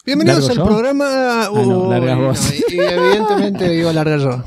Bienvenidos al programa... no, largas vos. No, y evidentemente iba a largar yo.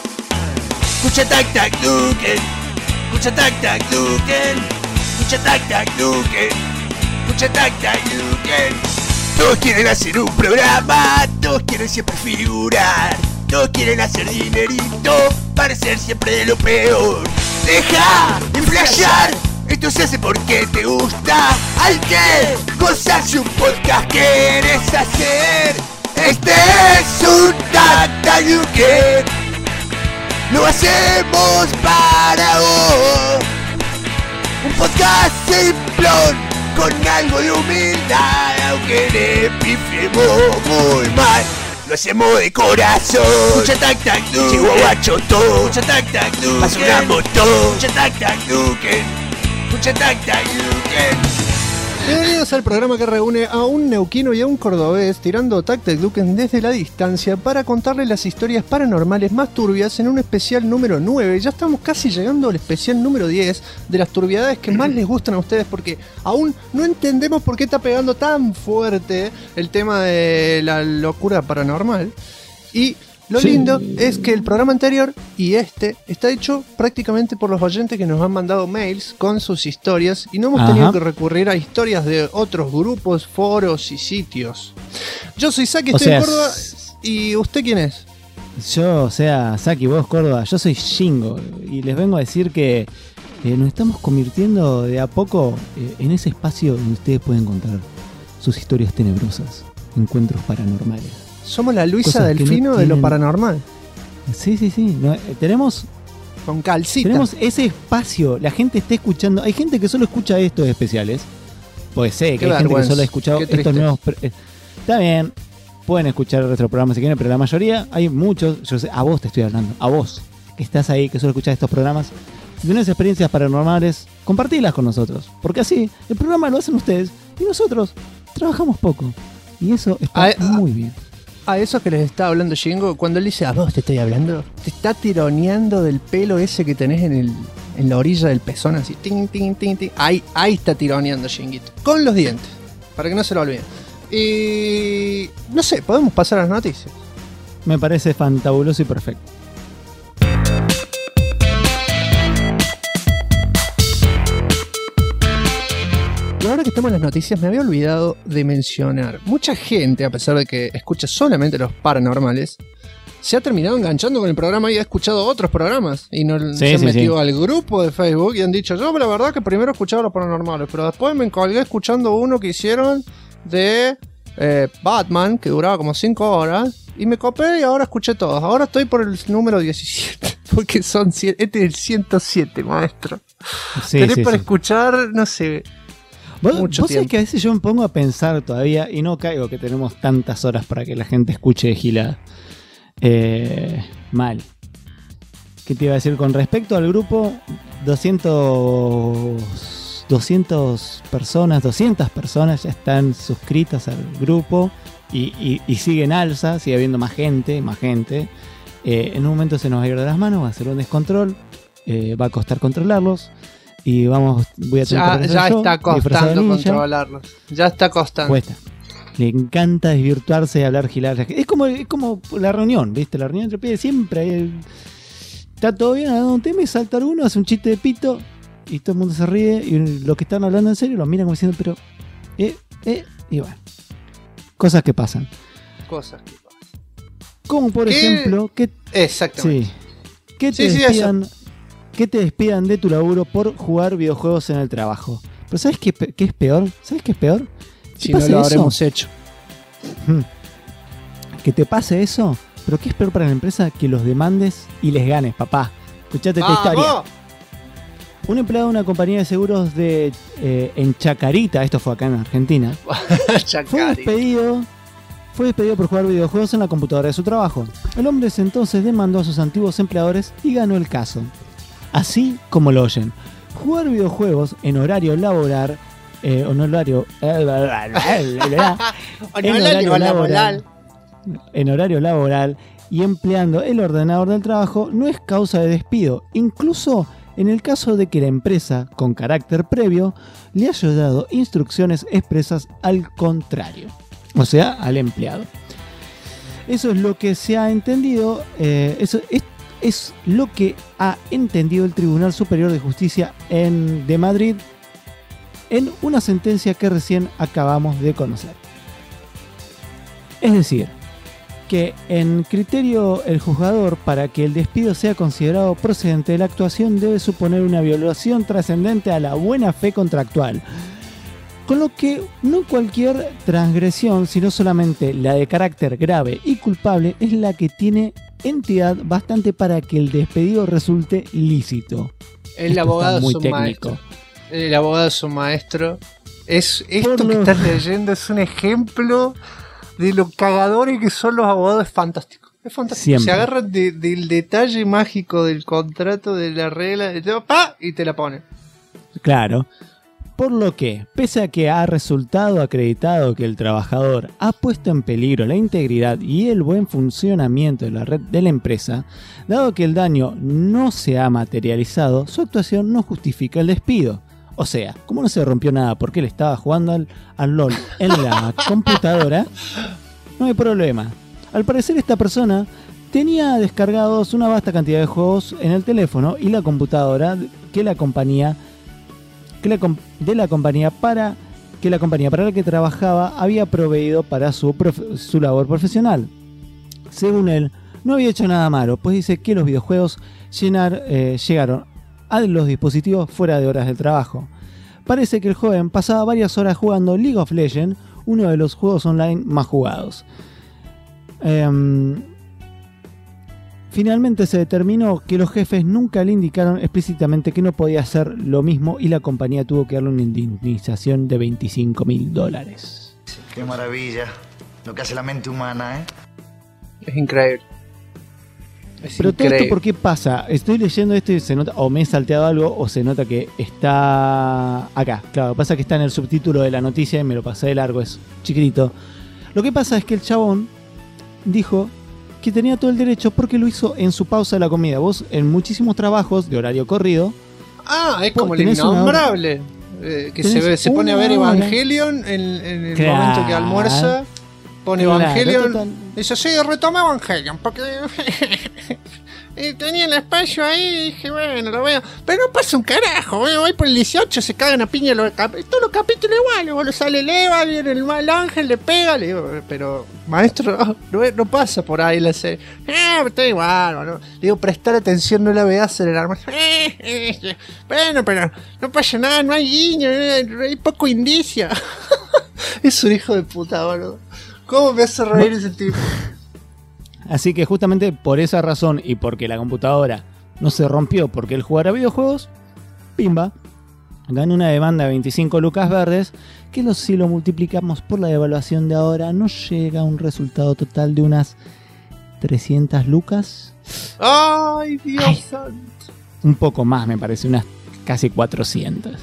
Escucha tac tac Duken, escucha tac tac Duken, escucha tac tac Duken, escucha tac tac Duken. Todos quieren hacer un programa, todos quieren siempre figurar, todos quieren hacer dinerito, parecer siempre lo peor. Deja de flashear, esto se hace porque te gusta. Hay que gozarse un podcast que quieres hacer. Este es un tac tac Duken. Lo hacemos para vos. Un podcast simplón con algo de humildad, aunque le pifiemos muy mal. Lo hacemos de corazón. Escucha tac tac Duken, llegó guacho todo. Escucha tac tac Duken, pasa una moto. Escucha tac tac Duken, escucha tac tac Duken. Bienvenidos al programa que reúne a un neuquino y a un cordobés tirando tac tac Duken desde la distancia para contarles las historias paranormales más turbias en un especial número 9. Ya estamos casi llegando al especial número 10 de las turbiedades que más les gustan a ustedes, porque aún no entendemos por qué está pegando tan fuerte el tema de la locura paranormal. Y lo lindo es que el programa anterior y este está hecho prácticamente por los oyentes que nos han mandado mails con sus historias y no hemos tenido que recurrir a historias de otros grupos, foros y sitios. Yo soy Saki, estoy en Córdoba. ¿Y usted quién es? Yo, Saki, vos Córdoba, yo soy Shingo y les vengo a decir que nos estamos convirtiendo de a poco en ese espacio donde ustedes pueden contar sus historias tenebrosas, encuentros paranormales. Somos la Luisa Delfino de lo paranormal. Sí. No, tenemos... Con calcita. Tenemos ese espacio. La gente está escuchando. Hay gente que solo escucha estos especiales. Pues sé que hay gente que solo ha escuchado estos nuevos... Está bien. Pueden escuchar nuestro programa si quieren, pero la mayoría, hay muchos... Yo sé, a vos te estoy hablando. A vos, que estás ahí, que solo escuchás estos programas. Si tenés experiencias paranormales, compartilas con nosotros. Porque así, el programa lo hacen ustedes y nosotros trabajamos poco. Y eso está muy bien. A eso que les está hablando Shingo, cuando él dice, a vos te estoy hablando, te está tironeando del pelo ese que tenés en la orilla del pezón, así, ting, ting, ting, ting. Ahí está tironeando Shinguito, con los dientes, para que no se lo olviden. Y no sé, podemos pasar a las noticias. Me parece fantabuloso y perfecto. Y ahora que estamos en las noticias, me había olvidado de mencionar. Mucha gente, a pesar de que escucha solamente los paranormales, se ha terminado enganchando con el programa y ha escuchado otros programas. Y se han metido al grupo de Facebook y han dicho, yo la verdad que primero escuchaba los paranormales, pero después me colgué escuchando uno que hicieron de Batman, que duraba como 5 horas, y me copé y ahora escuché todos. Ahora estoy por el número 17, porque son 100, este es el 107, maestro. Tenés para escuchar, no sé... Vos sabés que a veces yo me pongo a pensar todavía y no caigo que tenemos tantas horas para que la gente escuche de gilada. Mal. ¿Qué te iba a decir? Con respecto al grupo, 200 personas ya están suscritas al grupo y sigue en alza, sigue habiendo más gente. En un momento se nos va a ir de las manos, va a ser un descontrol, va a costar controlarlos. Y voy a tener ya está costando controlarlos. Ya está costando. Cuesta. Le encanta desvirtuarse y hablar giladas. Es como la reunión, ¿viste? La reunión entre pibes siempre. Está todo bien, hablando de un tema y salta alguno, hace un chiste de pito y todo el mundo se ríe. Y los que están hablando en serio lo miran como diciendo, pero. Y bueno. Cosas que pasan. Como por ejemplo. Exactamente. Sí. Que te despidan de tu laburo por jugar videojuegos en el trabajo. Pero ¿sabes qué es peor? ¿Sabes qué es peor? Si no lo habremos hecho. Que te pase eso, pero ¿qué es peor para la empresa? Que los demandes y les ganes, papá. Escuchate esta historia. Un empleado de una compañía de seguros en Chacarita, esto fue acá en Argentina, fue despedido por jugar videojuegos en la computadora de su trabajo. El hombre entonces demandó a sus antiguos empleadores y ganó el caso. Así como lo oyen, jugar videojuegos en horario laboral, en horario laboral y empleando el ordenador del trabajo no es causa de despido, incluso en el caso de que la empresa, con carácter previo, le haya dado instrucciones expresas al contrario. O sea, al empleado. Eso es lo que se ha entendido, eso es lo que ha entendido el Tribunal Superior de Justicia de Madrid en una sentencia que recién acabamos de conocer. Es decir, que en criterio el juzgador, para que el despido sea considerado procedente de la actuación, debe suponer una violación trascendente a la buena fe contractual. Con lo que no cualquier transgresión, sino solamente la de carácter grave y culpable, es la que tiene entidad bastante para que el despedido resulte lícito. El abogado es un maestro. El abogado es un maestro. Esto que estás leyendo es un ejemplo de lo cagadores que son los abogados. Es fantástico. Es fantástico. Siempre. Se agarran del detalle mágico del contrato, de la regla, y te la ponen. Claro. Por lo que, pese a que ha resultado acreditado que el trabajador ha puesto en peligro la integridad y el buen funcionamiento de la red de la empresa, dado que el daño no se ha materializado, su actuación no justifica el despido. O sea, como no se rompió nada porque él estaba jugando al LOL en la computadora, no hay problema. Al parecer esta persona tenía descargados una vasta cantidad de juegos en el teléfono y la computadora que la compañía para la que trabajaba había proveído para su labor profesional. Según él, no había hecho nada malo, pues dice que los videojuegos llegaron a los dispositivos fuera de horas del trabajo. Parece que el joven pasaba varias horas jugando League of Legends, uno de los juegos online más jugados. Finalmente se determinó que los jefes nunca le indicaron explícitamente que no podía hacer lo mismo y la compañía tuvo que darle una indemnización de $25.000. Qué maravilla, lo que hace la mente humana, ¿eh? Es increíble. Pero todo esto, ¿por qué pasa? Estoy leyendo esto y se nota, o me he salteado algo, o se nota que está acá. Claro, pasa que está en el subtítulo de la noticia y me lo pasé de largo, es chiquitito. Lo que pasa es que el chabón dijo que tenía todo el derecho porque lo hizo en su pausa de la comida. Vos, en muchísimos trabajos de horario corrido... es como el innombrable. Que se pone a ver Evangelion en el momento que almuerza. Pone Evangelion. Dice, sí, retoma Evangelion. Porque tenía el espacio ahí y dije, bueno, lo veo. Pero no pasa un carajo. Voy por el 18, se cagan a piña todos los capítulos iguales. Bueno, sale Eva, viene el mal ángel, le pega. Le digo, pero maestro, no pasa por ahí la serie. Está igual, bueno. Le digo, prestar atención, no la veas en el almuerzo. Bueno, pero no pasa nada, no hay guiño, hay poco indicio. Es un hijo de puta, boludo. ¿Cómo me hace reír ese tipo? Así que justamente por esa razón y porque la computadora no se rompió porque él jugara videojuegos, pimba, ganó una demanda de 25 lucas verdes, que si lo multiplicamos por la devaluación de ahora nos llega a un resultado total de unas 300 lucas. ¡Ay, Dios santo! Un poco más, me parece, unas casi 400.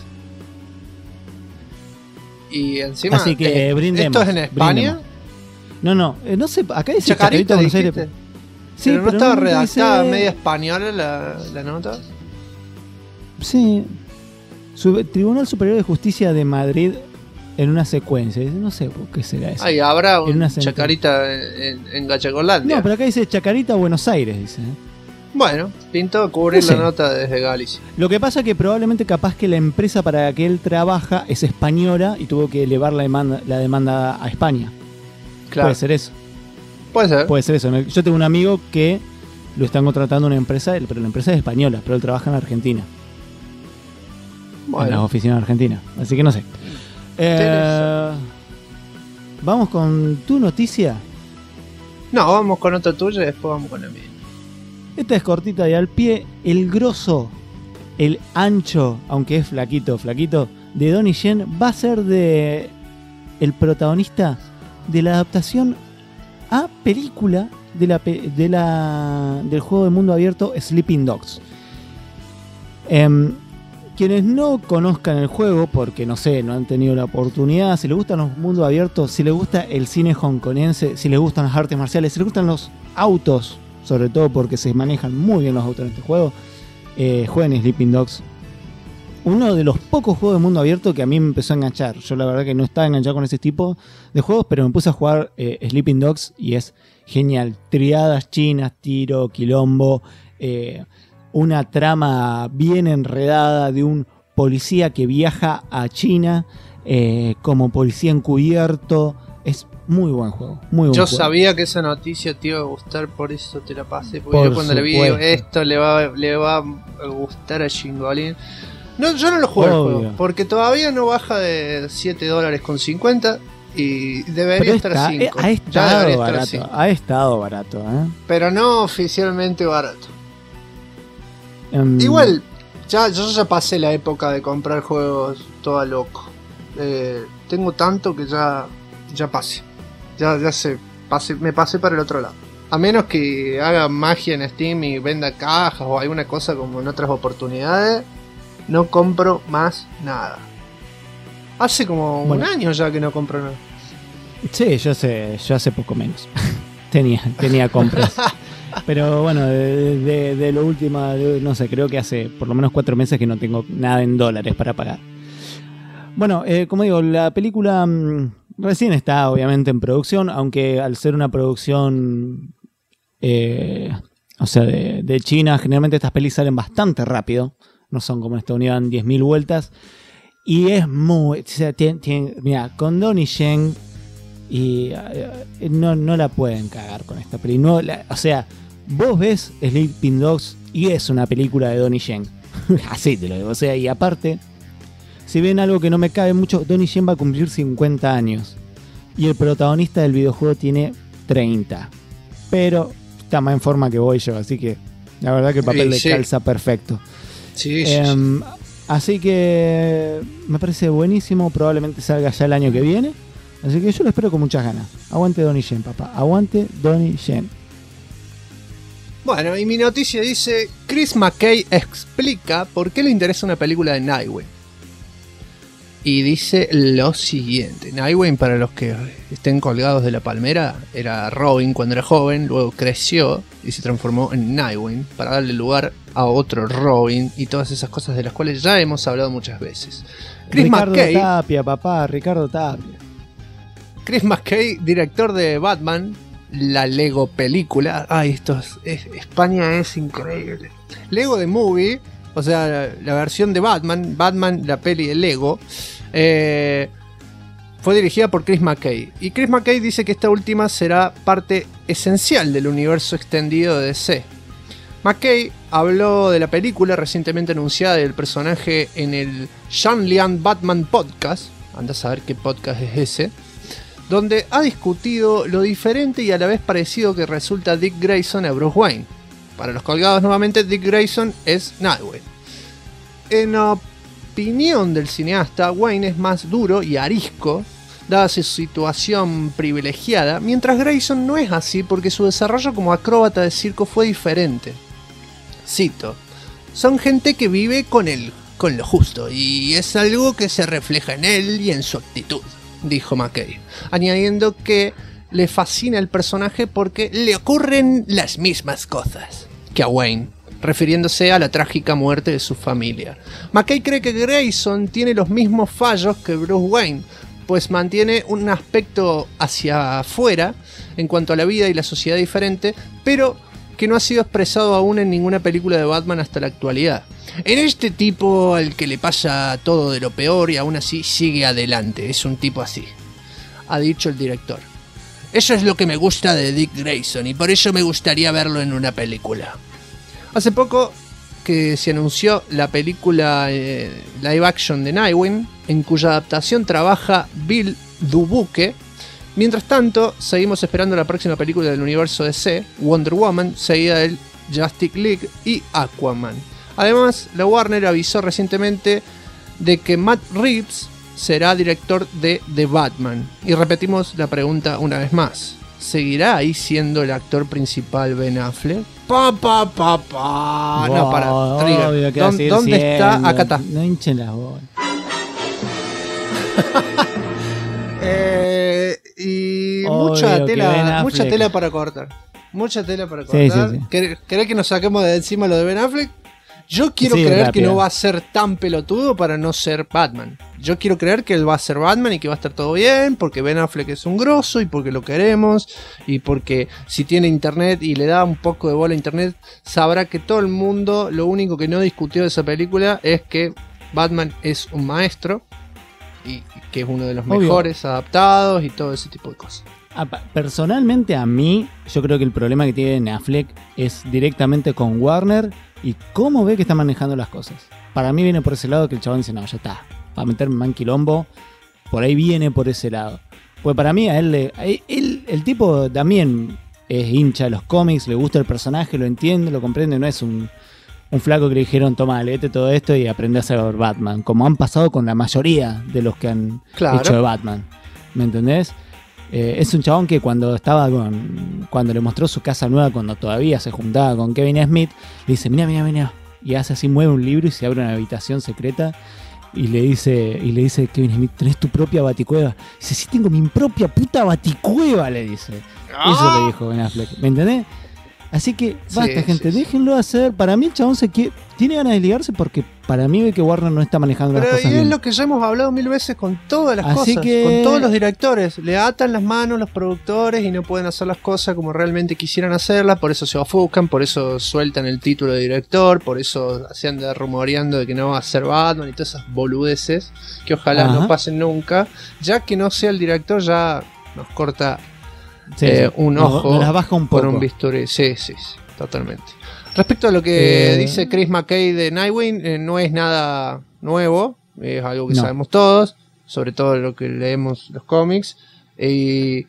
Y encima, así que brindemos. ¿Esto es en España? Brindemos. No sé, acá dice Chacarita, Buenos Aires. Sí, pero no estaba redactada media española la nota. Sí. Tribunal Superior de Justicia de Madrid en una secuencia. No sé por qué será eso. Ahí habrá una Chacarita en Gachacolandia. No, pero acá dice Chacarita, Buenos Aires, dice. Bueno, pintó cubrir la nota desde Galicia. Lo que pasa es que probablemente capaz que la empresa para la que él trabaja es española y tuvo que elevar la demanda a España. Claro. Puede ser eso. Puede ser eso. Yo tengo un amigo que lo están contratando una empresa, pero la empresa es española, pero él trabaja en Argentina. Bueno. En las oficinas argentinas. Así que no sé. ¿Vamos con tu noticia? No, vamos con otra tuya y después vamos con la mía. Esta es cortita y al pie. El grosso, el ancho, aunque es flaquito, de Donnie Yen va a ser el protagonista de la adaptación a película del juego de mundo abierto Sleeping Dogs. Quienes no conozcan el juego, porque no han tenido la oportunidad, si les gustan los mundos abiertos, si les gusta el cine hongkonense, si les gustan las artes marciales, si les gustan los autos, sobre todo porque se manejan muy bien los autos en este juego, jueguen Sleeping Dogs. uno de los pocos juegos de mundo abierto que a mí me empezó a enganchar. Yo la verdad que no estaba enganchado con ese tipo de juegos, pero me puse a jugar Sleeping Dogs y es genial. Triadas chinas, tiro, quilombo, una trama bien enredada de un policía que viaja a China como policía encubierto. Es muy buen juego, muy buen Yo juego. sabía que esa noticia te iba a gustar, por eso te la pasé. Porque yo cuando le vi, esto le va a gustar a Chingolín. No, yo no lo juego el juego, porque todavía no baja de $7.50 y debería estar a 5. Ha estado barato, pero no oficialmente barato. Igual, yo ya pasé la época de comprar juegos todo loco. Tengo tanto que ya pasé. Me pasé para el otro lado. A menos que haga magia en Steam y venda cajas o alguna cosa como en otras oportunidades, no compro más nada. Hace como un año ya que no compro nada. Sí, yo hace poco menos. tenía compras. Pero bueno, de lo último, no sé, creo que hace por lo menos 4 meses que no tengo nada en dólares para pagar. Bueno, como digo, la película recién está obviamente en producción, aunque al ser una producción de China, generalmente estas pelis salen bastante rápido. No son como en Estados Unidos, dan 10.000 vueltas. Y es muy... O sea, mira, con Donnie Yen y no la pueden cagar con esta peli. No, o sea, vos ves Sleeping Dogs y es una película de Donnie Yen. Así te lo digo. O sea, y aparte, si ven algo que no me cabe mucho, Donnie Yen va a cumplir 50 años. Y el protagonista del videojuego tiene 30. Pero está más en forma que voy yo, así que la verdad que el papel le calza perfecto. Sí. Así que me parece buenísimo. Probablemente salga ya el año que viene. Así que yo lo espero con muchas ganas. Aguante Donnie Yen, papá. Aguante Donnie Yen. Bueno, y mi noticia dice: Chris McKay explica por qué le interesa una película de Nightwing. Y dice lo siguiente: Nightwing, para los que estén colgados de la palmera, era Robin cuando era joven, luego creció y se transformó en Nightwing para darle lugar a otro Robin y todas esas cosas de las cuales ya hemos hablado muchas veces. Ricardo Tapia, papá, Ricardo Tapia. Chris McKay, director de Batman, la Lego película. Ay, España es increíble. Lego The Movie, o sea, la versión de Batman, la peli de Lego, fue dirigida por Chris McKay. Y Chris McKay dice que esta última será parte esencial del universo extendido de DC. McKay habló de la película recientemente anunciada del personaje en el Sean Lian Batman Podcast, anda a saber qué podcast es ese, donde ha discutido lo diferente y a la vez parecido que resulta Dick Grayson a Bruce Wayne. Para los colgados nuevamente, Dick Grayson es Nightwing. En opinión del cineasta, Wayne es más duro y arisco, dada su situación privilegiada, mientras Grayson no es así porque su desarrollo como acróbata de circo fue diferente. Cito: son gente que vive con lo justo, y es algo que se refleja en él y en su actitud, dijo McKay, añadiendo que le fascina el personaje porque le ocurren las mismas cosas que a Wayne, refiriéndose a la trágica muerte de su familia. McKay cree que Grayson tiene los mismos fallos que Bruce Wayne, pues mantiene un aspecto hacia afuera en cuanto a la vida y la sociedad diferente, pero que no ha sido expresado aún en ninguna película de Batman hasta la actualidad. En este tipo al que le pasa todo de lo peor y aún así sigue adelante, es un tipo así, ha dicho el director. Eso es lo que me gusta de Dick Grayson y por eso me gustaría verlo en una película. Hace poco que se anunció la película live action de Nightwing, en cuya adaptación trabaja Bill Dubuque. Mientras tanto, seguimos esperando la próxima película del universo DC, Wonder Woman, seguida del Justice League y Aquaman. Además, la Warner avisó recientemente de que Matt Reeves será director de The Batman. Y repetimos la pregunta una vez más: ¿seguirá ahí siendo el actor principal Ben Affleck? No, para, Trigger. ¿Dónde está? Acá está. No hinchen las bolas. Y mucha tela para cortar. Mucha tela para cortar. Sí. ¿Querés que nos saquemos de encima lo de Ben Affleck? Yo quiero creer que no va a ser tan pelotudo para no ser Batman. Yo quiero creer que él va a ser Batman y que va a estar todo bien, porque Ben Affleck es un grosso y porque lo queremos, y porque si tiene internet y le da un poco de bola a internet, sabrá que todo el mundo, lo único que no discutió de esa película es que Batman es un maestro y que es uno de los mejores adaptados y todo ese tipo de cosas. Personalmente a mí, yo creo que el problema que tiene Affleck es directamente con Warner y cómo ve que está manejando las cosas. Para mí viene por ese lado que el chabón dice, no, ya está, para meterme más en quilombo, por ahí viene por ese lado. Pues para mí a él, el tipo también es hincha de los cómics, le gusta el personaje, lo entiende, lo comprende, no es un flaco que le dijeron, toma, léete todo esto y aprende a ser Batman, como han pasado con la mayoría de los que han hecho de Batman, ¿me entendés? Es un chabón que cuando le mostró su casa nueva, cuando todavía se juntaba con Kevin Smith, le dice, mirá, y hace así, mueve un libro y se abre una habitación secreta y le dice Kevin Smith, ¿tenés tu propia baticueva? Dice, sí, tengo mi propia puta baticueva, le dice. Eso le dijo Ben Affleck, ¿me entendés? Así que basta, gente, déjenlo hacer. Para mí el chabón tiene ganas de ligarse porque para mí ve que Warner no está manejando las cosas bien. Pero es lo que ya hemos hablado 1000 veces con todas las cosas, con todos los directores. Le atan las manos los productores y no pueden hacer las cosas como realmente quisieran hacerlas, por eso se ofuscan, por eso sueltan el título de director, por eso se anda rumoreando de que no va a ser Batman y todas esas boludeces que ojalá no pasen nunca. Ya que no sea el director, ya nos corta... un ojo, nos las baja un poco. Por un bisturí. Sí, totalmente. Respecto a lo que dice Chris McKay de Nightwing, no es nada nuevo, es algo que sabemos todos, sobre todo lo que leemos los cómics, y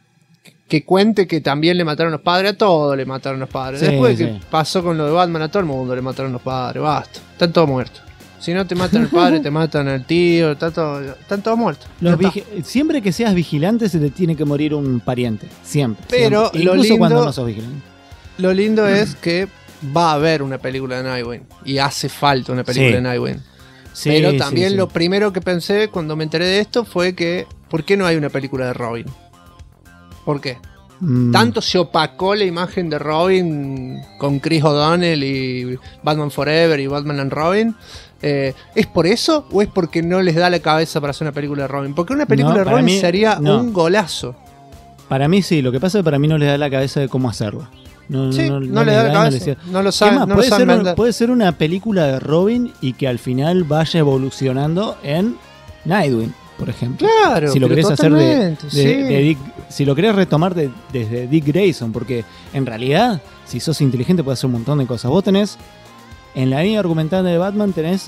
que cuente que también le mataron los padres, a todos le mataron los padres. Después de que pasó con lo de Batman, a todo el mundo le mataron los padres, basta, están todos muertos. Si no te matan al padre, te matan al tío, están todos muertos. Siempre que seas vigilante se te tiene que morir un pariente. Siempre. Pero siempre. Incluso cuando no sos vigilante. Lo lindo es que va a haber una película de Nightwing. Y hace falta una película de Nightwing. Pero también lo primero que pensé cuando me enteré de esto fue que ¿por qué no hay una película de Robin? ¿Por qué? Tanto se opacó la imagen de Robin con Chris O'Donnell y Batman Forever y Batman and Robin. ¿Es por eso o es porque no les da la cabeza para hacer una película de Robin? Porque una película de Robin sería un golazo. Para mí sí, lo que pasa es que para mí no les da la cabeza de cómo hacerlo. No le da la cabeza, no lo saben. Puede ser una película de Robin y que al final vaya evolucionando en Nightwing, por ejemplo. Claro, si lo querés hacer de Dick, si lo querés retomar desde Dick Grayson, porque en realidad, si sos inteligente, puedes hacer un montón de cosas. Vos tenés, en la línea argumental de Batman, tenés,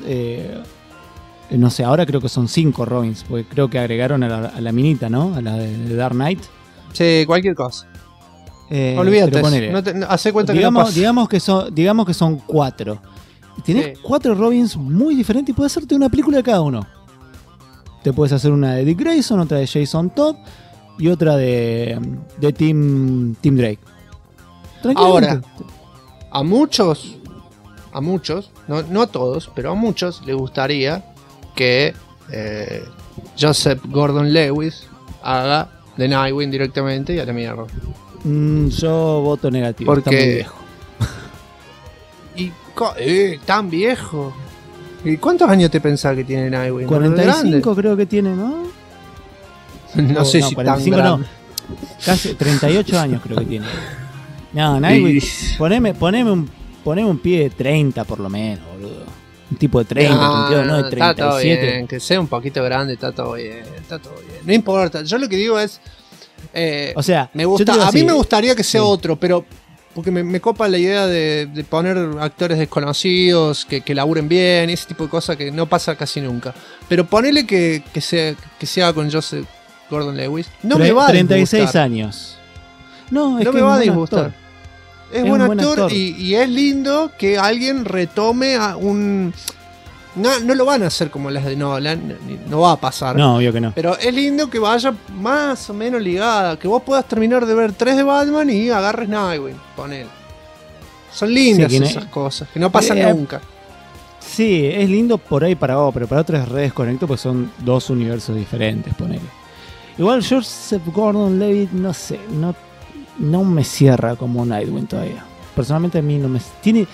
no sé, ahora creo que son 5 Robins, porque creo que agregaron a la minita, ¿no? A la de Dark Knight. Sí, cualquier cosa. Olvídate, hace cuenta digamos que son 4. Tenés 4 Robins muy diferentes y puedes hacerte una película de cada uno. Te puedes hacer una de Dick Grayson, otra de Jason Todd y otra de Tim Drake. Ahora, a muchos, no a todos, pero a muchos les gustaría que Joseph Gordon-Levitt haga de Nightwing directamente y a la mierda. Yo voto negativo. Porque está muy viejo. ¿Tan viejo? ¿Y cuántos años te pensás que tiene Nightwing? 45 creo que tiene, ¿no? No sé si 45 tan grande. No. Casi 38 años creo que tiene. No, Nightwing, poneme un pie de 30 por lo menos, boludo. Un tipo de 30, 32, no de 37. Está todo bien, que sea un poquito grande, está todo bien. No importa, yo lo que digo es... o sea, me gusta, a mí me gustaría que sea otro, pero... Porque me copa la idea de poner actores desconocidos, que laburen bien, ese tipo de cosas que no pasa casi nunca. Pero ponele que se haga con Joseph Gordon-Levitt. No me va a 36 disgustar. años. No me va a disgustar. Es buen actor. Y es lindo que alguien retome a un... No lo van a hacer como las de Nolan, no va a pasar. No, obvio que no. Pero es lindo que vaya más o menos ligada, que vos puedas terminar de ver 3 de Batman y agarres Nightwing, ponele. Son lindas esas cosas, que no pasan nunca. Sí, es lindo por ahí para vos, pero para otras redes conecto porque son 2 universos diferentes, ponele. Igual Joseph Gordon-Levitt, no sé, no me cierra como Nightwing todavía. Personalmente a mí no me...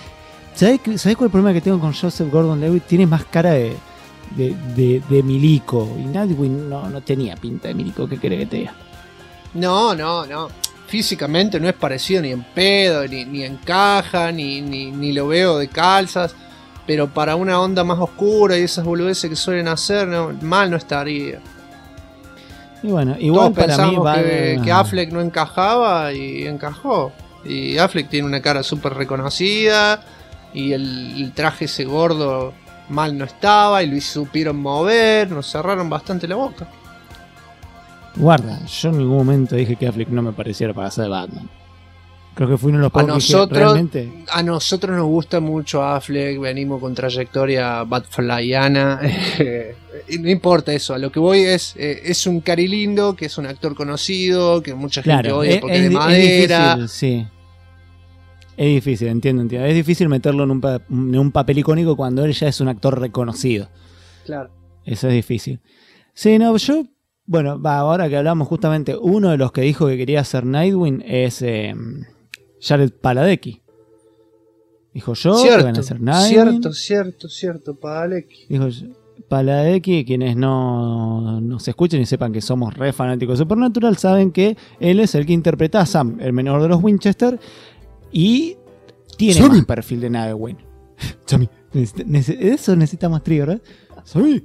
¿Sabés cuál es el problema que tengo con Joseph Gordon-Levitt? Tiene más cara de milico. Y Nightwing no tenía pinta de milico. ¿Qué querés que te diga? No. Físicamente no es parecido ni en pedo, ni encaja, ni lo veo de calzas. Pero para una onda más oscura y esas boludeces que suelen hacer, mal no estaría. Y bueno, igual todos para mí que Affleck no encajaba y encajó. Y Affleck tiene una cara súper reconocida. Y el traje ese gordo mal no estaba. Y lo supieron mover. Nos cerraron bastante la boca. Guarda, yo en ningún momento dije que Affleck no me pareciera para hacer Batman. Creo que fue uno de los pocos que realmente... A nosotros nos gusta mucho Affleck. Venimos con trayectoria batflyana. No importa eso. A lo que voy es un cari lindo, que es un actor conocido, que mucha gente odia porque es de madera. Es difícil, sí. Es difícil, entiendo. Es difícil meterlo en un papel icónico cuando él ya es un actor reconocido. Claro. Eso es difícil. Sí, no, yo... Bueno, ahora que hablamos justamente, uno de los que dijo que quería hacer Nightwing es Jared Padalecki. Dijo yo que van a hacer Nightwing. Cierto, Padalecki. Dijo Padalecki, quienes no se escuchen y sepan que somos re fanáticos de Supernatural, saben que él es el que interpreta a Sam, el menor de los Winchester, y tiene más perfil de Nightwing. Sammy, eso necesita más trigger, ¿verdad? Sammy.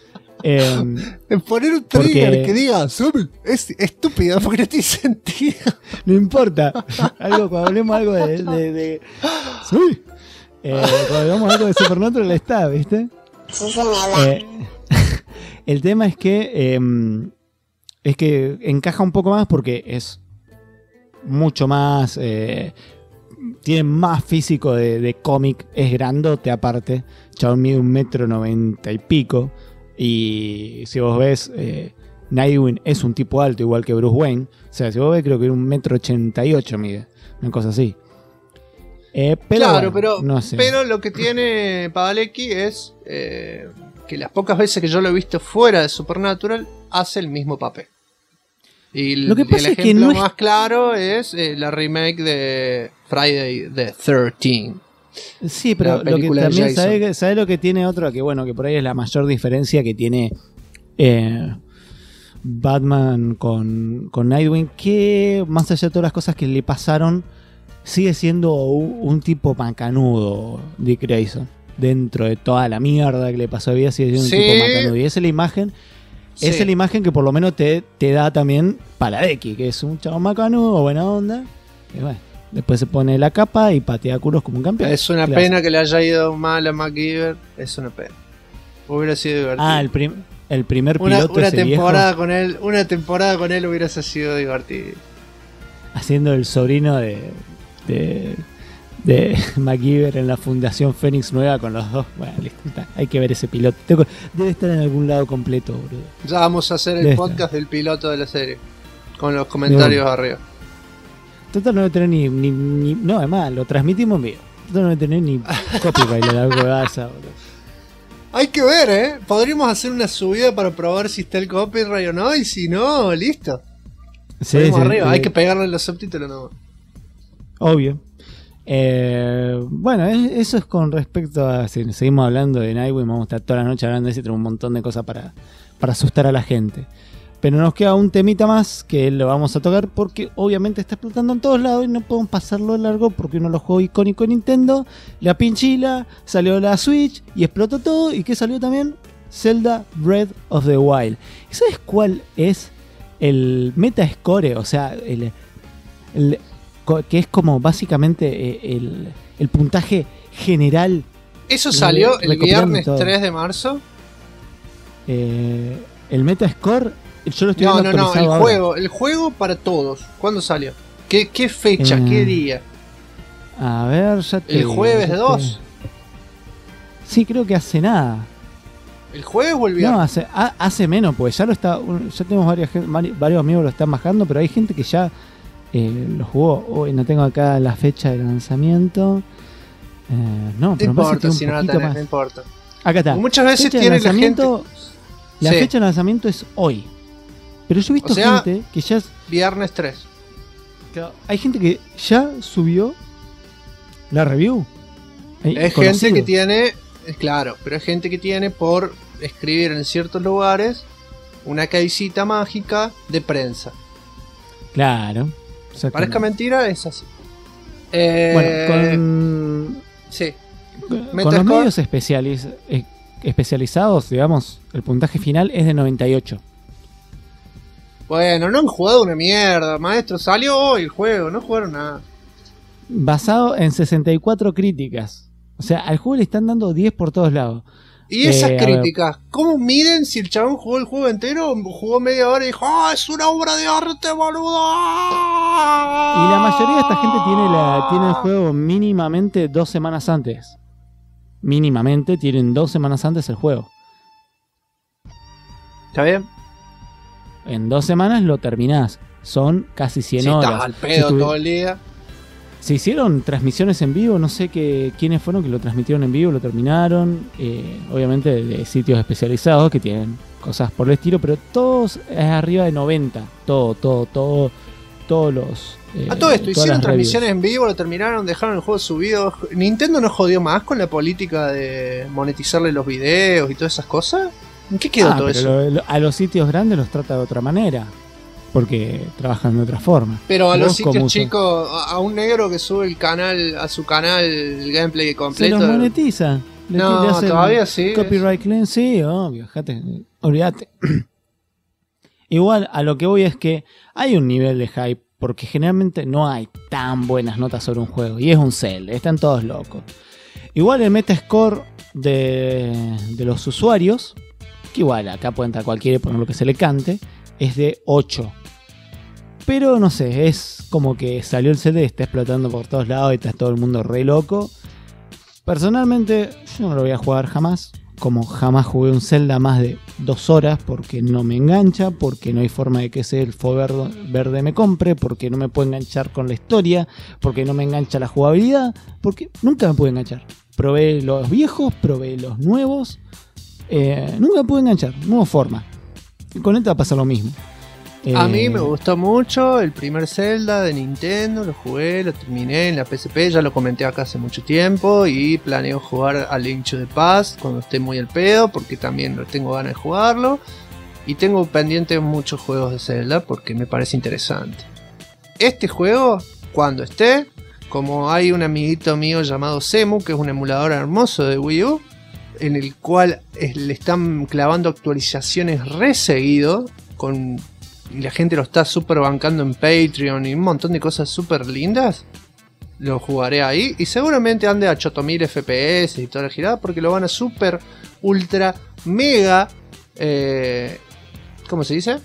Poner un trigger que diga es estúpido porque no tiene sentido. No importa. Cuando hablemos algo de cuando hablamos algo de Supernatural está, ¿viste? El tema es que encaja un poco más porque es mucho más tiene más físico de cómic, es grandote aparte, chabón mide 1,90 m y pico. Y si vos ves, Nightwing es un tipo alto, igual que Bruce Wayne. O sea, si vos ves, creo que 1,88 m mide. Una cosa así. Pero claro, bueno, no sé. Pero lo que tiene Padalecki es que las pocas veces que yo lo he visto fuera de Supernatural, hace el mismo papel. Y lo que pasa el es ejemplo que no más claro es la remake de Friday the 13th. Sí, pero lo que también sabe lo que tiene otro, que bueno, que por ahí es la mayor diferencia que tiene Batman con Nightwing, que más allá de todas las cosas que le pasaron, sigue siendo un tipo macanudo, Dick Grayson. Dentro de toda la mierda que le pasó a vida, sigue siendo un tipo macanudo. Y esa es la imagen. Esa es la imagen que por lo menos te da también Padalecki, que es un chavo macanudo, buena onda. Y bueno, después se pone la capa y patea culos como un campeón. Es una pena que le haya ido mal a MacGyver. Es una pena. Hubiera sido divertido. Ah, el primer piloto una temporada con él. Una temporada con él hubiese sido divertido. Haciendo el sobrino de MacGyver en la Fundación Fénix Nueva con los dos. Bueno, listo, hay que ver ese piloto. Debe estar en algún lado completo, boludo. Ya vamos a hacer el podcast del piloto de la serie. Con los comentarios arriba. Total no debe tener ni no, además, lo transmitimos en vivo. Total no debe tener ni copyright la huevada, boludo. Hay que ver, Podríamos hacer una subida para probar si está el copyright o no. Y si no, listo. Sí, arriba. Hay que pegarle los subtítulos nomás. Obvio. Bueno, eso es con respecto a... Si seguimos hablando de Nightwing, vamos a estar toda la noche hablando de eso y tenemos un montón de cosas para asustar a la gente. Pero nos queda un temita más que lo vamos a tocar porque obviamente está explotando en todos lados y no podemos pasarlo de largo porque uno de los juegos icónicos de Nintendo, la pinchila, salió la Switch y explotó todo. ¿Y qué salió también? Zelda Breath of the Wild. ¿Y sabes cuál es el Metascore? O sea, que es como básicamente el puntaje general. ¿Eso salió el viernes 3 de marzo? El Metascore, yo lo estoy viendo actualizado el juego para todos. ¿Cuándo salió? ¿Qué fecha? ¿Qué día? A ver, ya te... ¿El jueves 2? Sí, creo que hace nada. ¿El jueves o el viernes? No, hace menos, pues ya tenemos varios amigos lo están bajando, pero hay gente que ya lo jugó. Hoy no tengo acá la fecha de lanzamiento. No importa, si no la tenés, no importa. Acá está. Muchas veces tiene la gente... La fecha de lanzamiento es hoy. Pero yo he visto gente que ya... Viernes 3. Hay gente que ya subió la review Es gente que tiene, claro, pero es gente que tiene por escribir en ciertos lugares una caisita mágica de prensa. Claro. Parezca mentira, es así. Bueno, sí. Con los medios especializados, digamos, el puntaje final es de 98. Bueno, no han jugado una mierda, maestro. Salió hoy el juego, no jugaron nada. Basado en 64 críticas. O sea, al juego le están dando 10 por todos lados. Y esas críticas, ¿cómo miden si el chabón jugó el juego entero o jugó media hora y dijo, ¡ah, es una obra de arte, boludo! Y la mayoría de esta gente tiene el juego mínimamente 2 semanas antes. Mínimamente tienen 2 semanas antes el juego. ¿Está bien? En 2 semanas lo terminás. Son casi 100 horas. Estás al pedo todo el día. Se hicieron transmisiones en vivo, no sé quiénes fueron que lo transmitieron en vivo, lo terminaron. Obviamente de sitios especializados que tienen cosas por el estilo, pero todos es arriba de 90. Todos los... a todo esto, hicieron transmisiones en vivo, lo terminaron, dejaron el juego subido. ¿Nintendo no jodió más con la política de monetizarle los videos y todas esas cosas? ¿En qué quedó todo eso? A los sitios grandes los trata de otra manera. Porque trabajan de otra forma. Pero a los sitios chicos, a un negro que sube a su canal el gameplay completo. Se los monetiza. No, todavía sí. Copyright claim, sí, obvio. Olvídate. Igual a lo que voy es que hay un nivel de hype. Porque generalmente no hay tan buenas notas sobre un juego. Y es un Zelda, están todos locos. Igual el Metascore de los usuarios, que igual acá puede entrar cualquiera y poner lo que se le cante, es de 8. Pero no sé, es como que salió el CD, está explotando por todos lados y está todo el mundo re loco. Personalmente, yo no lo voy a jugar jamás. Como jamás jugué un Zelda más de 2 horas porque no me engancha, porque no hay forma de que ese elfo verde me compre, porque no me puedo enganchar con la historia, porque no me engancha la jugabilidad, porque nunca me pude enganchar. Probé los viejos, probé los nuevos, nunca me pude enganchar, no hubo forma. Y con esto va a pasar lo mismo. A mí me gustó mucho el primer Zelda de Nintendo, lo jugué, lo terminé en la PSP, ya lo comenté acá hace mucho tiempo y planeo jugar a Link to the Past cuando esté muy al pedo porque también tengo ganas de jugarlo y tengo pendientes muchos juegos de Zelda porque me parece interesante. Este juego, cuando esté, como hay un amiguito mío llamado Semu, que es un emulador hermoso de Wii U, en el cual le están clavando actualizaciones re seguido y la gente lo está super bancando en Patreon y un montón de cosas super lindas. Lo jugaré ahí y seguramente ande a 8000 FPS y toda la girada porque lo van a super ultra mega ¿cómo se dice?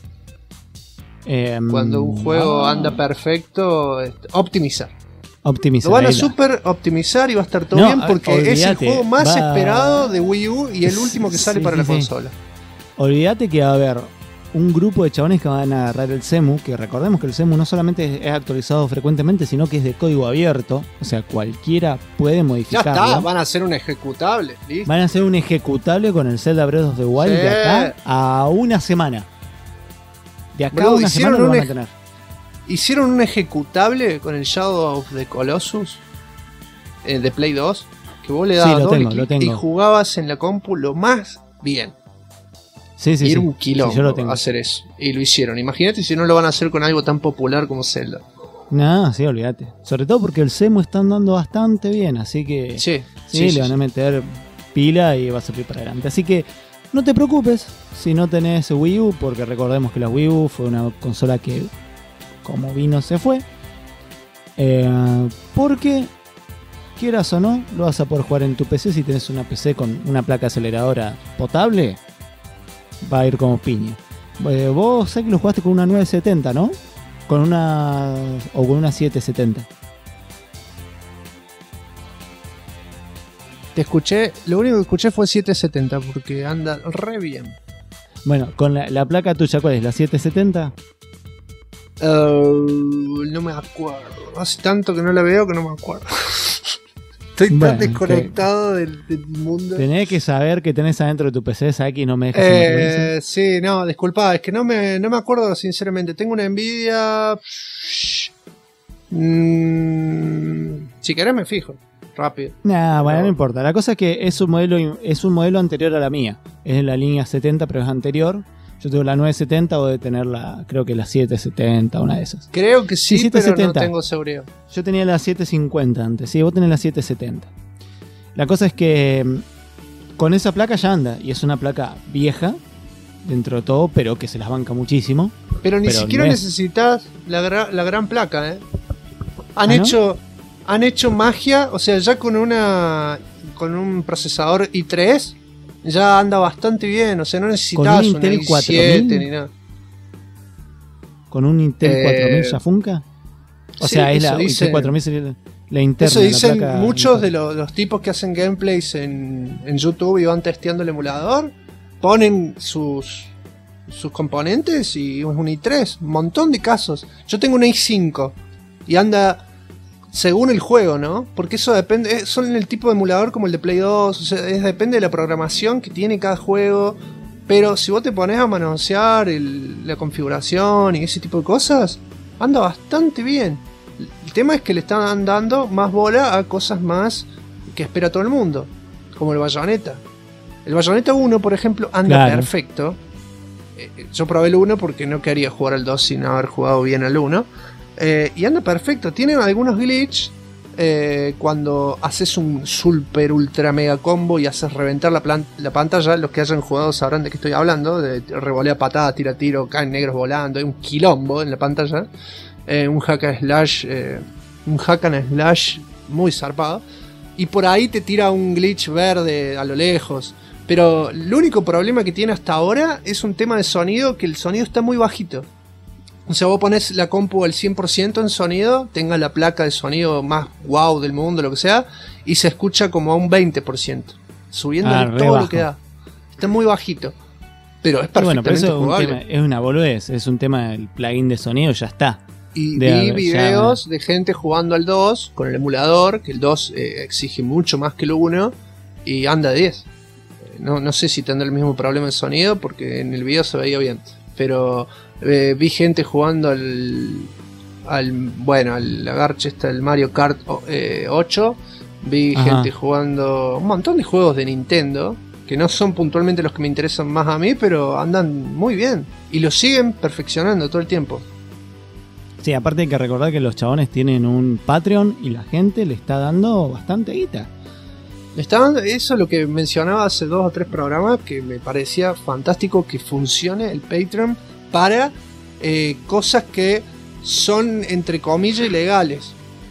Cuando un juego anda perfecto, optimizar. Lo van a super optimizar y va a estar todo bien porque es el juego más esperado de Wii U y el último que sale para la consola. Olvídate que va a haber un grupo de chabones que van a agarrar el CEMU, que recordemos que el CEMU no solamente es actualizado frecuentemente, sino que es de código abierto, o sea, cualquiera puede modificarlo. Ya está, van a hacer un ejecutable, ¿listo? Van a hacer un ejecutable con el Zelda Breath of the Wild de acá a una semana. De acá a una semana lo van a tener. Hicieron un ejecutable con el Shadow of the Colossus de Play 2, que vos le dabas doble clic y jugabas en la compu lo más bien. Sí, y era un quilombo hacer eso. Y lo hicieron. Imagínate si no lo van a hacer con algo tan popular como Zelda. No, sí, olvídate. Sobre todo porque el CEMU está andando bastante bien. Así que sí, le van a meter pila y va a salir para adelante. Así que no te preocupes si no tenés Wii U, porque recordemos que la Wii U fue una consola que como vino se fue. Porque quieras o no, lo vas a poder jugar en tu PC si tenés una PC con una placa aceleradora potable. Va a ir como piña. Vos sé que lo jugaste con una 970, ¿no? Con una 770. Te escuché, lo único que escuché fue 770 porque anda re bien. Bueno, con la placa tuya, ¿cuál es? ¿La 770? No me acuerdo. Hace tanto que no la veo que no me acuerdo. Estoy tan desconectado del mundo. Tenés que saber que tenés adentro de tu PC, ¿sabes? Que no me dejas. Sí, no, disculpa, es que no me acuerdo sinceramente. Tengo una Nvidia. Si querés me fijo. rápido. Bueno, no importa. La cosa es que es un modelo anterior a la mía. Es la línea 70, pero es anterior. Yo tengo la 970 o de tener creo que la 770, una de esas. Creo que sí, pero 770. No tengo seguridad. Yo tenía la 750 antes. Sí, vos tenés la 770. La cosa es que con esa placa ya anda. Y es una placa vieja, dentro de todo, pero que se las banca muchísimo. Pero ni siquiera necesitas la gran placa, ¿eh? Han hecho magia, o sea, ya con un procesador i3 ya anda bastante bien, o sea, no necesitas un Intel i7 4000? Ni nada. ¿Con un Intel 4000 ya funca? O sea, es la Intel 4000 sería la interna. Eso dicen la placa muchos de los tipos que hacen gameplays en YouTube y van testeando el emulador, ponen sus componentes y es un i3, un montón de casos. Yo tengo un i5 y anda según el juego, ¿no? Porque eso depende, son el tipo de emulador como el de Play 2, o sea, depende de la programación que tiene cada juego. Pero si vos te pones a manosear la configuración y ese tipo de cosas, anda bastante bien. El tema es que le están dando más bola a cosas más que espera todo el mundo, como el Bayonetta. El Bayonetta 1, por ejemplo, anda perfecto. Yo probé el 1 porque no quería jugar al 2 sin haber jugado bien al 1. Y anda perfecto. Tiene algunos glitch cuando haces un super ultra mega combo y haces reventar la pantalla. Los que hayan jugado sabrán de qué estoy hablando. De revolea patada, tira tiro, caen negros volando. Hay un quilombo en la pantalla. Un hack and slash muy zarpado. Y por ahí te tira un glitch verde a lo lejos. Pero el único problema que tiene hasta ahora es un tema de sonido, que el sonido está muy bajito. O sea, vos pones la compu al 100% en sonido, tenga la placa de sonido más wow del mundo, lo que sea, y se escucha como a un 20%, subiendo todo bajo. Lo que da. Está muy bajito, pero es perfectamente jugable. Es una boludez, es un tema del plugin de sonido, ya está. Y vi videos de gente jugando al 2 con el emulador, que el 2 exige mucho más que el 1, y anda 10. No sé si tendrá el mismo problema de sonido, porque en el video se veía bien, pero vi gente jugando al garche el Mario Kart 8. Vi gente jugando un montón de juegos de Nintendo, que no son puntualmente los que me interesan más a mí, pero andan muy bien y lo siguen perfeccionando todo el tiempo. Sí, aparte hay que recordar que los chabones tienen un Patreon y la gente le está dando bastante guita. Eso es lo que mencionaba hace 2 o 3 programas, que me parecía fantástico que funcione el Patreon para cosas que son entre comillas ilegales.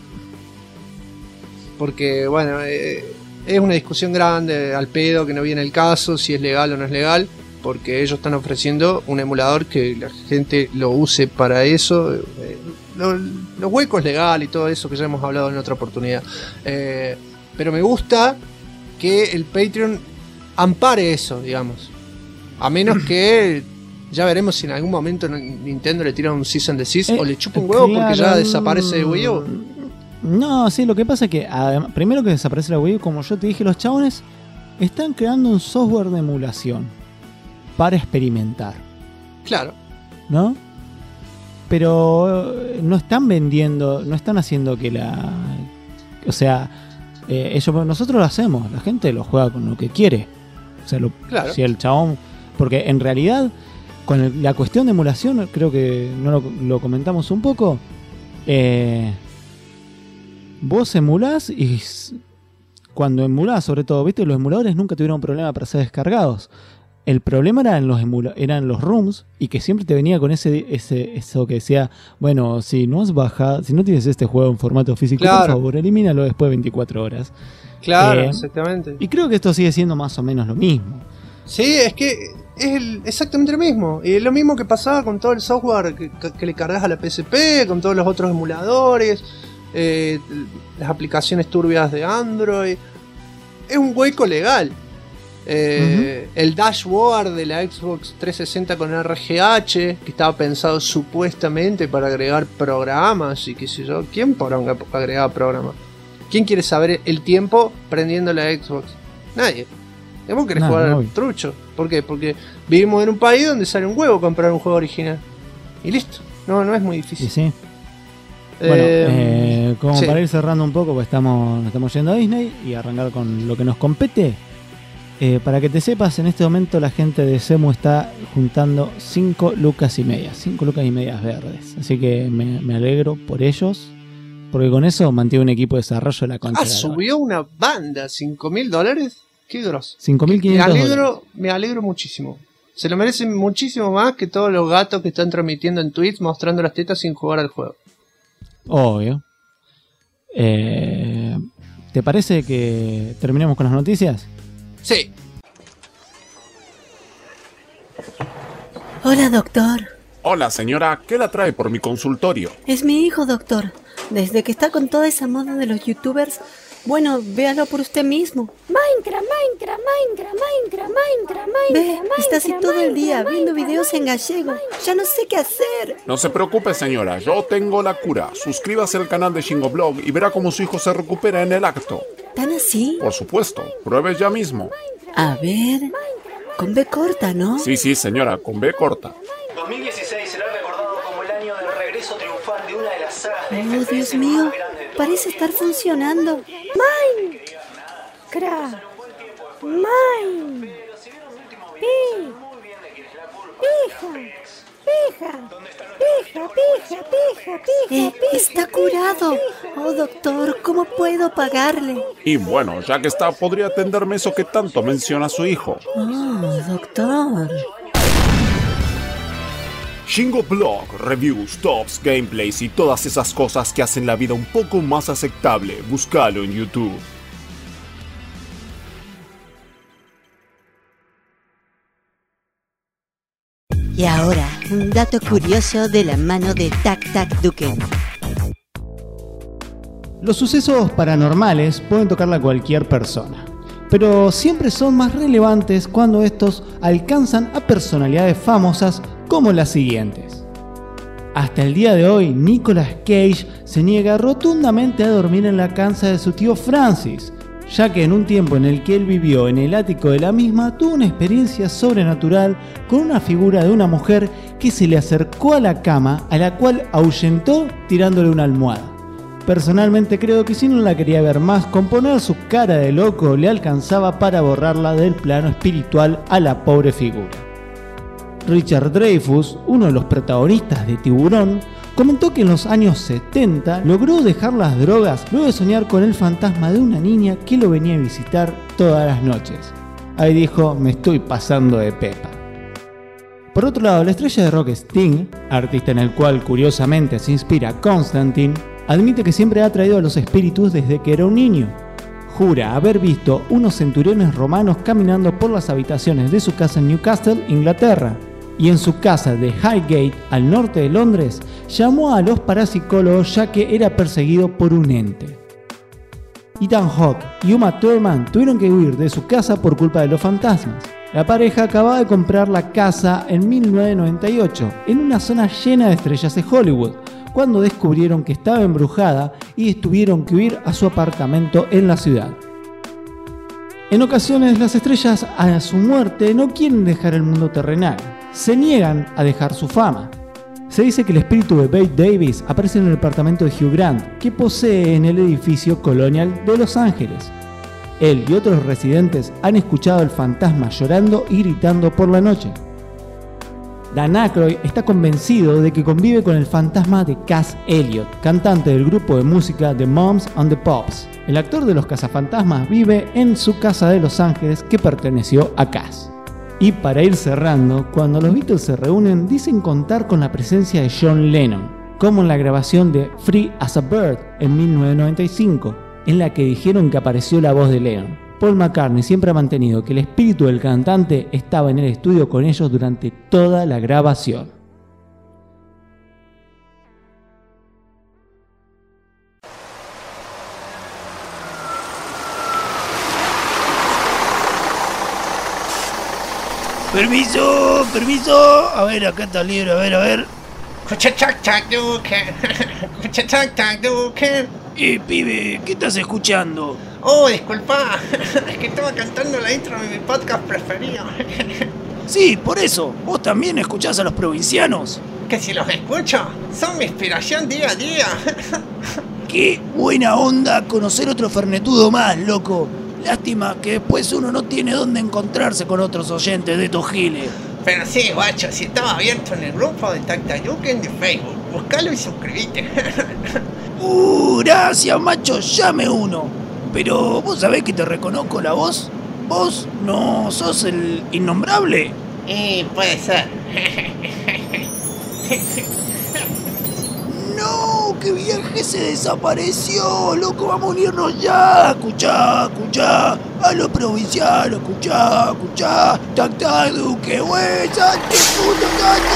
Porque bueno, es una discusión grande al pedo, que no viene el caso si es legal o no es legal, porque ellos están ofreciendo un emulador que la gente lo use para eso. Los huecos legal y todo eso que ya hemos hablado en otra oportunidad. Pero me gusta que el Patreon ampare eso, digamos. A menos que ya veremos si en algún momento Nintendo le tira un cease and desist o le chupa un huevo porque ya desaparece de Wii U. No, sí, lo que pasa es que primero que desaparece la Wii U, como yo te dije, los chabones están creando un software de emulación para experimentar. Claro. ¿No? Pero no están vendiendo, no están haciendo que o sea, nosotros lo hacemos, la gente lo juega con lo que quiere. O sea, claro. Si el chabón, porque en realidad con la cuestión de emulación, creo que no lo comentamos un poco. Vos emulás y cuando emulás, sobre todo, viste, los emuladores nunca tuvieron problema para ser descargados. El problema eran los rooms, y que siempre te venía con eso que decía, bueno, si no tienes este juego en formato físico, claro, por favor, elimínalo después de 24 horas. Claro, exactamente. Y creo que esto sigue siendo más o menos lo mismo. Sí, es que es exactamente lo mismo. Y es lo mismo que pasaba con todo el software que le cargas a la PSP, con todos los otros emuladores, las aplicaciones turbias de Android. Es un hueco legal. El dashboard de la Xbox 360 con RGH, que estaba pensado supuestamente para agregar programas y qué sé yo. ¿Quién agregaba programas? ¿Quién quiere saber el tiempo prendiendo la Xbox? Nadie. Vos querés jugar al trucho. ¿Por qué? Porque vivimos en un país donde sale un huevo comprar un juego original. Y listo. No es muy difícil. Sí. Bueno, como para ir cerrando un poco, pues nos estamos yendo a Disney y arrancar con lo que nos compete. Para que te sepas, en este momento la gente de Semu está juntando 5 lucas y medias. 5 lucas y medias verdes. Así que me alegro por ellos. Porque con eso mantiene un equipo de desarrollo de la concha. Subió una banda, $5.000. Qué grosso. 5.500. Me alegro muchísimo. Se lo merecen muchísimo más que todos los gatos que están transmitiendo en Twitch mostrando las tetas sin jugar al juego. Obvio. ¿Te parece que terminemos con las noticias? Sí. Hola, doctor. Hola, señora. ¿Qué la trae por mi consultorio? Es mi hijo, doctor. Desde que está con toda esa moda de los youtubers, bueno, véalo por usted mismo. Minecraft. Ve, está así todo el día viendo videos en gallego. Ya no sé qué hacer. No se preocupe, señora. Yo tengo la cura. Suscríbase al canal de Shingoblog y verá cómo su hijo se recupera en el acto. ¿Tan así? Por supuesto. Pruebe ya mismo. A ver... Con B corta, ¿no? Sí, señora. Con B corta. 2016 será recordado como el año del regreso triunfal de una de las sagas de FPS Dios mío, parece estar funcionando. Minecraft. Pija. Está curado. Oh, doctor, ¿cómo puedo pagarle? Y bueno, ya que está, podría atenderme eso que tanto menciona su hijo. Oh, doctor. Shingoblog, reviews, tops, gameplays y todas esas cosas que hacen la vida un poco más aceptable. Búscalo en YouTube. Y ahora, un dato curioso de la mano de TacTacDuken. Los sucesos paranormales pueden tocarle a cualquier persona, pero siempre son más relevantes cuando estos alcanzan a personalidades famosas como las siguientes. Hasta el día de hoy, Nicolas Cage se niega rotundamente a dormir en la casa de su tío Francis, ya que en un tiempo en el que él vivió en el ático de la misma, tuvo una experiencia sobrenatural con una figura de una mujer que se le acercó a la cama, a la cual ahuyentó tirándole una almohada. Personalmente creo que si no la quería ver más, con poner su cara de loco le alcanzaba para borrarla del plano espiritual a la pobre figura. Richard Dreyfuss, uno de los protagonistas de Tiburón, comentó que en los años 70 logró dejar las drogas luego de soñar con el fantasma de una niña que lo venía a visitar todas las noches. Ahí dijo, me estoy pasando de pepa. Por otro lado, la estrella de rock Sting, artista en el cual curiosamente se inspira Constantine, admite que siempre ha atraído a los espíritus desde que era un niño. Jura haber visto unos centuriones romanos caminando por las habitaciones de su casa en Newcastle, Inglaterra. Y en su casa de Highgate, al norte de Londres, llamó a los parapsicólogos ya que era perseguido por un ente. Ethan Hawke y Uma Thurman tuvieron que huir de su casa por culpa de los fantasmas. La pareja acababa de comprar la casa en 1998, en una zona llena de estrellas de Hollywood, cuando descubrieron que estaba embrujada y tuvieron que huir a su apartamento en la ciudad. En ocasiones, las estrellas a su muerte no quieren dejar el mundo terrenal. Se niegan a dejar su fama. Se dice que el espíritu de Bette Davis aparece en el departamento de Hugh Grant, que posee en el edificio Colonial de Los Ángeles. Él y otros residentes han escuchado al fantasma llorando y gritando por la noche. Dan Aykroyd está convencido de que convive con el fantasma de Cass Elliot, cantante del grupo de música The Moms and the Pops. El actor de los cazafantasmas vive en su casa de Los Ángeles que perteneció a Cass. Y para ir cerrando, cuando los Beatles se reúnen dicen contar con la presencia de John Lennon, como en la grabación de Free as a Bird en 1995, en la que dijeron que apareció la voz de Lennon. Paul McCartney siempre ha mantenido que el espíritu del cantante estaba en el estudio con ellos durante toda la grabación. Permiso. A ver, acá está el libro, a ver. Pibe, ¿qué estás escuchando? Oh, disculpa, es que estaba cantando la intro de mi podcast preferido. Sí, por eso. ¿Vos también escuchás a los provincianos? que si los escucho, son mi inspiración día a día. Qué buena onda conocer otro fernetudo más, loco. Lástima que después uno no tiene dónde encontrarse con otros oyentes de estos giles. Pero sí, guacho, si estaba abierto en el grupo de Tactaluken de Facebook, buscalo y suscribite. Gracias, macho, llame uno. Pero vos sabés que te reconozco la voz. ¿Vos no sos el innombrable? Puede ser. ¡No! ¡Qué viaje se desapareció! ¡Loco, vamos a unirnos ya! Escuchá, a los provincianos, escuchá. Tactaluken, güey, salte, puto,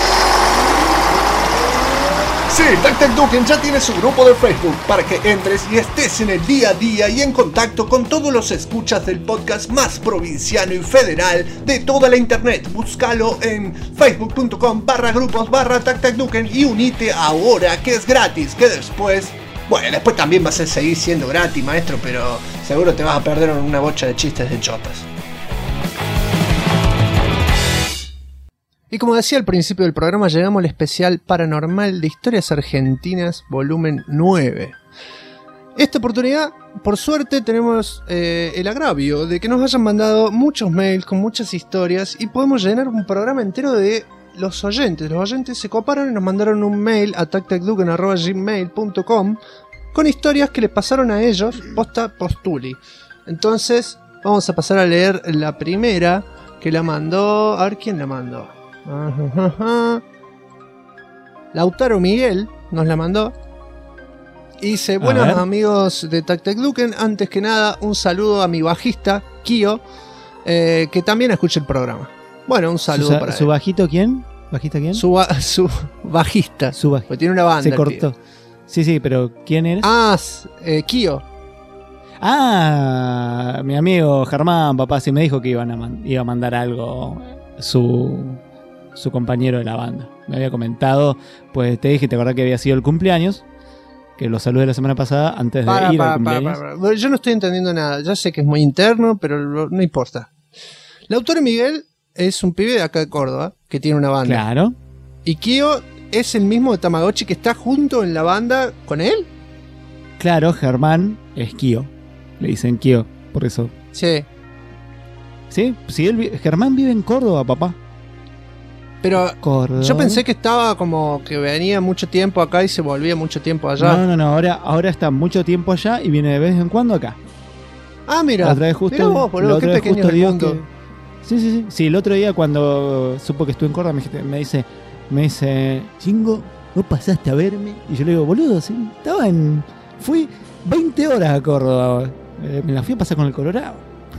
Sí, Tactaluken ya tiene su grupo de Facebook para que entres y estés en el día a día y en contacto con todos los escuchas del podcast más provinciano y federal de toda la internet. Búscalo en facebook.com/grupos/Tactaluken y unite ahora, que es gratis, que después... Bueno, después también vas a seguir siendo gratis, maestro, pero seguro te vas a perder una bocha de chistes de chotas. Y como decía al principio del programa, llegamos al especial paranormal de historias argentinas, volumen 9. Esta oportunidad, por suerte, tenemos el agravio de que nos hayan mandado muchos mails con muchas historias y podemos llenar un programa entero de los oyentes. Los oyentes se coparon y nos mandaron un mail a tactacduken@gmail.com con historias que les pasaron a ellos posta postuli. Entonces, vamos a pasar a leer la primera que la mandó... A ver quién la mandó. Lautaro Miguel nos la mandó y dice: buenos amigos de Tactaluken, antes que nada un saludo a mi bajista Kio, que también escucha el programa. Bueno, un saludo para ¿Su él. bajito quién? ¿Bajista quién? Su bajista. Porque tiene una banda. Se cortó. Sí, pero ¿quién eres? Kio. Mi amigo Germán, papá, sí me dijo que iba a mandar algo su compañero de la banda. Me había comentado, pues te dije, te acordás que había sido el cumpleaños, que lo saludé la semana pasada antes de ir al cumpleaños. Yo no estoy entendiendo nada. Ya sé que es muy interno, pero no importa. Lautaro Miguel es un pibe de acá de Córdoba que tiene una banda. Claro. ¿Y Kio es el mismo de Tamagotchi que está junto en la banda con él? Claro, Germán es Kio. Le dicen Kio, por eso. Sí. Sí, Germán vive en Córdoba, papá. Pero Córdoba. Yo pensé que estaba como que venía mucho tiempo acá y se volvía mucho tiempo allá. No, ahora está mucho tiempo allá y viene de vez en cuando acá. Ah, mira. La otra vez justo, mirá vos, boludo, qué pequeño es el mundo. Sí, el otro día cuando supo que estuve en Córdoba me dice, Chingo, ¿no pasaste a verme? Y yo le digo, boludo, sí, fui 20 horas a Córdoba, me la fui a pasar con el Colorado.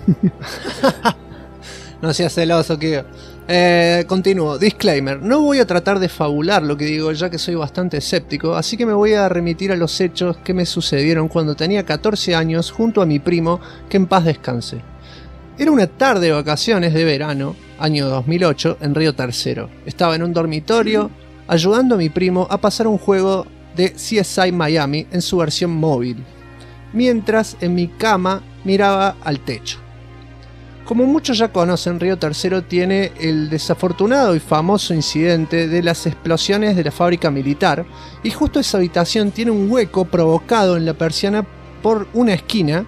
No seas celoso, Kio. Continúo. Disclaimer. No voy a tratar de fabular lo que digo, ya que soy bastante escéptico, así que me voy a remitir a los hechos que me sucedieron cuando tenía 14 años junto a mi primo, que en paz descanse. Era una tarde de vacaciones de verano, año 2008, en Río Tercero. Estaba en un dormitorio ayudando a mi primo a pasar un juego de CSI Miami en su versión móvil, mientras en mi cama miraba al techo. Como muchos ya conocen, Río Tercero tiene el desafortunado y famoso incidente de las explosiones de la fábrica militar, y justo esa habitación tiene un hueco provocado en la persiana por una esquirla,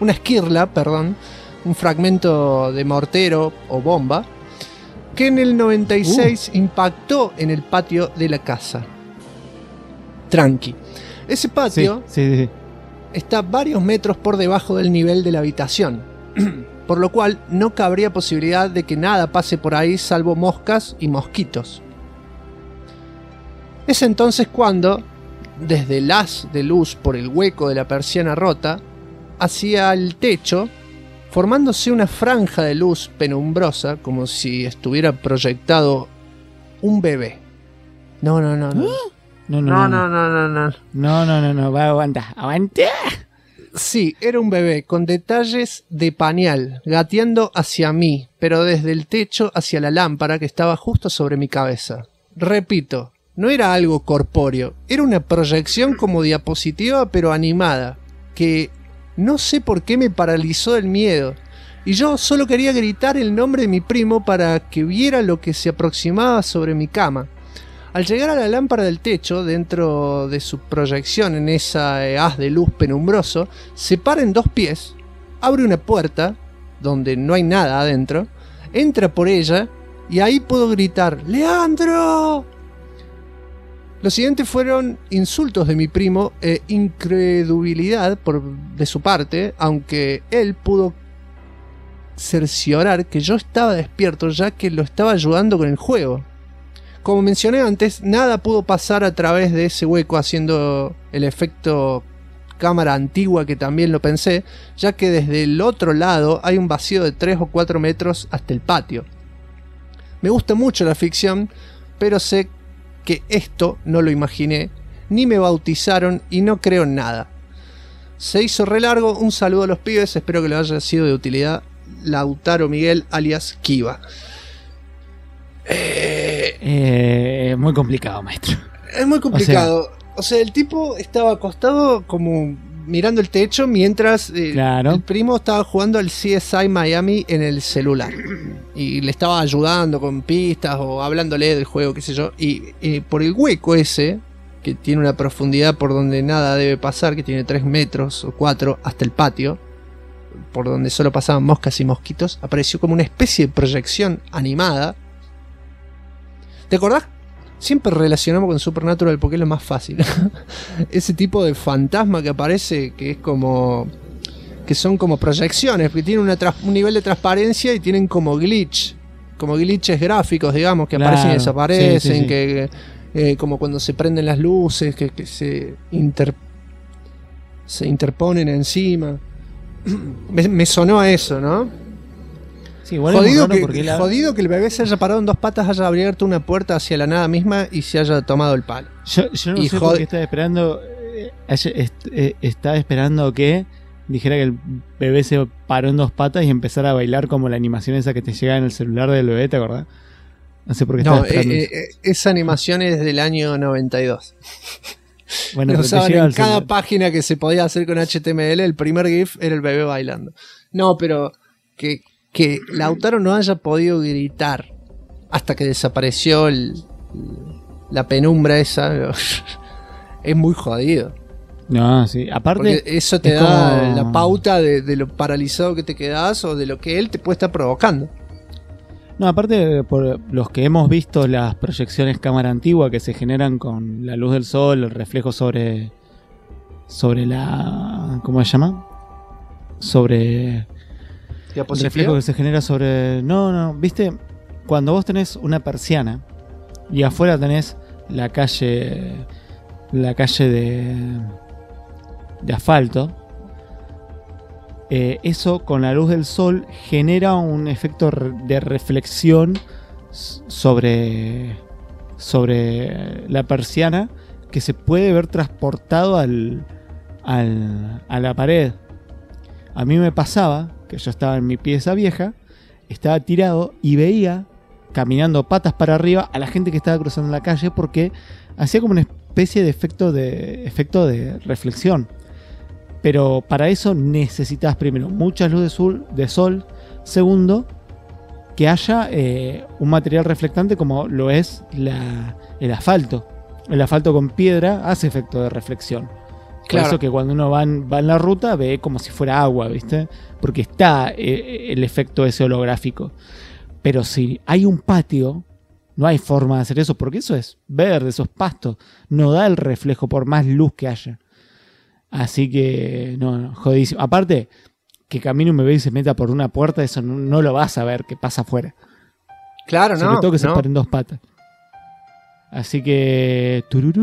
un fragmento de mortero o bomba, que en el 96 impactó en el patio de la casa. Tranqui. Ese patio está varios metros por debajo del nivel de la habitación, por lo cual no cabría posibilidad de que nada pase por ahí salvo moscas y mosquitos. Es entonces cuando, desde el haz de luz por el hueco de la persiana rota, hacia el techo, formándose una franja de luz penumbrosa, como si estuviera proyectado un bebé. No, aguanta. Sí, era un bebé con detalles de pañal, gateando hacia mí, pero desde el techo hacia la lámpara que estaba justo sobre mi cabeza. Repito, no era algo corpóreo, era una proyección como diapositiva pero animada, que no sé por qué me paralizó el miedo, y yo solo quería gritar el nombre de mi primo para que viera lo que se aproximaba sobre mi cama. Al llegar a la lámpara del techo, dentro de su proyección en esa haz de luz penumbroso, se para en 2 pies, abre una puerta, donde no hay nada adentro, entra por ella, y ahí puedo gritar, ¡Leandro! Lo siguiente fueron insultos de mi primo e incredulidad de su parte, aunque él pudo cerciorar que yo estaba despierto ya que lo estaba ayudando con el juego. Como mencioné antes, nada pudo pasar a través de ese hueco haciendo el efecto cámara antigua que también lo pensé, ya que desde el otro lado hay un vacío de 3 o 4 metros hasta el patio. Me gusta mucho la ficción, pero sé que esto no lo imaginé, ni me bautizaron y no creo en nada. Se hizo re largo, un saludo a los pibes, espero que les haya sido de utilidad. Lautaro Miguel alias Kiva. Muy complicado, maestro. Es muy complicado. O sea, el tipo estaba acostado como mirando el techo mientras el primo estaba jugando al CSI Miami en el celular. Y le estaba ayudando con pistas o hablándole del juego, qué sé yo. Y por el hueco ese, que tiene una profundidad por donde nada debe pasar, que tiene 3 metros o 4 hasta el patio, por donde solo pasaban moscas y mosquitos, apareció como una especie de proyección animada. ¿Te acordás? Siempre relacionamos con Supernatural porque es lo más fácil. Ese tipo de fantasma que aparece, que es como... que son como proyecciones, que tienen un nivel de transparencia y tienen como glitches gráficos, digamos, que aparecen y desaparecen, que como cuando se prenden las luces, que se interponen encima. Me sonó a eso, ¿no? Sí, igual jodido que el bebé se haya parado en 2 patas, haya abierto una puerta hacia la nada misma y se haya tomado el palo. Yo no sé por qué estaba esperando. Estaba esperando que dijera que el bebé se paró en 2 patas y empezara a bailar como la animación esa que te llega en el celular del bebé, ¿te acordás? No sé por qué estaba esperando eso. Esa animación es del año 92. Bueno, lo usaban en cada página que se podía hacer con HTML. El primer GIF era el bebé bailando. No, pero que Lautaro no haya podido gritar hasta que desapareció la penumbra esa es muy jodido. No, sí. Aparte, porque eso te da la pauta de lo paralizado que te quedás o de lo que él te puede estar provocando. No, aparte, por los que hemos visto las proyecciones cámara antigua que se generan con la luz del sol, el reflejo sobre la... ¿cómo se llama? Sobre... el reflejo que se genera sobre... No, ¿viste? Cuando vos tenés una persiana y afuera tenés la calle de asfalto, eso con la luz del sol genera un efecto de reflexión sobre la persiana que se puede ver transportado a la pared. A mí me pasaba que yo estaba en mi pieza vieja, estaba tirado y veía caminando patas para arriba a la gente que estaba cruzando la calle, porque hacía como una especie de efecto de reflexión. Pero para eso necesitas primero mucha luz de sol, segundo, que haya un material reflectante como lo es el asfalto. El asfalto con piedra hace efecto de reflexión. Claro. Por eso que cuando uno va en la ruta ve como si fuera agua, ¿viste? Porque está el efecto ese holográfico. Pero si hay un patio, no hay forma de hacer eso, porque eso es verde, eso es pasto. No da el reflejo por más luz que haya. Así que, no, jodísimo. Aparte, que camine un bebé y se meta por una puerta, eso no lo vas a ver que pasa afuera. Claro, sobre todo que se paren 2 patas. Así que...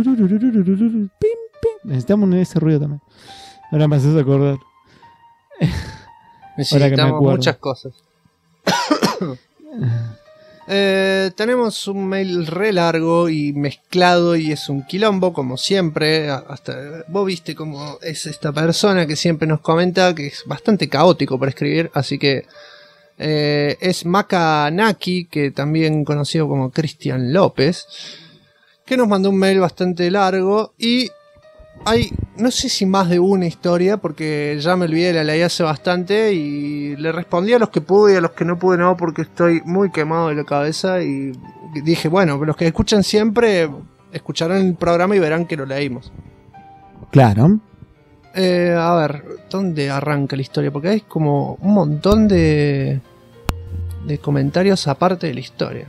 necesitamos ese ruido también. Ahora me haces acordar. Necesitamos muchas cosas. Tenemos un mail re largo y mezclado y es un quilombo como siempre. Hasta vos viste cómo es esta persona que siempre nos comenta que es bastante caótico para escribir, así que es Makanaki, que también conocido como Cristian López, que nos mandó un mail bastante largo y hay, no sé si más de una historia, porque ya me olvidé, la leí hace bastante y le respondí a los que pude y a los que no pude no, porque estoy muy quemado de la cabeza y dije, bueno, los que escuchan siempre escucharán el programa y verán que lo leímos. Claro. A ver, ¿dónde arranca la historia? Porque hay como un montón de comentarios aparte de la historia.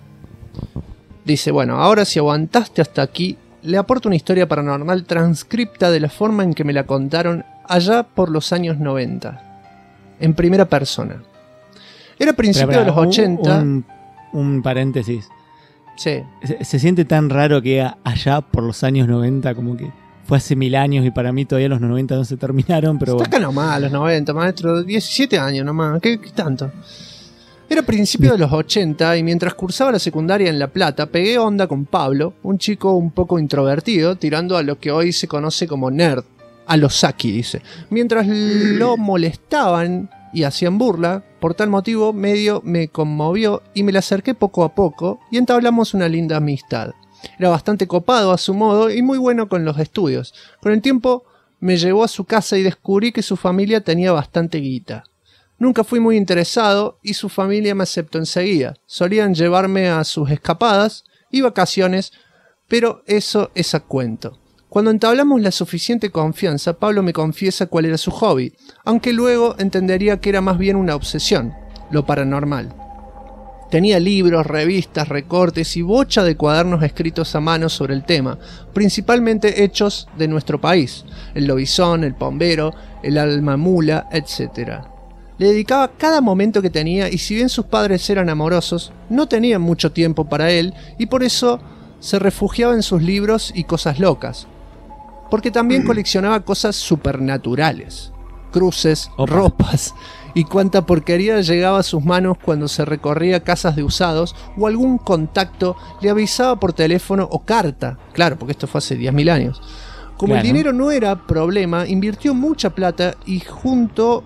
Dice, bueno, ahora si aguantaste hasta aquí, le aporto una historia paranormal transcripta de la forma en que me la contaron allá por los años 90. En primera persona. Era principio de los 80. Un paréntesis. Sí. Se siente tan raro que allá por los años 90, como que fue hace 1000 años y para mí todavía los 90 no se terminaron, pero está acá nomás, los 90, maestro. 17 años nomás. ¿Qué tanto? Era principio de los 80 y mientras cursaba la secundaria en La Plata, pegué onda con Pablo, un chico un poco introvertido, tirando a lo que hoy se conoce como nerd. A lo Saki, dice. Mientras lo molestaban y hacían burla, por tal motivo medio me conmovió y me le acerqué poco a poco y entablamos una linda amistad. Era bastante copado a su modo y muy bueno con los estudios. Con el tiempo me llevó a su casa y descubrí que su familia tenía bastante guita. Nunca fui muy interesado y su familia me aceptó enseguida. Solían llevarme a sus escapadas y vacaciones, pero eso es a cuento. Cuando entablamos la suficiente confianza, Pablo me confiesa cuál era su hobby, aunque luego entendería que era más bien una obsesión, lo paranormal. Tenía libros, revistas, recortes y bocha de cuadernos escritos a mano sobre el tema, principalmente hechos de nuestro país, el lobizón, el pombero, el alma mula, etc. Le dedicaba cada momento que tenía y si bien sus padres eran amorosos, no tenían mucho tiempo para él y por eso se refugiaba en sus libros y cosas locas. Porque también coleccionaba cosas supernaturales, cruces, ropas y cuánta porquería llegaba a sus manos cuando se recorría casas de usados o algún contacto le avisaba por teléfono o carta. Claro, porque esto fue hace 10.000 años. Como el dinero no era problema, invirtió mucha plata y juntó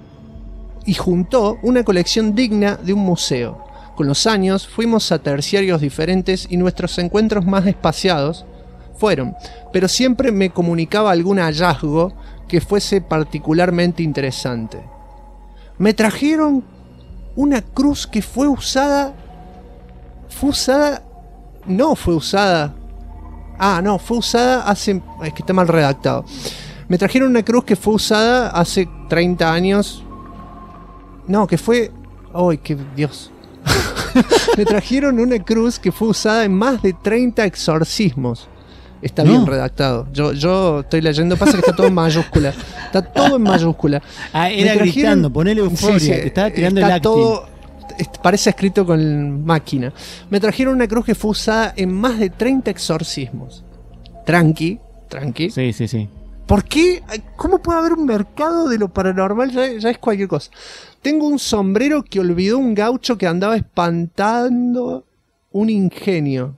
una colección digna de un museo. Con los años fuimos a terciarios diferentes y nuestros encuentros más espaciados fueron, pero siempre me comunicaba algún hallazgo que fuese particularmente interesante. Me trajeron una cruz que fue usada hace... Es que está mal redactado. Me trajeron una cruz que fue usada hace 30 años. No, que fue... ¡Ay, qué Dios! Me trajeron una cruz que fue usada en más de 30 exorcismos. Está bien redactado. Yo estoy leyendo, pasa que está todo en mayúscula. Está todo en mayúscula. Ah, era gritando, ponele euforia. Sí, te estaba tirando el acting. Todo, parece escrito con máquina. Me trajeron una cruz que fue usada en más de 30 exorcismos. Tranqui. Sí. ¿Por qué? ¿Cómo puede haber un mercado de lo paranormal? Ya es cualquier cosa. Tengo un sombrero que olvidó un gaucho que andaba espantando un ingenio.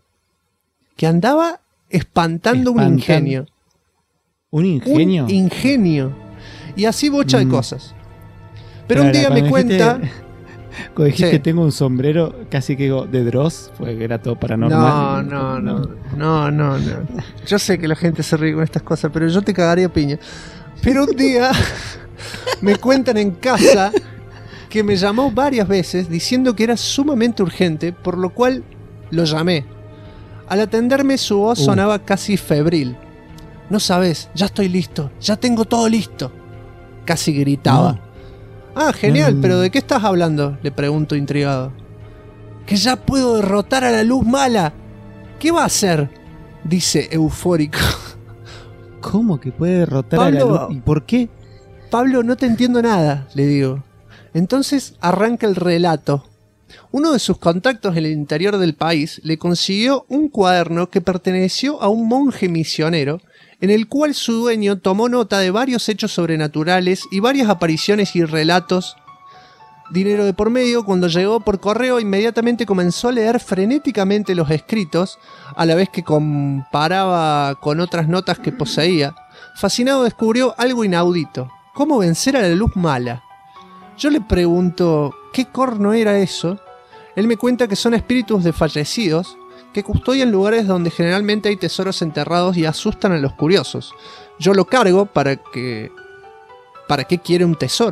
¿Un ingenio? ¿Un ingenio? Un ingenio. Y así bocha de cosas. Pero un día me cuenta... Cuando dijiste que tengo un sombrero casi que de Dross, fue que era todo paranormal. No. Yo sé que la gente se ríe con estas cosas, pero yo te cagaría piña. Pero un día me cuentan en casa que me llamó varias veces diciendo que era sumamente urgente, por lo cual lo llamé. Al atenderme su voz sonaba casi febril. No sabes, ya estoy listo, ya tengo todo listo. Casi gritaba. No. Ah, genial, pero ¿de qué estás hablando? Le pregunto intrigado. Que ya puedo derrotar a la luz mala. ¿Qué va a hacer? Dice eufórico. ¿Cómo que puede derrotar a la luz? ¿Y por qué? Pablo, no te entiendo nada, le digo. Entonces arranca el relato. Uno de sus contactos en el interior del país le consiguió un cuaderno que perteneció a un monje misionero, en el cual su dueño tomó nota de varios hechos sobrenaturales y varias apariciones y relatos. Dinero de por medio, cuando llegó por correo, inmediatamente comenzó a leer frenéticamente los escritos, a la vez que comparaba con otras notas que poseía. Fascinado descubrió algo inaudito: cómo vencer a la luz mala. Yo le pregunto, ¿qué corno era eso? Él me cuenta que son espíritus de fallecidos que custodian lugares donde generalmente hay tesoros enterrados y asustan a los curiosos. Yo lo cargo ¿para qué quiere un tesoro?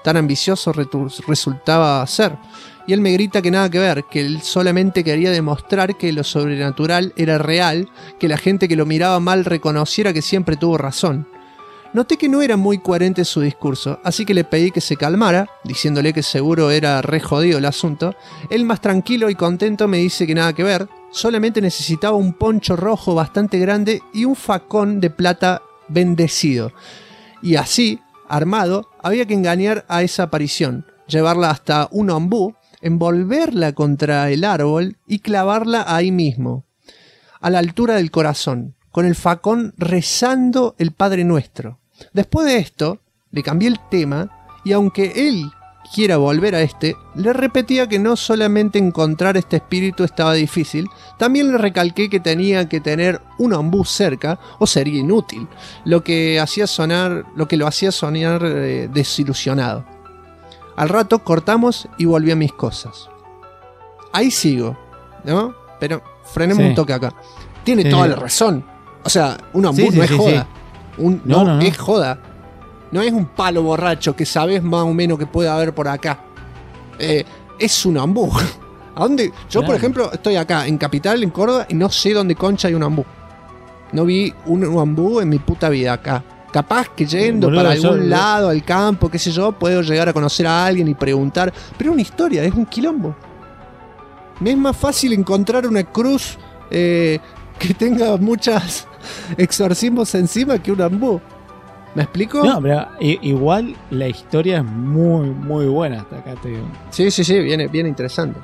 tan ambicioso resultaba ser. Y él me grita que nada que ver, que él solamente quería demostrar que lo sobrenatural era real, que la gente que lo miraba mal reconociera que siempre tuvo razón. Noté que no era muy coherente su discurso, así que le pedí que se calmara, diciéndole que seguro era re jodido el asunto. Él, más tranquilo y contento, me dice que nada que ver, solamente necesitaba un poncho rojo bastante grande y un facón de plata bendecido. Y así, armado, había que engañar a esa aparición, llevarla hasta un ombú, envolverla contra el árbol y clavarla ahí mismo, a la altura del corazón, con el facón rezando el Padre Nuestro. Después de esto, le cambié el tema y aunque él quiera volver a le repetía que no solamente encontrar este espíritu estaba difícil, también le recalqué que tenía que tener un ombú cerca o sería inútil, lo que lo hacía sonar desilusionado. Al rato cortamos y volví a mis cosas. Ahí sigo, ¿no? Pero frenemos un toque acá. Tiene toda la razón. O sea, un ombú no es joda. No es joda. No es un palo borracho que sabes más o menos que puede haber por acá. Es un ombú. ¿A dónde? Yo, por ejemplo, estoy acá en Capital, en Córdoba, y no sé dónde concha hay un ombú. No vi un ombú en mi puta vida acá. Capaz que yendo para algún lado, al campo, qué sé yo, puedo llegar a conocer a alguien y preguntar. Pero es una historia, es un quilombo. Me es más fácil encontrar una cruz que tenga muchos exorcismos encima que un ombú. ¿Me explico? No, pero igual la historia es muy, muy buena hasta acá, te digo. Sí, viene interesante.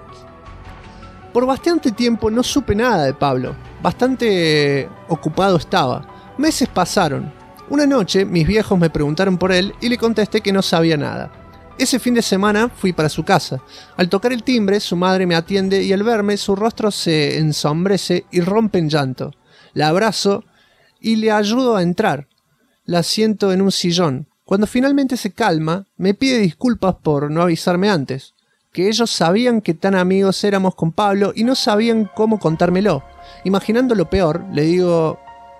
Por bastante tiempo no supe nada de Pablo. Bastante ocupado estaba. Meses pasaron. Una noche mis viejos me preguntaron por él y le contesté que no sabía nada. Ese fin de semana fui para su casa. Al tocar el timbre, su madre me atiende y al verme su rostro se ensombrece y rompe en llanto. La abrazo y le ayudo a entrar. La siento en un sillón. Cuando finalmente se calma, me pide disculpas por no avisarme antes. Que ellos sabían que tan amigos éramos con Pablo y no sabían cómo contármelo. Imaginando lo peor, le digo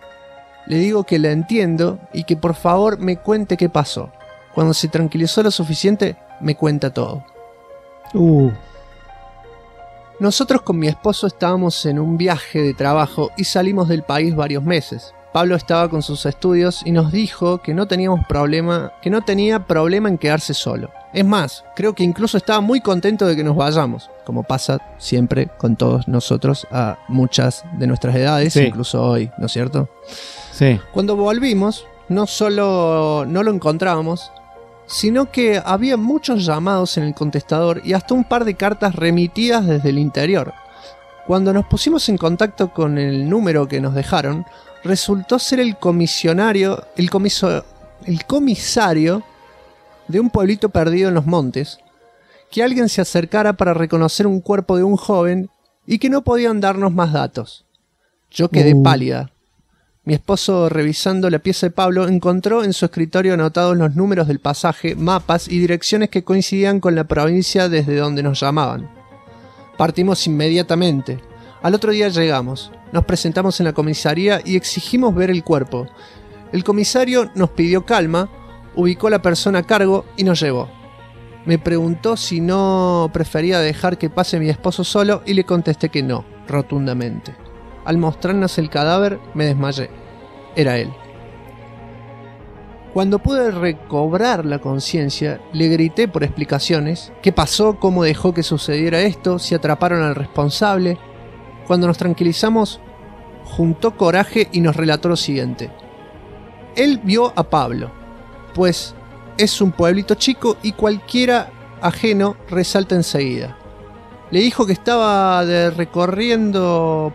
que la entiendo y que por favor me cuente qué pasó. Cuando se tranquilizó lo suficiente, me cuenta todo. Nosotros con mi esposo estábamos en un viaje de trabajo y salimos del país varios meses. Pablo estaba con sus estudios y nos dijo que no tenía problema en quedarse solo. Es más, creo que incluso estaba muy contento de que nos vayamos, como pasa siempre con todos nosotros a muchas de nuestras edades, incluso hoy, ¿no es cierto? Sí. Cuando volvimos, no solo no lo encontrábamos, sino que había muchos llamados en el contestador y hasta un par de cartas remitidas desde el interior. Cuando nos pusimos en contacto con el número que nos dejaron, resultó ser el comisario de un pueblito perdido en los montes, que alguien se acercara para reconocer un cuerpo de un joven y que no podían darnos más datos. Yo quedé pálida. Mi esposo, revisando la pieza de Pablo, encontró en su escritorio anotados los números del pasaje, mapas y direcciones que coincidían con la provincia desde donde nos llamaban. Partimos inmediatamente. Al otro día llegamos, nos presentamos en la comisaría y exigimos ver el cuerpo. El comisario nos pidió calma, ubicó a la persona a cargo y nos llevó. Me preguntó si no prefería dejar que pase mi esposo solo y le contesté que no, rotundamente. Al mostrarnos el cadáver me desmayé. Era él. Cuando pude recobrar la conciencia, le grité por explicaciones. ¿Qué pasó? ¿Cómo dejó que sucediera esto? ¿Si atraparon al responsable? Cuando nos tranquilizamos, juntó coraje y nos relató lo siguiente. Él vio a Pablo, pues es un pueblito chico y cualquiera ajeno resalta enseguida. Le dijo que estaba recorriendo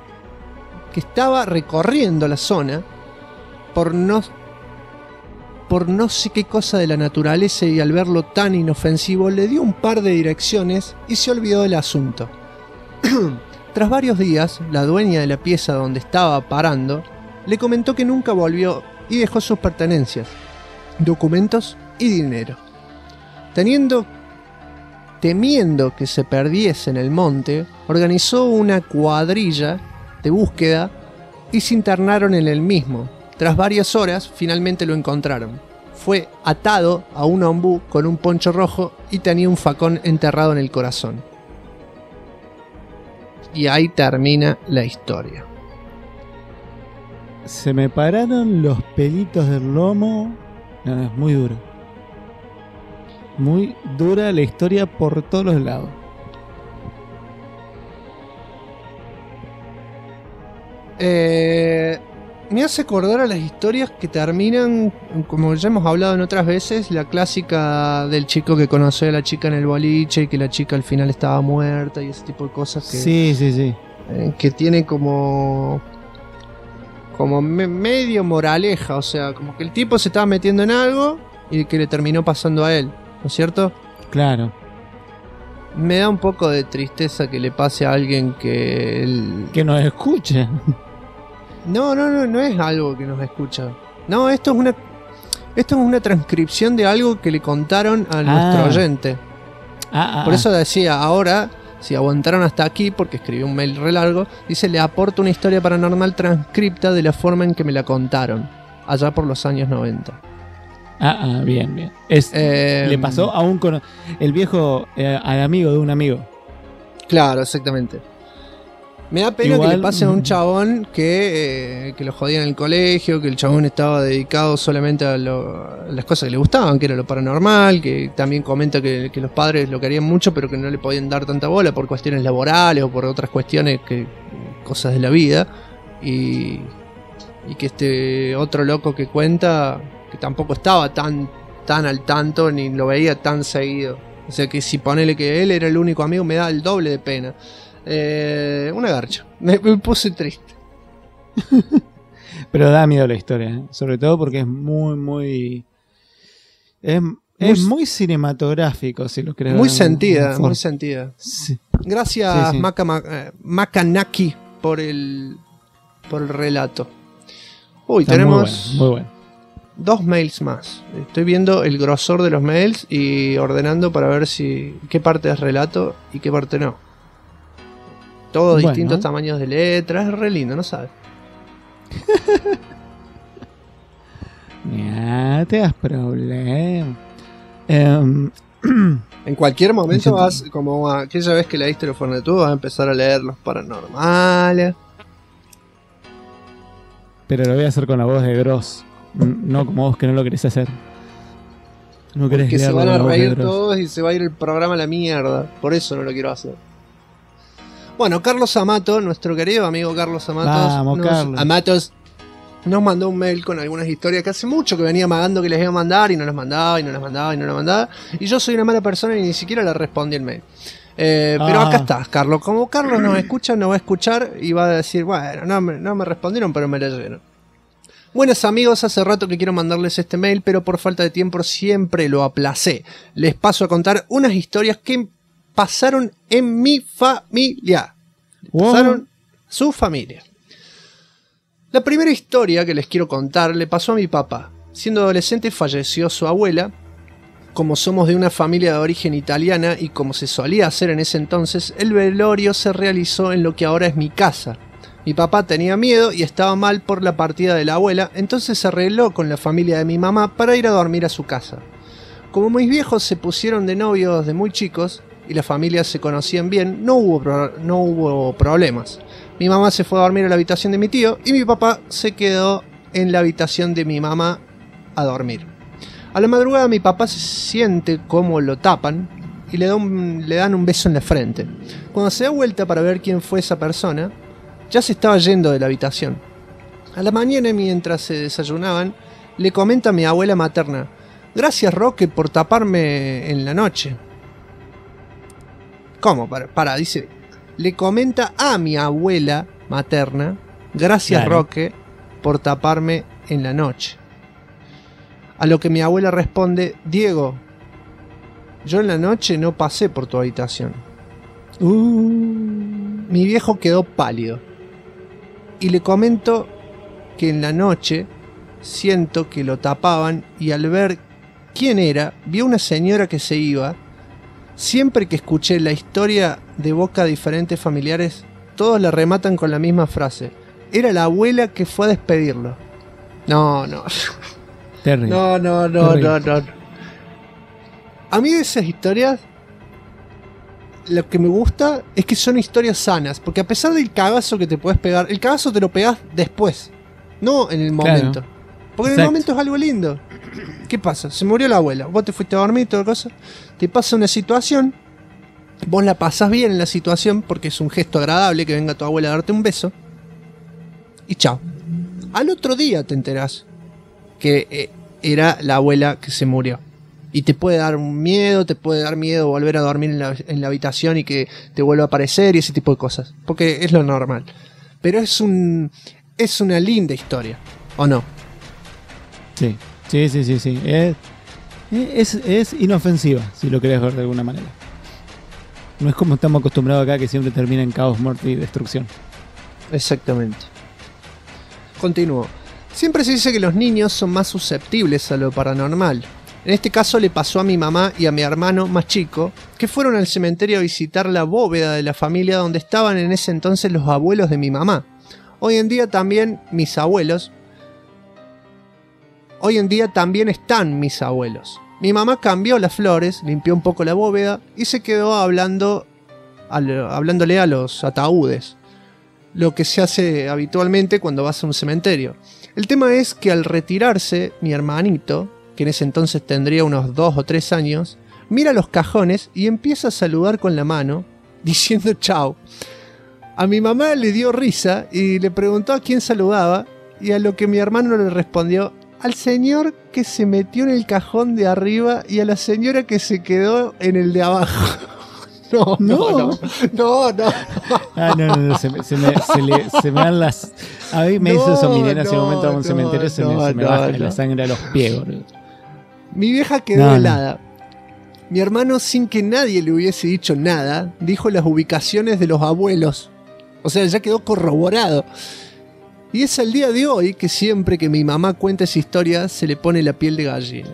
la zona por no sé qué cosa de la naturaleza y al verlo tan inofensivo le dio un par de direcciones y se olvidó del asunto. Tras varios días, la dueña de la pieza donde estaba parando le comentó que nunca volvió y dejó sus pertenencias, documentos y dinero. Temiendo que se perdiese en el monte, organizó una cuadrilla de búsqueda y se internaron en el mismo. Tras varias horas, finalmente lo encontraron. fue atado a un ombú con un poncho rojo y tenía un facón enterrado en el corazón. Y ahí termina la historia. Se me pararon los pelitos del lomo. No, es muy duro. Muy dura la historia por todos los lados. Me hace acordar a las historias que terminan, como ya hemos hablado en otras veces, la clásica del chico que conoció a la chica en el boliche y que la chica al final estaba muerta y ese tipo de cosas que, sí. Que tiene como medio moraleja, o sea, como que el tipo se estaba metiendo en algo y que le terminó pasando a él, ¿no es cierto? Claro. Me da un poco de tristeza que le pase a alguien que nos escuche. No es algo que nos escucha. No, esto es una transcripción de algo que le contaron a nuestro oyente. Por eso decía, ahora, si aguantaron hasta aquí, porque escribió un mail re largo, dice, le aporto una historia paranormal transcripta de la forma en que me la contaron, allá por los años 90. Bien. Le pasó a el viejo, al amigo de un amigo. Claro, exactamente. Me da pena que le pase a un chabón que lo jodían en el colegio, que el chabón estaba dedicado solamente a las cosas que le gustaban, que era lo paranormal, que también comenta que los padres lo querían mucho, pero que no le podían dar tanta bola por cuestiones laborales o por otras cuestiones, cosas de la vida. Y que este otro loco que cuenta, que tampoco estaba tan al tanto ni lo veía tan seguido. O sea que si ponele que él era el único amigo, me da el doble de pena. Una garcha. Me puse triste. Pero da miedo la historia, ¿eh? Sobre todo porque es muy muy cinematográfico, si lo crees. Muy sentida. Sí. Gracias, sí. Makanaki por el relato. Uy, está tenemos muy bueno. 2 mails más. Estoy viendo el grosor de los mails y ordenando para ver qué parte es relato y qué parte no. Todos distintos tamaños de letras, es re lindo, ¿no sabes? No te das problema. En cualquier momento vas, como aquella vez que leíste los Fornetudos, vas a empezar a leer los paranormales. Pero lo voy a hacer con la voz de Gross. No como vos que no lo querés hacer. No querés que se van a reír todos y se va a ir el programa a la mierda. Por eso no lo quiero hacer. Bueno, Carlos Amato, nuestro querido amigo Carlos Amatos, Amatos nos mandó un mail con algunas historias que hace mucho que venía amagando que les iba a mandar y no las mandaba. Y yo soy una mala persona y ni siquiera le respondí el mail. Pero acá estás, Carlos. Como Carlos nos escucha, nos va a escuchar y va a decir, bueno, no me respondieron, pero me leyeron. Buenos amigos, hace rato que quiero mandarles este mail, pero por falta de tiempo siempre lo aplacé. Les paso a contar unas historias que pasaron en mi familia. Pasaron su familia. La primera historia que les quiero contar le pasó a mi papá. Siendo adolescente falleció su abuela. Como somos de una familia de origen italiana y como se solía hacer en ese entonces, el velorio se realizó en lo que ahora es mi casa. Mi papá tenía miedo y estaba mal por la partida de la abuela, entonces se arregló con la familia de mi mamá para ir a dormir a su casa. Como mis viejos se pusieron de novios de muy chicos y las familias se conocían bien, no hubo problemas. Mi mamá se fue a dormir a la habitación de mi tío y mi papá se quedó en la habitación de mi mamá a dormir. A la madrugada mi papá se siente como lo tapan y le dan un beso en la frente. Cuando se da vuelta para ver quién fue esa persona, ya se estaba yendo de la habitación. A la mañana, mientras se desayunaban, le comenta a mi abuela materna: gracias, Roque, por taparme en la noche. ¿Cómo? Dice. Le comenta a mi abuela materna: gracias, claro, Roque, por taparme en la noche. A lo que mi abuela responde: Diego, yo en la noche no pasé por tu habitación. Mi viejo quedó pálido. Y le comento que en la noche siento que lo tapaban y al ver quién era, vio una señora que se iba. Siempre que escuché la historia de boca de diferentes familiares, todos la rematan con la misma frase: era la abuela que fue a despedirlo. No. Terrible. No. A mí de esas historias, lo que me gusta es que son historias sanas, porque a pesar del cagazo que te puedes pegar, el cagazo te lo pegás después, no en el momento. Claro. Porque en el momento es algo lindo. ¿Qué pasa? Se murió la abuela, vos te fuiste a dormir y toda cosa, te pasa una situación, vos la pasás bien en la situación porque es un gesto agradable que venga tu abuela a darte un beso, y chao. Al otro día te enterás que era la abuela que se murió. Y te puede dar miedo volver a dormir en la habitación y que te vuelva a aparecer y ese tipo de cosas. Porque es lo normal. Pero es una linda historia, ¿o no? Sí. Es inofensiva, si lo querés ver de alguna manera. No es como estamos acostumbrados acá, que siempre termina en caos, muerte y destrucción. Exactamente. Continúo. Siempre se dice que los niños son más susceptibles a lo paranormal. En este caso le pasó a mi mamá y a mi hermano más chico, que fueron al cementerio a visitar la bóveda de la familia donde estaban en ese entonces los abuelos de mi mamá. Hoy en día también están mis abuelos. Mi mamá cambió las flores, limpió un poco la bóveda y se quedó hablándole a los ataúdes. Lo que se hace habitualmente cuando vas a un cementerio. El tema es que al retirarse, mi hermanito, que en ese entonces tendría unos 2 o 3 años, mira los cajones y empieza a saludar con la mano, diciendo chao. A mi mamá le dio risa y le preguntó a quién saludaba, y a lo que mi hermano le respondió: al señor que se metió en el cajón de arriba y a la señora que se quedó en el de abajo. No. Ah, no, se me dan las... A mí me hizo eso mi nena hace un momento a un cementerio, se me baja la sangre a los pies, boludo. Mi vieja quedó helada. Mi hermano, sin que nadie le hubiese dicho nada, dijo las ubicaciones de los abuelos. O sea, ya quedó corroborado. Y es el día de hoy que siempre que mi mamá cuenta esa historia se le pone la piel de gallina.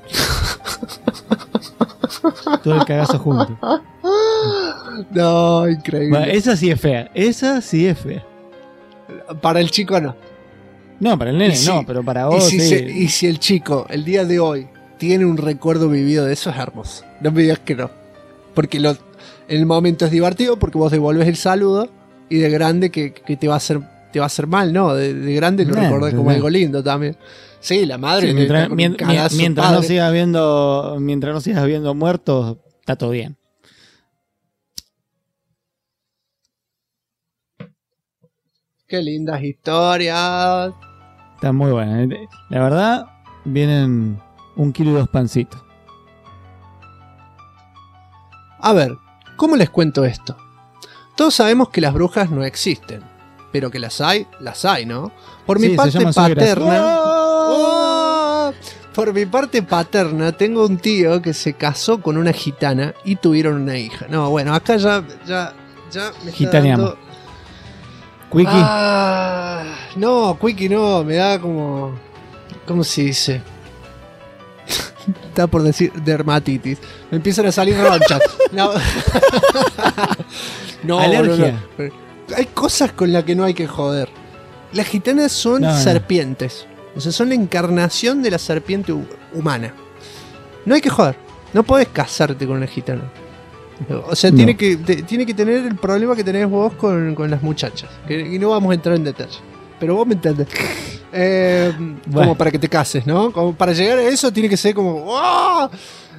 Todo el cagazo junto. No, increíble. Bueno, esa sí es fea. Para el chico no. No, para el nene no, pero para vos y si el chico, el día de hoy, tiene un recuerdo vivido de eso, es hermoso. No me digas que no. Porque en el momento es divertido porque vos devolves el saludo y de grande que te va a hacer mal, ¿no? De grande lo recordás como algo lindo también. Sí, la madre. Sí, mientras no sigas viendo muertos, está todo bien. Qué lindas historias. Está muy buena. La verdad, vienen 1 kilo y 2 pancitos. A ver, ¿cómo les cuento esto? Todos sabemos que las brujas no existen, pero que las hay, ¿no? Por mi parte paterna, tengo un tío que se casó con una gitana y tuvieron una hija. No, bueno, acá ya me está dando... ¿Quickie? No, Quickie no, me da como... ¿Cómo se dice? Está por decir dermatitis. Me empiezan a salir ronchas. No, alergia. No. Hay cosas con las que no hay que joder. Las gitanas son serpientes. O sea, son la encarnación de la serpiente humana. No hay que joder. No podés casarte con una gitana. O sea, tiene que tener el problema que tenés vos con las muchachas. Y no vamos a entrar en detalle. Pero vos me entendés. Como para que te cases, ¿no? Como para llegar a eso tiene que ser como... ¡Oh!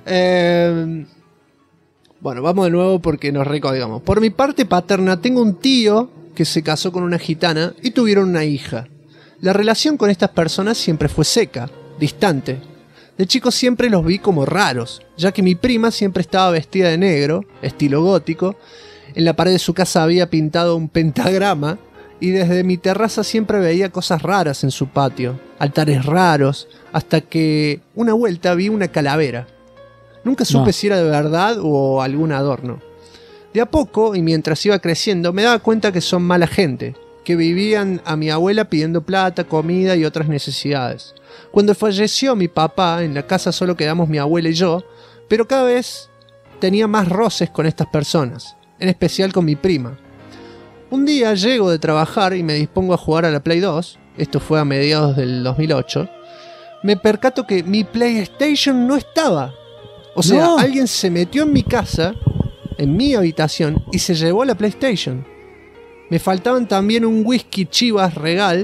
Bueno, vamos de nuevo porque nos recodegamos. Por mi parte paterna, tengo un tío que se casó con una gitana y tuvieron una hija. La relación con estas personas siempre fue seca, distante. De chico siempre los vi como raros, ya que mi prima siempre estaba vestida de negro, estilo gótico. En la pared de su casa había pintado un pentagrama y desde mi terraza siempre veía cosas raras en su patio, altares raros, hasta que una vuelta vi una calavera. Nunca supe si era de verdad o algún adorno. De a poco, y mientras iba creciendo, me daba cuenta que son mala gente, que vivían a mi abuela pidiendo plata, comida y otras necesidades. Cuando falleció mi papá, en la casa solo quedamos mi abuela y yo, pero cada vez tenía más roces con estas personas, en especial con mi prima. Un día llego de trabajar y me dispongo a jugar a la Play 2, esto fue a mediados del 2008, me percato que mi PlayStation no estaba. O sea, alguien se metió en mi casa, en mi habitación, y se llevó la PlayStation. Me faltaban también un whisky Chivas Regal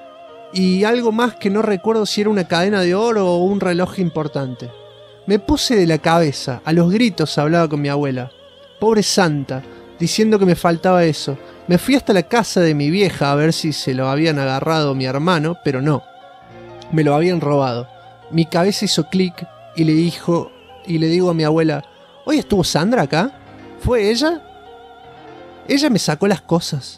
y algo más que no recuerdo si era una cadena de oro o un reloj importante. Me puse de la cabeza, a los gritos hablaba con mi abuela. Pobre santa, diciendo que me faltaba eso. Me fui hasta la casa de mi vieja a ver si se lo habían agarrado mi hermano, pero no. Me lo habían robado. Mi cabeza hizo clic y le digo a mi abuela, ¿hoy estuvo Sandra acá? ¿Fue ella? Ella me sacó las cosas.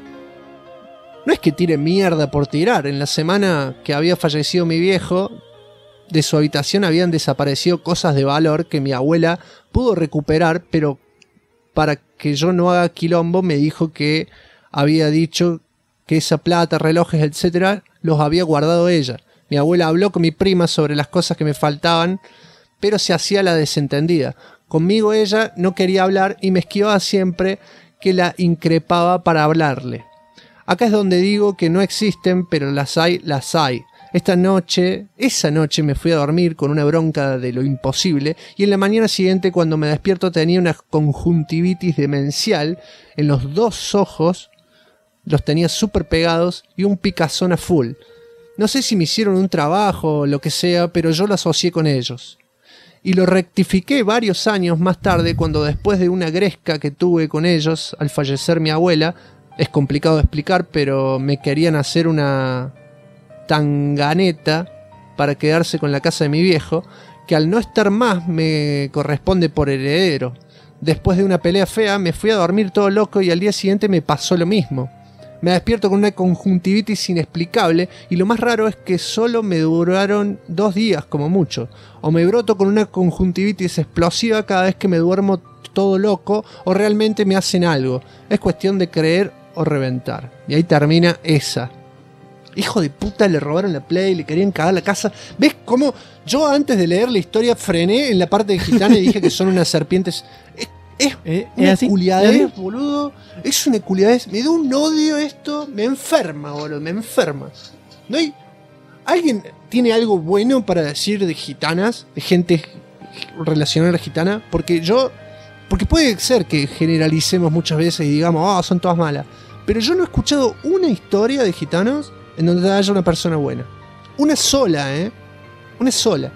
No es que tire mierda por tirar. En la semana que había fallecido mi viejo, de su habitación habían desaparecido cosas de valor que mi abuela pudo recuperar, pero para que yo no haga quilombo me dijo que había dicho que esa plata, relojes, etcétera, los había guardado ella. Mi abuela habló con mi prima sobre las cosas que me faltaban, pero se hacía la desentendida. Conmigo ella no quería hablar y me esquivaba siempre que la increpaba para hablarle. Acá es donde digo que no existen, pero las hay, las hay. Esa noche me fui a dormir con una bronca de lo imposible y en la mañana siguiente cuando me despierto tenía una conjuntivitis demencial en los 2 ojos, los tenía súper pegados y un picazón a full. No sé si me hicieron un trabajo o lo que sea, pero yo lo asocié con ellos. Y lo rectifiqué varios años más tarde cuando después de una gresca que tuve con ellos al fallecer mi abuela, es complicado de explicar, pero me querían hacer una tanganeta para quedarse con la casa de mi viejo, que al no estar más me corresponde por heredero. Después de una pelea fea me fui a dormir todo loco y al día siguiente me pasó lo mismo. Me despierto con una conjuntivitis inexplicable y lo más raro es que solo me duraron 2 días como mucho. O me broto con una conjuntivitis explosiva cada vez que me duermo todo loco o realmente me hacen algo. Es cuestión de creer o reventar. Y ahí termina esa. Hijo de puta, le robaron la Play, le querían cagar la casa. ¿Ves cómo yo antes de leer la historia frené en la parte de gitana y dije que son unas serpientes? Es una culiadez, boludo. Es una culiadez. Me da un odio esto. Me enferma, boludo. Me enferma. ¿No hay... ¿Alguien tiene algo bueno para decir de gitanas? De gente relacionada a la gitana. Porque puede ser que generalicemos muchas veces y digamos, son todas malas. Pero yo no he escuchado una historia de gitanos en donde haya una persona buena. Una sola, Una sola.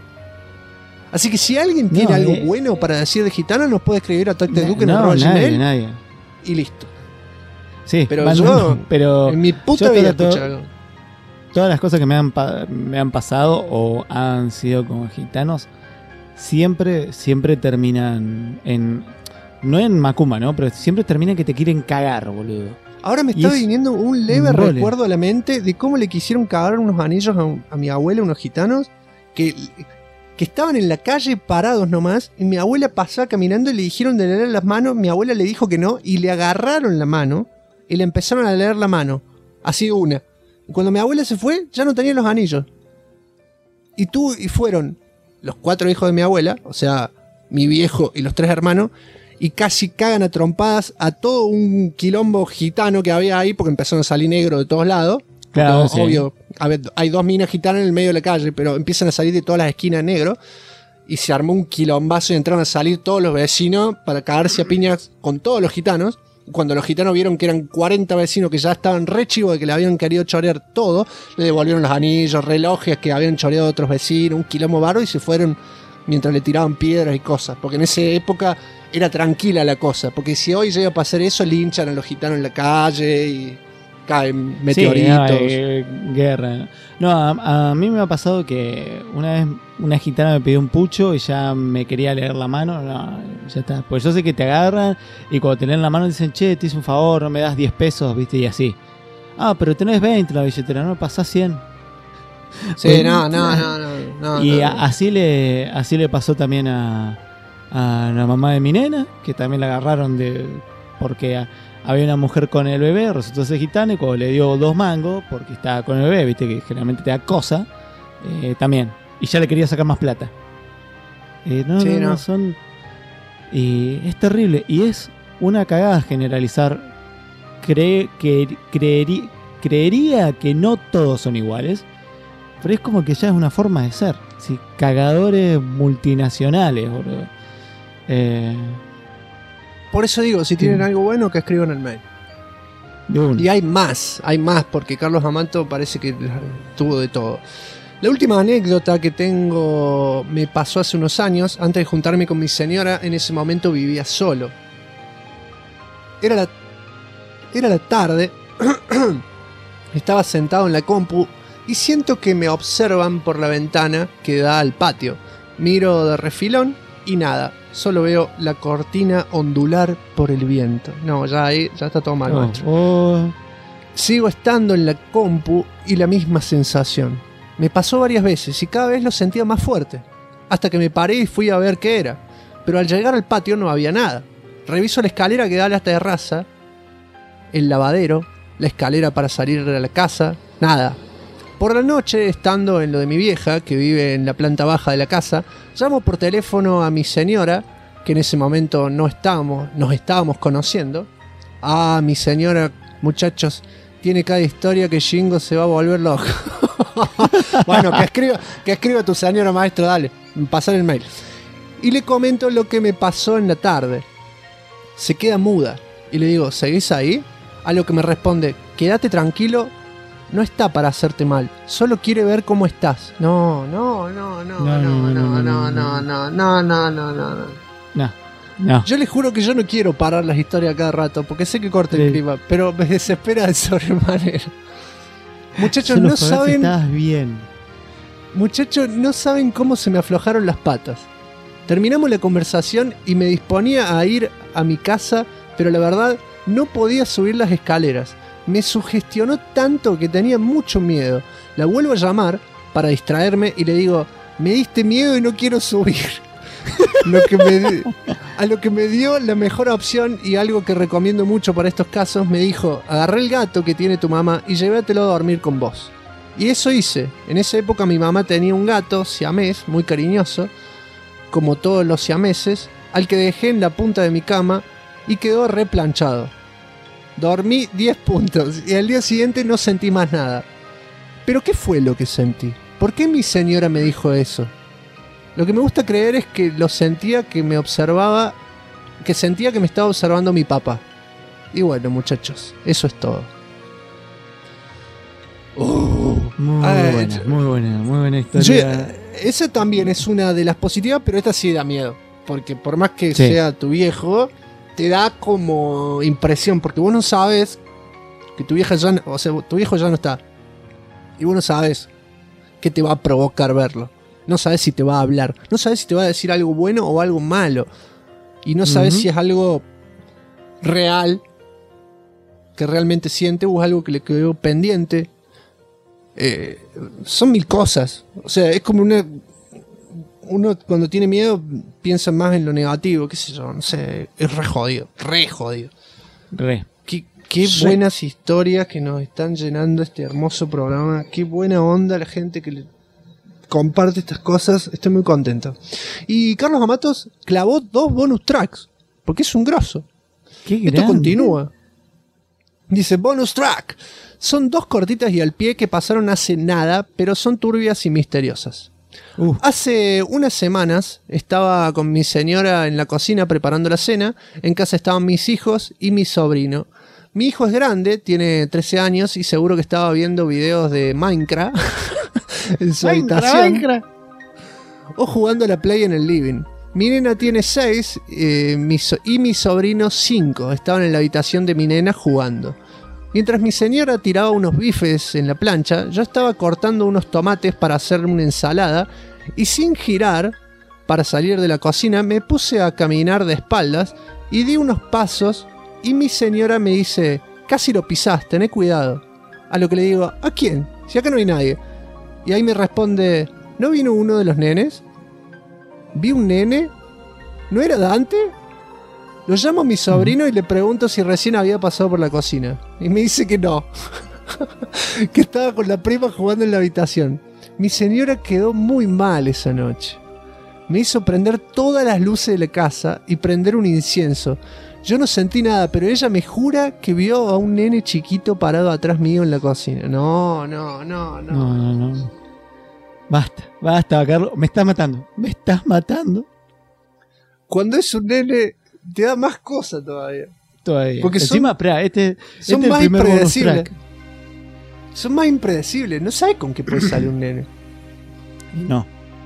Así que si alguien tiene algo bueno para decir de gitanos, nos puede escribir a tacteduque@gmail. Nadie. Y listo. Sí, pero en mi puta vida escuché algo. Todas las cosas que me han pasado o han sido con gitanos siempre terminan en... No en Macumba, ¿no? Pero siempre terminan que te quieren cagar, boludo. Ahora me está viniendo un leve recuerdo a la mente de cómo le quisieron cagar unos anillos a mi abuela, unos gitanos, que estaban en la calle parados nomás, y mi abuela pasaba caminando y le dijeron de leer las manos, mi abuela le dijo que no, y le agarraron la mano, y le empezaron a leer la mano, así una. Y cuando mi abuela se fue, ya no tenía los anillos. Y fueron los 4 hijos de mi abuela, o sea, mi viejo y los 3 hermanos, y casi cagan a trompadas a todo un quilombo gitano que había ahí, porque empezaron a salir negros de todos lados. Claro, sí. Obvio, a ver, hay 2 minas gitanas en el medio de la calle, pero empiezan a salir de todas las esquinas negros, y se armó un quilombazo y entraron a salir todos los vecinos para cagarse a piñas con todos los gitanos. Cuando los gitanos vieron que eran 40 vecinos que ya estaban re chivos de que le habían querido chorear todo, le devolvieron los anillos, relojes que habían choreado otros vecinos, un quilombo baro, y se fueron mientras le tiraban piedras y cosas, porque en esa época era tranquila la cosa, porque si hoy llega a pasar eso, linchan a los gitanos en la calle y caen meteoritos. Sí, guerra. No, a mí me ha pasado que una vez una gitana me pidió un pucho y ya me quería leer la mano. No, ya está. Pues yo sé que te agarran y cuando te leen la mano dicen, che, te hice un favor, no me das 10 pesos, ¿viste? Y así. Pero tenés 20 en la billetera, no me pasás 100. Sí, no. Y así le pasó también a la mamá de mi nena, que también la agarraron porque había una mujer con el bebé, resultó ser gitana, y cuando le dio 2 mangos, porque estaba con el bebé, viste que generalmente te da cosa, también. Y ya le quería sacar más plata. No son... Y es terrible. Y es una cagada generalizar. Creería que no todos son iguales. pero es como que ya es una forma de ser. Sí, cagadores multinacionales, boludo. Por eso digo, si tienen algo bueno, que escriban el mail. Y hay más, porque Carlos Amato parece que tuvo de todo. La última anécdota que tengo me pasó hace unos años, antes de juntarme con mi señora. En ese momento vivía solo. Era la tarde, estaba sentado en la compu y siento que me observan por la ventana que da al patio. Miro de refilón y nada, solo veo la cortina ondular por el viento. No, ya está todo mal, maestro. Sigo estando en la compu y la misma sensación. Me pasó varias veces y cada vez lo sentía más fuerte, hasta que me paré y fui a ver qué era. Pero al llegar al patio no había nada. Reviso la escalera que da a la terraza, el lavadero, la escalera para salir de la casa, nada. Por la noche, estando en lo de mi vieja, que vive en la planta baja de la casa, llamo por teléfono a mi señora, que en ese momento nos estábamos conociendo. Ah, mi señora, muchachos, tiene cada historia que Jingo se va a volver loco. Bueno, que escriba tu señora, maestro, dale, pasar el mail. Y le comento lo que me pasó en la tarde. Se queda muda y le digo, ¿seguís ahí? A lo que me responde, quédate tranquilo, no está para hacerte mal, solo quiere ver cómo estás. No. Yo le juro que yo no quiero parar las historias cada rato, porque sé que corta el clima, pero me desespera de sobremanera. Muchachos, no saben. Estás bien. Muchachos, no saben cómo se me aflojaron las patas. Terminamos la conversación y me disponía a ir a mi casa, pero la verdad no podía subir las escaleras. Me sugestionó tanto que tenía mucho miedo. La vuelvo a llamar para distraerme y le digo, me diste miedo y no quiero subir. A lo que me dio la mejor opción y algo que recomiendo mucho para estos casos, me dijo, agarré el gato que tiene tu mamá y llévatelo a dormir con vos. Y eso hice. En esa época mi mamá tenía un gato siamés muy cariñoso, como todos los siameses, al que dejé en la punta de mi cama y quedó replanchado. Dormí 10 puntos y al día siguiente no sentí más nada. ¿Pero qué fue lo que sentí? ¿Por qué mi señora me dijo eso? Lo que me gusta creer es que lo sentía que me observaba, que sentía que me estaba observando mi papá. Y bueno, muchachos, eso es todo. Muy buena historia. Esa también es una de las positivas, pero esta sí da miedo. Porque por más que sea tu viejo, te da como impresión. Porque vos no sabes que tu vieja ya, o sea, tu viejo ya no está. Y vos no sabes qué te va a provocar verlo. No sabes si te va a hablar. No sabes si te va a decir algo bueno o algo malo. Y no sabes si es algo real, que realmente siente, o es algo que le quedó pendiente. Son mil cosas. O sea, es como uno cuando tiene miedo piensa más en lo negativo, qué sé yo, no sé, es re jodido. Qué buenas historias que nos están llenando este hermoso programa. Qué buena onda la gente que le comparte estas cosas. Estoy muy contento. Y Carlos Amatos clavó 2 bonus tracks, porque es un grosso. Esto continúa. Dice, bonus track. Son 2 cortitas y al pie que pasaron hace nada, pero son turbias y misteriosas. Hace unas semanas estaba con mi señora en la cocina preparando la cena. En casa estaban mis hijos y mi sobrino. Mi hijo es grande, tiene 13 años y seguro que estaba viendo videos de Minecraft en su habitación. O jugando a la Play en el living. Mi nena tiene 6 y mi sobrino 5. Estaban en la habitación de mi nena jugando. Mientras mi señora tiraba unos bifes en la plancha, yo estaba cortando unos tomates para hacer una ensalada y sin girar para salir de la cocina me puse a caminar de espaldas y di unos pasos y mi señora me dice, casi lo pisás, tené cuidado. A lo que le digo, ¿a quién? Si acá no hay nadie. Y ahí me responde, ¿no vino uno de los nenes? ¿Vi un nene? ¿No era Dante? Lo llamo a mi sobrino y le pregunto si recién había pasado por la cocina. Y me dice que no. Que estaba con la prima jugando en la habitación. Mi señora quedó muy mal esa noche. Me hizo prender todas las luces de la casa y prender un incienso. Yo no sentí nada, pero ella me jura que vio a un nene chiquito parado atrás mío en la cocina. No. Basta, Carlos. Me estás matando. Cuando es un nene, te da más cosas todavía. Porque encima, son más impredecibles. Son más impredecibles. No sabes con qué puede salir un nene. No.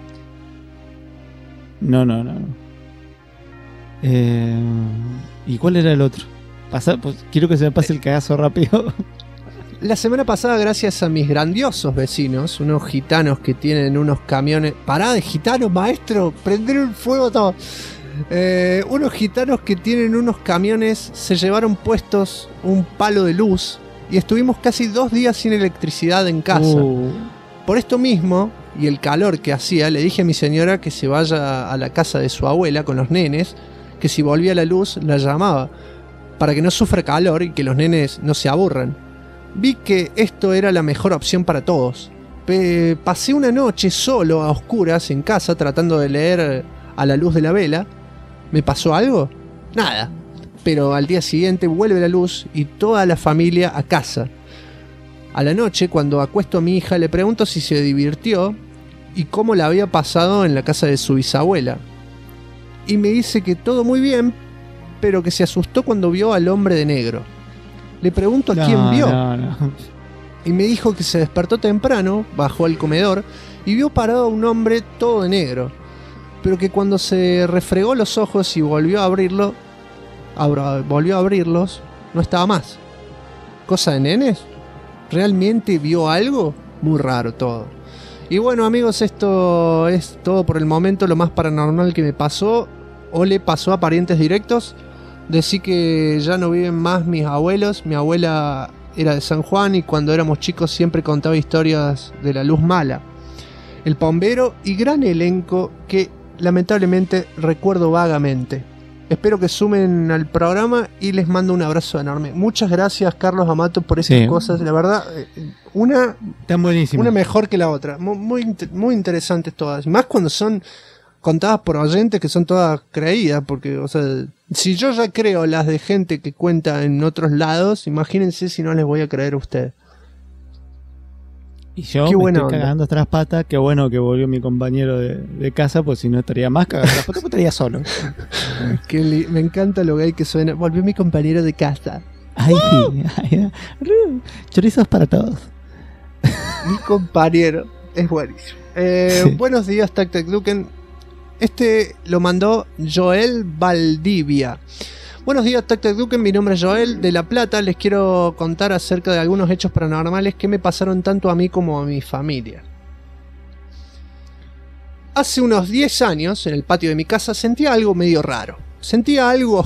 ¿Y cuál era el otro? Quiero que se me pase el cagazo rápido. La semana pasada, gracias a mis grandiosos vecinos, unos gitanos que tienen unos camiones... Pará de gitanos, maestro, prender el fuego todo. Unos gitanos que tienen unos camiones se llevaron puestos un palo de luz y estuvimos casi 2 días sin electricidad en casa. Por esto mismo, y el calor que hacía, le dije a mi señora que se vaya a la casa de su abuela con los nenes, que si volvía la luz la llamaba, para que no sufra calor y que los nenes no se aburran. Vi que esto era la mejor opción para todos. Pasé una noche solo a oscuras en casa tratando de leer a la luz de la vela. ¿Me pasó algo? Nada. Pero al día siguiente vuelve la luz y toda la familia a casa. A la noche, cuando acuesto a mi hija, le pregunto si se divirtió y cómo la había pasado en la casa de su bisabuela. Y me dice que todo muy bien, pero que se asustó cuando vio al hombre de negro. Le pregunto a quién vio. Y me dijo que se despertó temprano, bajó al comedor y vio parado a un hombre todo de negro. Pero que cuando se refregó los ojos y volvió a abrirlos, no estaba más. ¿Cosa de nenes? ¿Realmente vio algo? Muy raro todo. Y bueno, amigos, esto es todo por el momento, lo más paranormal que me pasó o le pasó a parientes directos. Decí que ya no viven más mis abuelos. Mi abuela era de San Juan y cuando éramos chicos siempre contaba historias de la luz mala, el bombero y gran elenco que lamentablemente recuerdo vagamente. Espero que sumen al programa y les mando un abrazo enorme. Muchas gracias, Carlos Amato, por estas cosas. La verdad, una mejor que la otra. Muy interesantes todas. Más cuando son contadas por oyentes que son todas creídas. Porque, o sea, si yo ya creo las de gente que cuenta en otros lados, imagínense si no les voy a creer a ustedes. Y yo me estoy cagando tras patas. Qué bueno que volvió mi compañero de casa, pues si no estaría más cagando tras patas, pues estaría solo. Me encanta lo gay que suena. Volvió mi compañero de casa. Ay, chorizos para todos. Mi compañero es buenísimo. Buenos días, Tac Tac Duken. Este lo mandó Joel Valdivia. Buenos días, Tac Tac Duken, mi nombre es Joel de La Plata. Les quiero contar acerca de algunos hechos paranormales que me pasaron tanto a mí como a mi familia. Hace unos 10 años, en el patio de mi casa, sentía algo medio raro. Sentía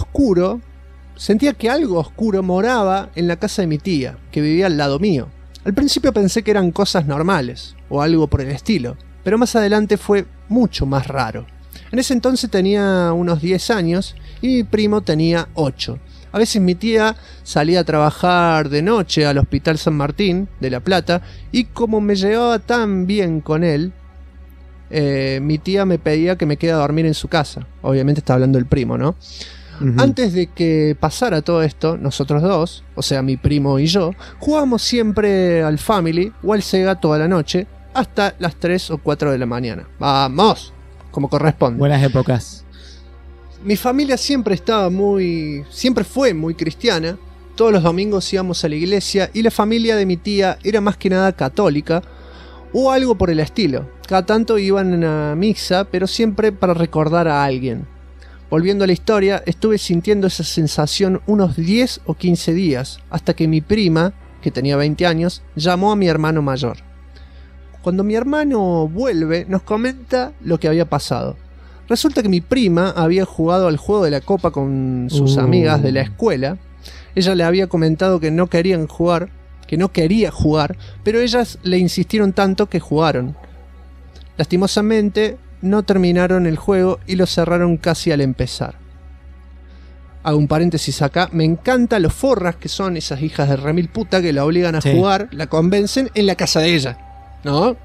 que algo oscuro moraba en la casa de mi tía, que vivía al lado mío. Al principio pensé que eran cosas normales, o algo por el estilo, pero más adelante fue mucho más raro. En ese entonces tenía unos 10 años y mi primo tenía 8. A veces mi tía salía a trabajar de noche al Hospital San Martín de La Plata y como me llevaba tan bien con él, mi tía me pedía que me quede a dormir en su casa. Obviamente está hablando del primo, ¿no? Uh-huh. Antes de que pasara todo esto, nosotros dos, o sea mi primo y yo, jugábamos siempre al Family o al Sega toda la noche hasta las 3 o 4 de la mañana. ¡Vamos! Como corresponde. Buenas épocas. Mi familia siempre fue muy cristiana. Todos los domingos íbamos a la iglesia y la familia de mi tía era más que nada católica o algo por el estilo. Cada tanto iban a misa, pero siempre para recordar a alguien. Volviendo a la historia, estuve sintiendo esa sensación unos 10 o 15 días, hasta que mi prima, que tenía 20 años, llamó a mi hermano mayor. Cuando mi hermano vuelve, nos comenta lo que había pasado. Resulta que mi prima había jugado al juego de la copa con sus amigas de la escuela. Ella le había comentado que no quería jugar, pero ellas le insistieron tanto que jugaron. Lastimosamente, no terminaron el juego y lo cerraron casi al empezar. Hago un paréntesis acá. Me encanta los forras que son esas hijas de remil puta que la obligan a jugar, la convencen en la casa de ella, ¿no?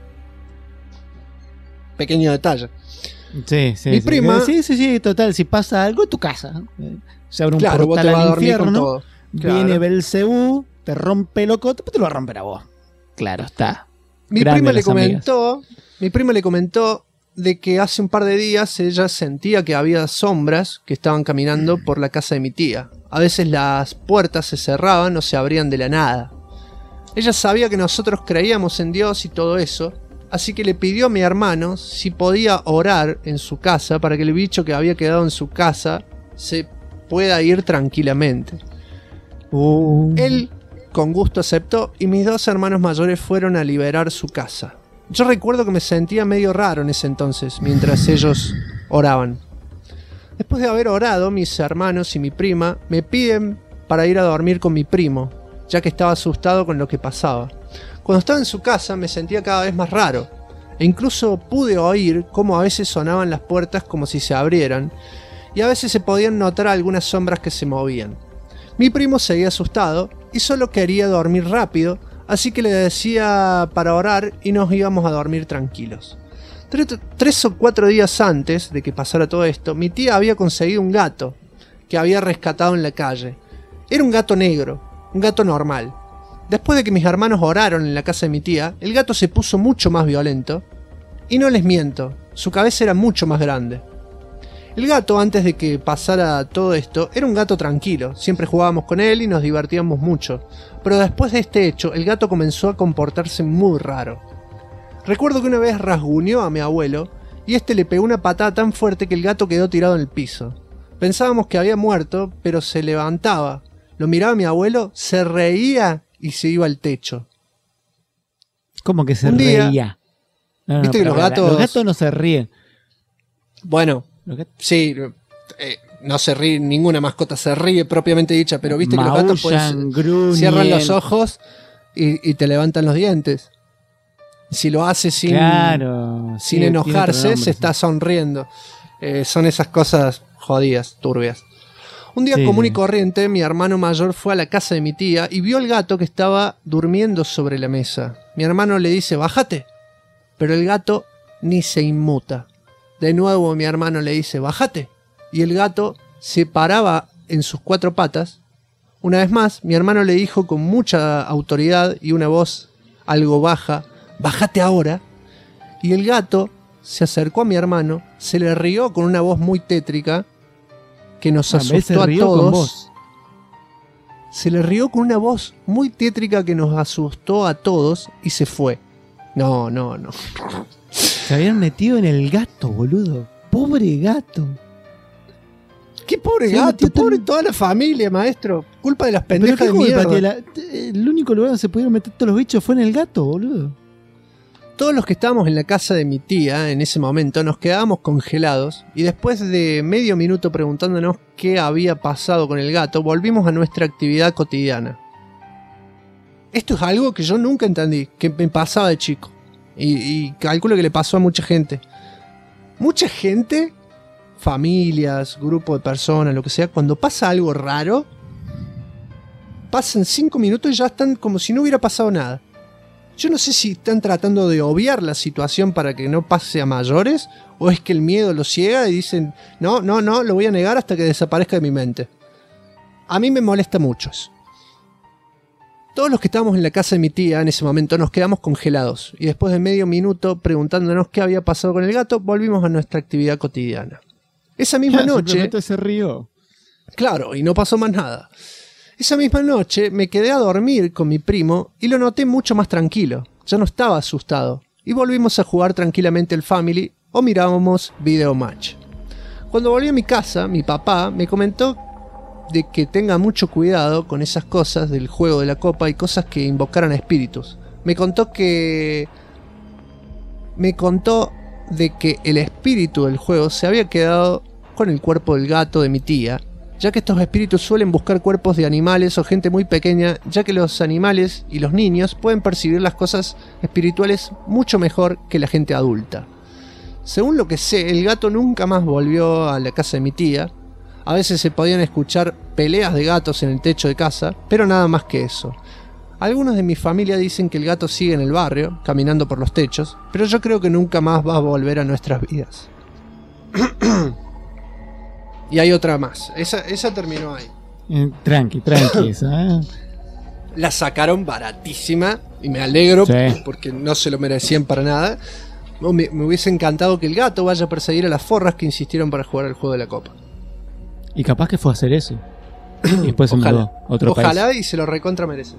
Pequeño detalle. Sí. Mi prima. Sí, total. Si pasa algo, tu casa. Se abre un portal al infierno. Viene Belcebú, te rompe loco, te lo va a romper a vos. Claro está. Mi prima le comentó de que hace un par de días ella sentía que había sombras que estaban caminando por la casa de mi tía. A veces las puertas se cerraban o se abrían de la nada. Ella sabía que nosotros creíamos en Dios y todo eso, así que le pidió a mi hermano si podía orar en su casa para que el bicho que había quedado en su casa se pueda ir tranquilamente. Él con gusto aceptó y mis 2 hermanos mayores fueron a liberar su casa. Yo recuerdo que me sentía medio raro en ese entonces, mientras ellos oraban. Después de haber orado, mis hermanos y mi prima me piden para ir a dormir con mi primo, ya que estaba asustado con lo que pasaba. Cuando estaba en su casa me sentía cada vez más raro, e incluso pude oír cómo a veces sonaban las puertas como si se abrieran, y a veces se podían notar algunas sombras que se movían. Mi primo seguía asustado y solo quería dormir rápido, así que le decía para orar y nos íbamos a dormir tranquilos. 3 o 4 días antes de que pasara todo esto, mi tía había conseguido un gato que había rescatado en la calle. Era un gato negro, un gato normal. Después de que mis hermanos oraron en la casa de mi tía, el gato se puso mucho más violento. Y no les miento, su cabeza era mucho más grande. El gato, antes de que pasara todo esto, era un gato tranquilo. Siempre jugábamos con él y nos divertíamos mucho. Pero después de este hecho, el gato comenzó a comportarse muy raro. Recuerdo que una vez rasguñó a mi abuelo y este le pegó una patada tan fuerte que el gato quedó tirado en el piso. Pensábamos que había muerto, pero se levantaba. Lo miraba a mi abuelo, se reía y se iba al techo. ¿Cómo que se reía? ¿Viste que los gatos no se ríen? Bueno, sí, no se ríe, ninguna mascota se ríe propiamente dicha, pero viste que los gatos cierran los ojos y te levantan los dientes. Si lo hace sin enojarse, se está sonriendo. Son esas cosas jodidas, turbias. Un día común y corriente, mi hermano mayor fue a la casa de mi tía y vio al gato que estaba durmiendo sobre la mesa. Mi hermano le dice, bájate, pero el gato ni se inmuta. De nuevo mi hermano le dice, bájate, y el gato se paraba en sus 4 patas. Una vez más, mi hermano le dijo con mucha autoridad y una voz algo baja, bájate ahora, y el gato se acercó a mi hermano, se le rió con una voz muy tétrica que nos asustó a todos. Se le rió con una voz muy tétrica que nos asustó a todos y se fue. No. Se habían metido en el gato, boludo. Pobre gato. ¿Qué pobre gato? Pobre toda la familia, maestro. Culpa de las pendejas de mierda. El único lugar donde se pudieron meter todos los bichos fue en el gato, boludo. Todos los que estábamos en la casa de mi tía en ese momento nos quedábamos congelados y después de medio minuto preguntándonos qué había pasado con el gato, volvimos a nuestra actividad cotidiana. Esto es algo que yo nunca entendí, que me pasaba de chico y calculo que le pasó a mucha gente. Mucha gente, familias, grupo de personas, lo que sea, cuando pasa algo raro, pasan 5 minutos y ya están como si no hubiera pasado nada. Yo no sé si están tratando de obviar la situación para que no pase a mayores, o es que el miedo los ciega y dicen, no, lo voy a negar hasta que desaparezca de mi mente. A mí me molesta mucho eso. Todos los que estábamos en la casa de mi tía en ese momento nos quedamos congelados, y después de medio minuto preguntándonos qué había pasado con el gato, volvimos a nuestra actividad cotidiana. Esa misma noche... Simplemente se rió. Claro, y no pasó más nada. Esa misma noche me quedé a dormir con mi primo y lo noté mucho más tranquilo. Ya no estaba asustado. Y volvimos a jugar tranquilamente el Family o mirábamos Video Match. Cuando volví a mi casa, mi papá me comentó de que tenga mucho cuidado con esas cosas del juego de la copa y cosas que invocaran a espíritus. Me contó de que el espíritu del juego se había quedado con el cuerpo del gato de mi tía, ya que estos espíritus suelen buscar cuerpos de animales o gente muy pequeña, ya que los animales y los niños pueden percibir las cosas espirituales mucho mejor que la gente adulta. Según lo que sé, el gato nunca más volvió a la casa de mi tía. A veces se podían escuchar peleas de gatos en el techo de casa, pero nada más que eso. Algunos de mi familia dicen que el gato sigue en el barrio, caminando por los techos, pero yo creo que nunca más va a volver a nuestras vidas. Y hay otra más. Esa terminó ahí. Tranqui esa. La sacaron baratísima Y me alegro porque no se lo merecían para nada. Me hubiese encantado que el gato vaya a perseguir a las forras que insistieron para jugar el juego de la copa. Y capaz que fue a hacer eso. Y después se mudó a otro país. Ojalá y se lo recontra merece.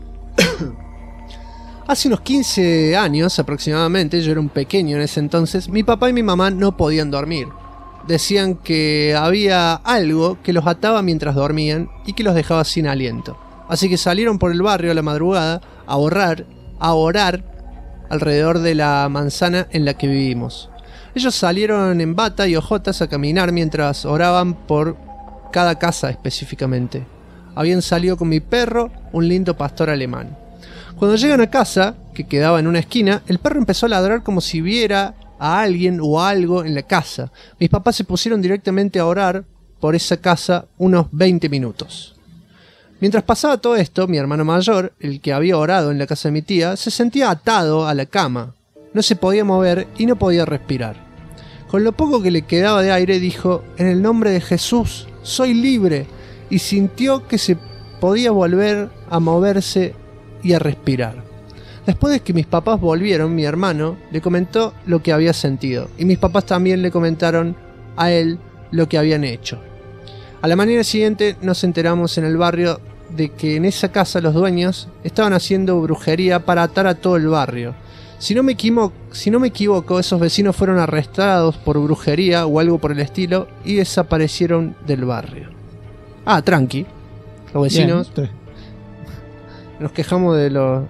Hace unos 15 años aproximadamente, yo era un pequeño en ese entonces, mi papá y mi mamá no podían dormir. Decían que había algo que los ataba mientras dormían y que los dejaba sin aliento. Así que salieron por el barrio a la madrugada a orar alrededor de la manzana en la que vivimos. Ellos salieron en bata y ojotas a caminar mientras oraban por cada casa específicamente. Habían salido con mi perro, un lindo pastor alemán. Cuando llegan a casa, que quedaba en una esquina, el perro empezó a ladrar como si viera a alguien o algo en la casa. Mis papás se pusieron directamente a orar por esa casa unos 20 minutos. Mientras pasaba todo esto, mi hermano mayor, el que había orado en la casa de mi tía, se sentía atado a la cama. No se podía mover y no podía respirar. Con lo poco que le quedaba de aire dijo: «En el nombre de Jesús, soy libre», y sintió que se podía volver a moverse y a respirar. Después de que mis papás volvieron, mi hermano le comentó lo que había sentido, y mis papás también le comentaron a él lo que habían hecho. A la mañana siguiente nos enteramos en el barrio de que en esa casa los dueños estaban haciendo brujería para atar a todo el barrio. Si no me equivoco, esos vecinos fueron arrestados por brujería o algo por el estilo y desaparecieron del barrio. Ah, tranqui. Los vecinos. Bien, nos quejamos de los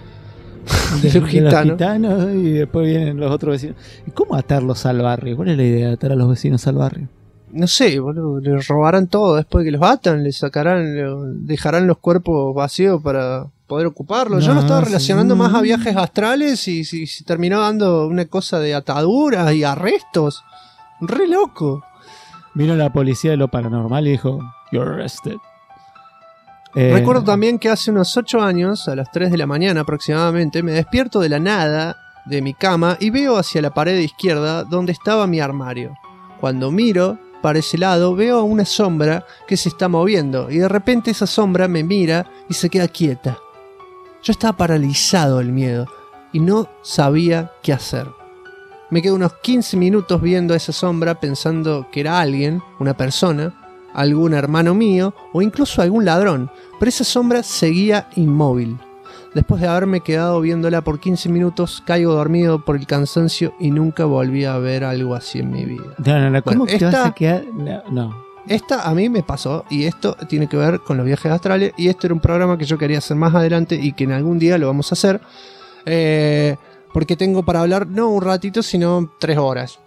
gitanos y después vienen los otros vecinos. ¿Y cómo atarlos al barrio? ¿Cuál es la idea de atar a los vecinos al barrio? No sé, boludo, les robarán todo después de que los atan, les sacarán, dejarán los cuerpos vacíos para poder ocuparlos. Yo lo estaba relacionando más a viajes astrales y se terminó dando una cosa de ataduras y arrestos. Re loco. Vino la policía de lo paranormal y dijo: "You're arrested". Recuerdo también que hace unos 8 años, a las 3 de la mañana aproximadamente, me despierto de la nada de mi cama y veo hacia la pared izquierda donde estaba mi armario. Cuando miro para ese lado veo una sombra que se está moviendo y de repente esa sombra me mira y se queda quieta. Yo estaba paralizado del miedo y no sabía qué hacer. Me quedo unos 15 minutos viendo a esa sombra pensando que era alguien, una persona, algún hermano mío o incluso algún ladrón, pero esa sombra seguía inmóvil. Después de haberme quedado viéndola por 15 minutos, caigo dormido por el cansancio y nunca volví a ver algo así en mi vida. ¿Cómo te vas a quedar? No. Esta a mí me pasó y esto tiene que ver con los viajes astrales y esto era un programa que yo quería hacer más adelante y que en algún día lo vamos a hacer porque tengo para hablar no un ratito sino 3 horas.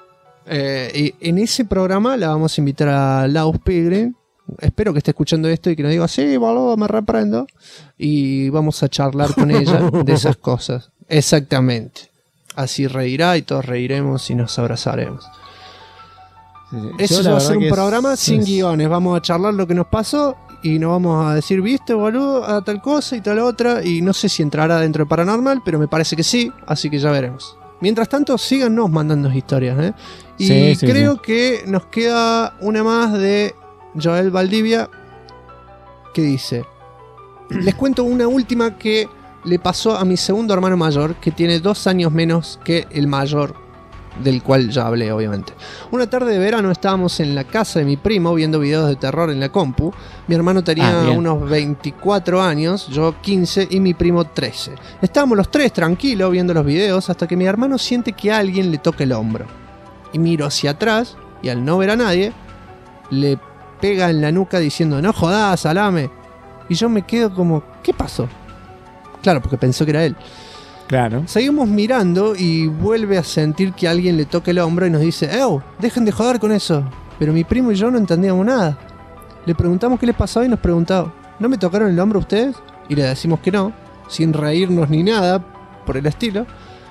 Y en ese programa la vamos a invitar a Laus Pilgrim. Espero que esté escuchando esto y que nos diga: sí, boludo, me reprendo. Y vamos a charlar con ella de esas cosas. Exactamente. Así reirá y todos reiremos y nos abrazaremos. Sí. Eso va a ser un programa sin guiones. Vamos a charlar lo que nos pasó y nos vamos a decir: viste, boludo, a tal cosa y tal otra. Y no sé si entrará dentro de Paranormal, pero me parece que sí. Así que ya veremos. Mientras tanto, síganos mandando historias, Y creo que nos queda una más de Joel Valdivia que dice: les cuento una última que le pasó a mi segundo hermano mayor, que tiene 2 años menos que el mayor, del cual ya hablé obviamente. Una tarde de verano estábamos en la casa de mi primo viendo videos de terror en la compu. Mi hermano tenía unos 24 años, yo 15 y mi primo 13. Estábamos los 3 tranquilos viendo los videos hasta que mi hermano siente que alguien le toca el hombro. Y miro hacia atrás y al no ver a nadie, le pega en la nuca diciendo: no jodás, salame. Y yo me quedo como: ¿qué pasó? Claro, porque pensó que era él. Claro. Seguimos mirando y vuelve a sentir que alguien le toca el hombro y nos dice: dejen de joder con eso. Pero mi primo y yo no entendíamos nada. Le preguntamos qué les pasaba y nos preguntaba: ¿no me tocaron el hombro ustedes? Y le decimos que no, sin reírnos ni nada por el estilo.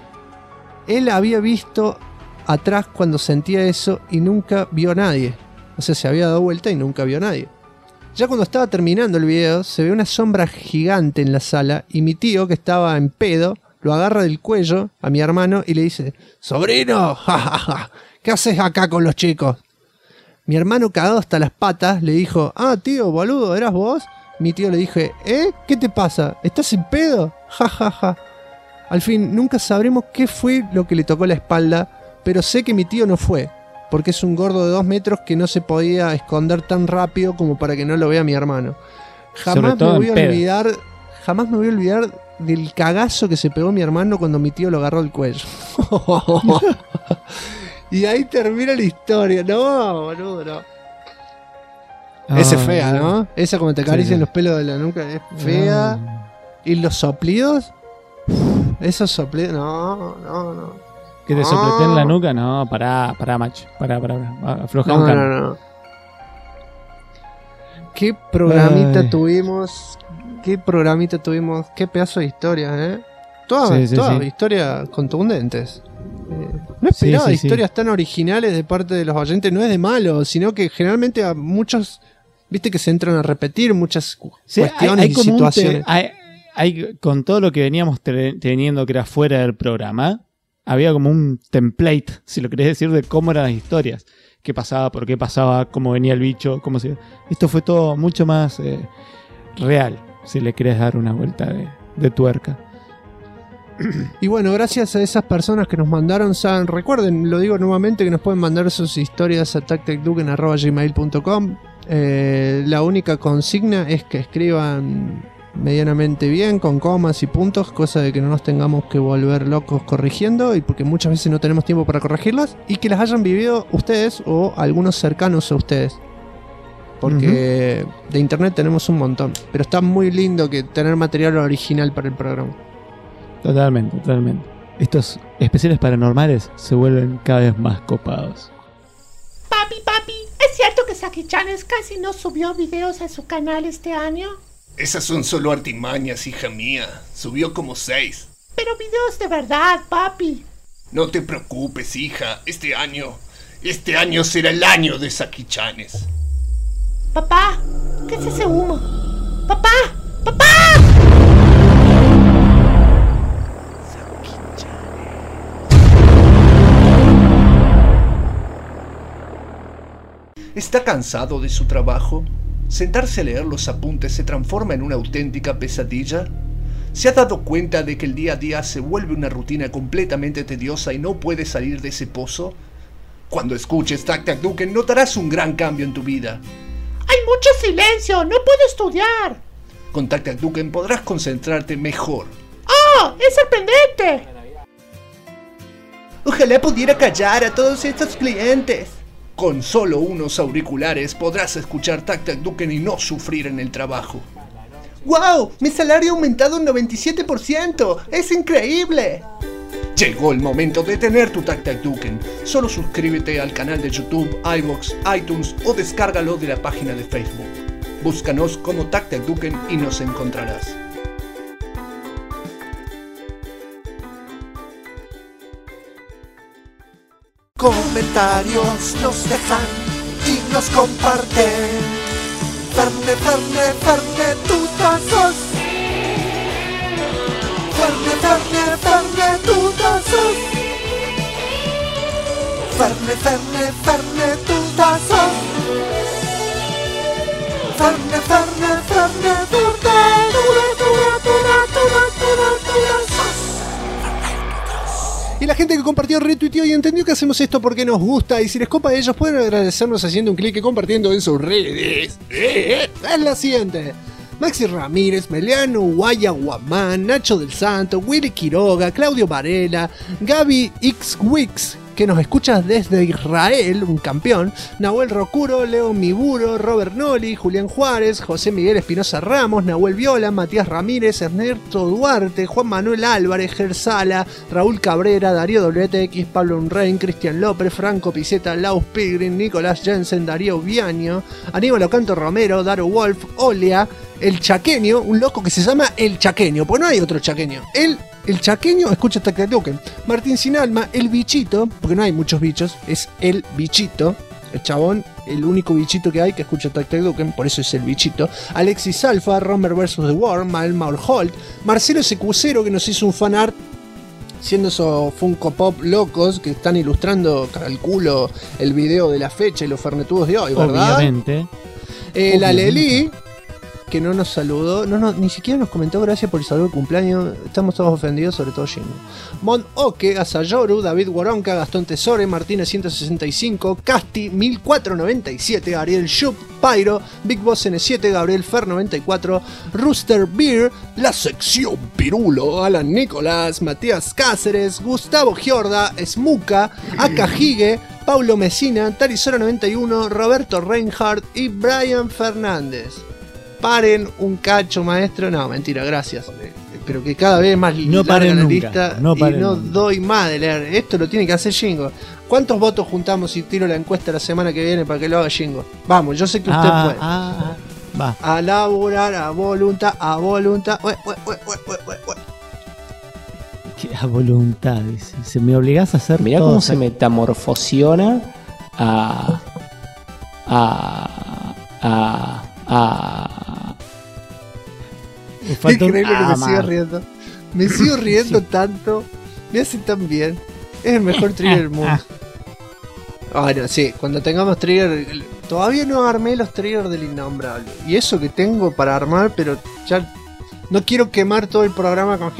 Él había visto atrás cuando sentía eso y nunca vio a nadie. O sea, se había dado vuelta y nunca vio a nadie. Ya cuando estaba terminando el video, se ve una sombra gigante en la sala y mi tío, que estaba en pedo, lo agarra del cuello a mi hermano y le dice: sobrino, jajaja, ¿qué haces acá con los chicos? Mi hermano, cagado hasta las patas, le dijo: tío, boludo, ¿eras vos? mi tío le dije, ¿qué te pasa? ¿Estás en pedo? Ja, ja, ja. Al fin, nunca sabremos qué fue lo que le tocó la espalda, pero sé que mi tío no fue, porque es un gordo de 2 metros que no se podía esconder tan rápido como para que no lo vea mi hermano. Jamás me voy a olvidar del cagazo que se pegó mi hermano cuando mi tío lo agarró el cuello. Y ahí termina la historia. No, boludo, no. Esa es fea, ¿no? Esa como te acarician los pelos de la nuca es fea. ¿Y los soplidos? Esos soplidos, no. ¿Que te sopleten la nuca? No, pará, macho. Pará. Afloja un cambio. No. ¿Qué programita tuvimos? Qué pedazo de historia, Todas historias contundentes. No esperaba historias tan originales de parte de los oyentes. No es de malo, sino que generalmente a muchos, viste que se entran a repetir muchas cuestiones y situaciones. Con todo lo que veníamos teniendo que era fuera del programa, había como un template, si lo querés decir, de cómo eran las historias. Qué pasaba, por qué pasaba, cómo venía el bicho, Esto fue todo mucho más real, si le querés dar una vuelta de tuerca. Y bueno, gracias a esas personas que nos mandaron, recuerden, lo digo nuevamente, que nos pueden mandar sus historias a tactacduken@gmail.com. La única consigna es que escriban medianamente bien, con comas y puntos, cosa de que no nos tengamos que volver locos corrigiendo, y porque muchas veces no tenemos tiempo para corregirlas, y que las hayan vivido ustedes o algunos cercanos a ustedes. Porque de internet tenemos un montón, pero está muy lindo que tener material original para el programa. Totalmente. Estos especiales paranormales se vuelven cada vez más copados. Papi, ¿es cierto que Saki-Chanes casi no subió videos a su canal este año? Esas son solo artimañas, hija mía. Subió como 6. Pero videos de verdad, papi. No te preocupes, hija. Este año será el año de Saki-Chanes. Papá, ¿qué es ese humo? ¡Papá! ¿Está cansado de su trabajo? ¿Sentarse a leer los apuntes se transforma en una auténtica pesadilla? ¿Se ha dado cuenta de que el día a día se vuelve una rutina completamente tediosa y no puede salir de ese pozo? Cuando escuches Tac Tac Duken notarás un gran cambio en tu vida. ¡Hay mucho silencio! ¡No puedo estudiar! Con Tac Tac Duken podrás concentrarte mejor. ¡Oh! ¡Es sorprendente! Ojalá pudiera callar a todos estos clientes. Con solo unos auriculares podrás escuchar Tac Tac Duken y no sufrir en el trabajo. ¡Wow! ¡Mi salario ha aumentado un 97%! ¡Es increíble! Llegó el momento de tener tu Tac Tac Duken. Solo suscríbete al canal de YouTube, iVoox, iTunes o descárgalo de la página de Facebook. Búscanos como Tac Tac Duken y nos encontrarás. Comentarios nos dejan y nos comparten. Ferne, tutazos. Ferne, tutazos. Ferne, tutazos. Ferne, Y la gente que compartió, retuiteó y entendió que hacemos esto porque nos gusta. Y si les copa a ellos, pueden agradecernos haciendo un clic y compartiendo en sus redes. Es la siguiente: Maxi Ramírez, Meliano Guaya Guamán, Nacho del Santo, Willy Quiroga, Claudio Varela, Gaby X Wix, que nos escuchas desde Israel, un campeón, Nahuel Rocuro, Leo Miburo, Robert Noli, Julián Juárez, José Miguel Espinosa Ramos, Nahuel Viola, Matías Ramírez, Ernesto Duarte, Juan Manuel Álvarez, Gersala, Raúl Cabrera, Darío WTX, Pablo Unrein, Cristian López, Franco Piceta, Laus Pigrin, Nicolás Jensen, Darío Viaño, Aníbal Ocanto Romero, Daro Wolf, Olea, El Chaqueño, un loco que se llama El Chaqueño, pues no hay otro chaqueño. El Chaqueño escucha Tac Tac Duken. Martín Sin Alma, El Bichito, porque no hay muchos bichos, es El Bichito. El chabón, el único bichito que hay que escucha Tac Tac Duken, por eso es El Bichito. Alexis Alfa, Romer vs. The Worm, Mael Holt, Marcelo Secucero, que nos hizo un fanart siendo esos Funko Pop locos que están ilustrando, calculo, el video de la fecha y los fernetudos de hoy, ¿verdad? Obviamente. La Leli, que no nos saludó, ni siquiera nos comentó gracias por el saludo de cumpleaños. Estamos todos ofendidos, sobre todo Shingo. Mon Oke, Asayoru, David Woronka, Gastón Tesore, Martínez 165, Casti 1497, Ariel Shup, Pyro, Big Boss N7, Gabriel Fer 94, Rooster Beer, La Sección Pirulo, Alan Nicolás, Matías Cáceres, Gustavo Giorda, Smuka, Akahige, Paulo Mesina, Tarizora 91, Roberto Reinhardt y Brian Fernández. Paren un cacho, maestro. No, mentira, gracias. Pero que cada vez más no larga la nunca, lista no y no doy más de leer. Esto lo tiene que hacer Shingo. ¿Cuántos votos juntamos si tiro la encuesta la semana que viene para que lo haga Shingo? Vamos, yo sé que usted puede. Va. A laburar, a voluntad, a voluntad. A voluntad, se me obligás a hacer. Mirá cómo se metamorfosiona Increíble que me sigo riendo. Me sigo riendo tanto. Me hace tan bien. Es el mejor trigger del mundo. Bueno, sí, cuando tengamos trigger. Todavía no armé los triggers del innombrable. Y eso que tengo para armar, pero ya no quiero quemar todo el programa con.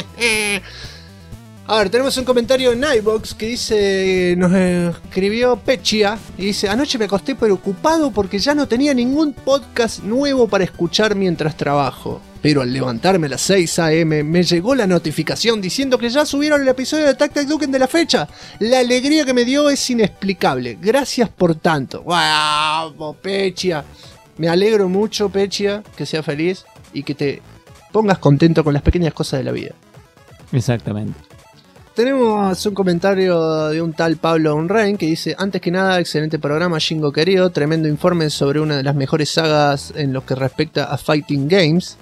A ver, tenemos un comentario en iVoox que dice, nos escribió Pechia y dice: anoche me acosté preocupado porque ya no tenía ningún podcast nuevo para escuchar mientras trabajo. Pero al levantarme a las 6 AM me llegó la notificación diciendo que ya subieron el episodio de Tac Tac Duken de la fecha. La alegría que me dio es inexplicable. Gracias por tanto. ¡Wow, Pechia! Me alegro mucho, Pechia, que seas feliz y que te pongas contento con las pequeñas cosas de la vida. Exactamente. Tenemos un comentario de un tal Pablo Unrein que dice: antes que nada, excelente programa, Shingo querido, tremendo informe sobre una de las mejores sagas en lo que respecta a Fighting Games.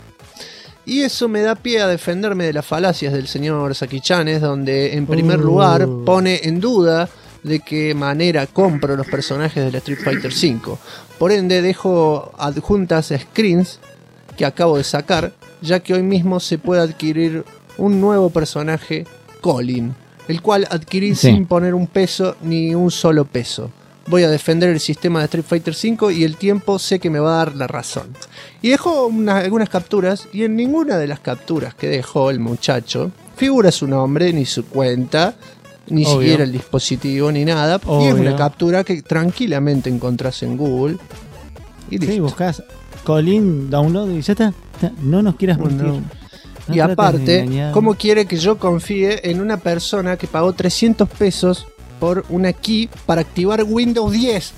Y eso me da pie a defenderme de las falacias del señor Saki-Chanes, donde en primer lugar pone en duda de qué manera compro los personajes del Street Fighter V. Por ende dejo adjuntas screens que acabo de sacar, ya que hoy mismo se puede adquirir un nuevo personaje, Colin, el cual adquirí sin poner un peso ni un solo peso. Voy a defender el sistema de Street Fighter V y el tiempo sé que me va a dar la razón. Y dejó algunas capturas, y en ninguna de las capturas que dejó el muchacho figura su nombre, ni su cuenta, ni siquiera el dispositivo, ni nada. Y es una captura que tranquilamente encontrás en Google. Y listo. Sí, buscás Colin Download y ya está. No nos quieras mentir. No. Y aparte, ¿cómo quiere que yo confíe en una persona que pagó 300 pesos por una key para activar Windows 10?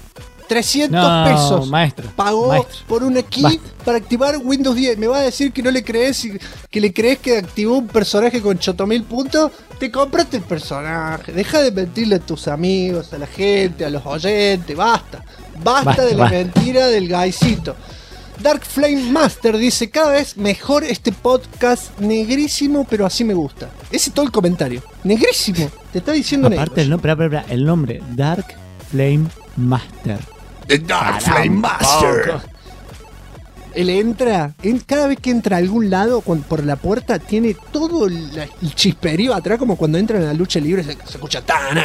300 pesos pagó por una key para activar Windows 10. ¿Me va a decir que no le crees, que le crees que activó un personaje con 8000 puntos? Te compraste el personaje. Deja de mentirle a tus amigos, a la gente, a los oyentes. Basta de la mentira del gaisito. Dark Flame Master dice: cada vez mejor este podcast, negrísimo, pero así me gusta. Ese es todo el comentario. Negrísimo. Te está diciendo negro. Aparte el nombre, Dark Flame Master. The Dark Flame Master. Él entra, cada vez que entra a algún lado por la puerta, tiene todo el chisperío atrás, como cuando entra en la lucha libre, se escucha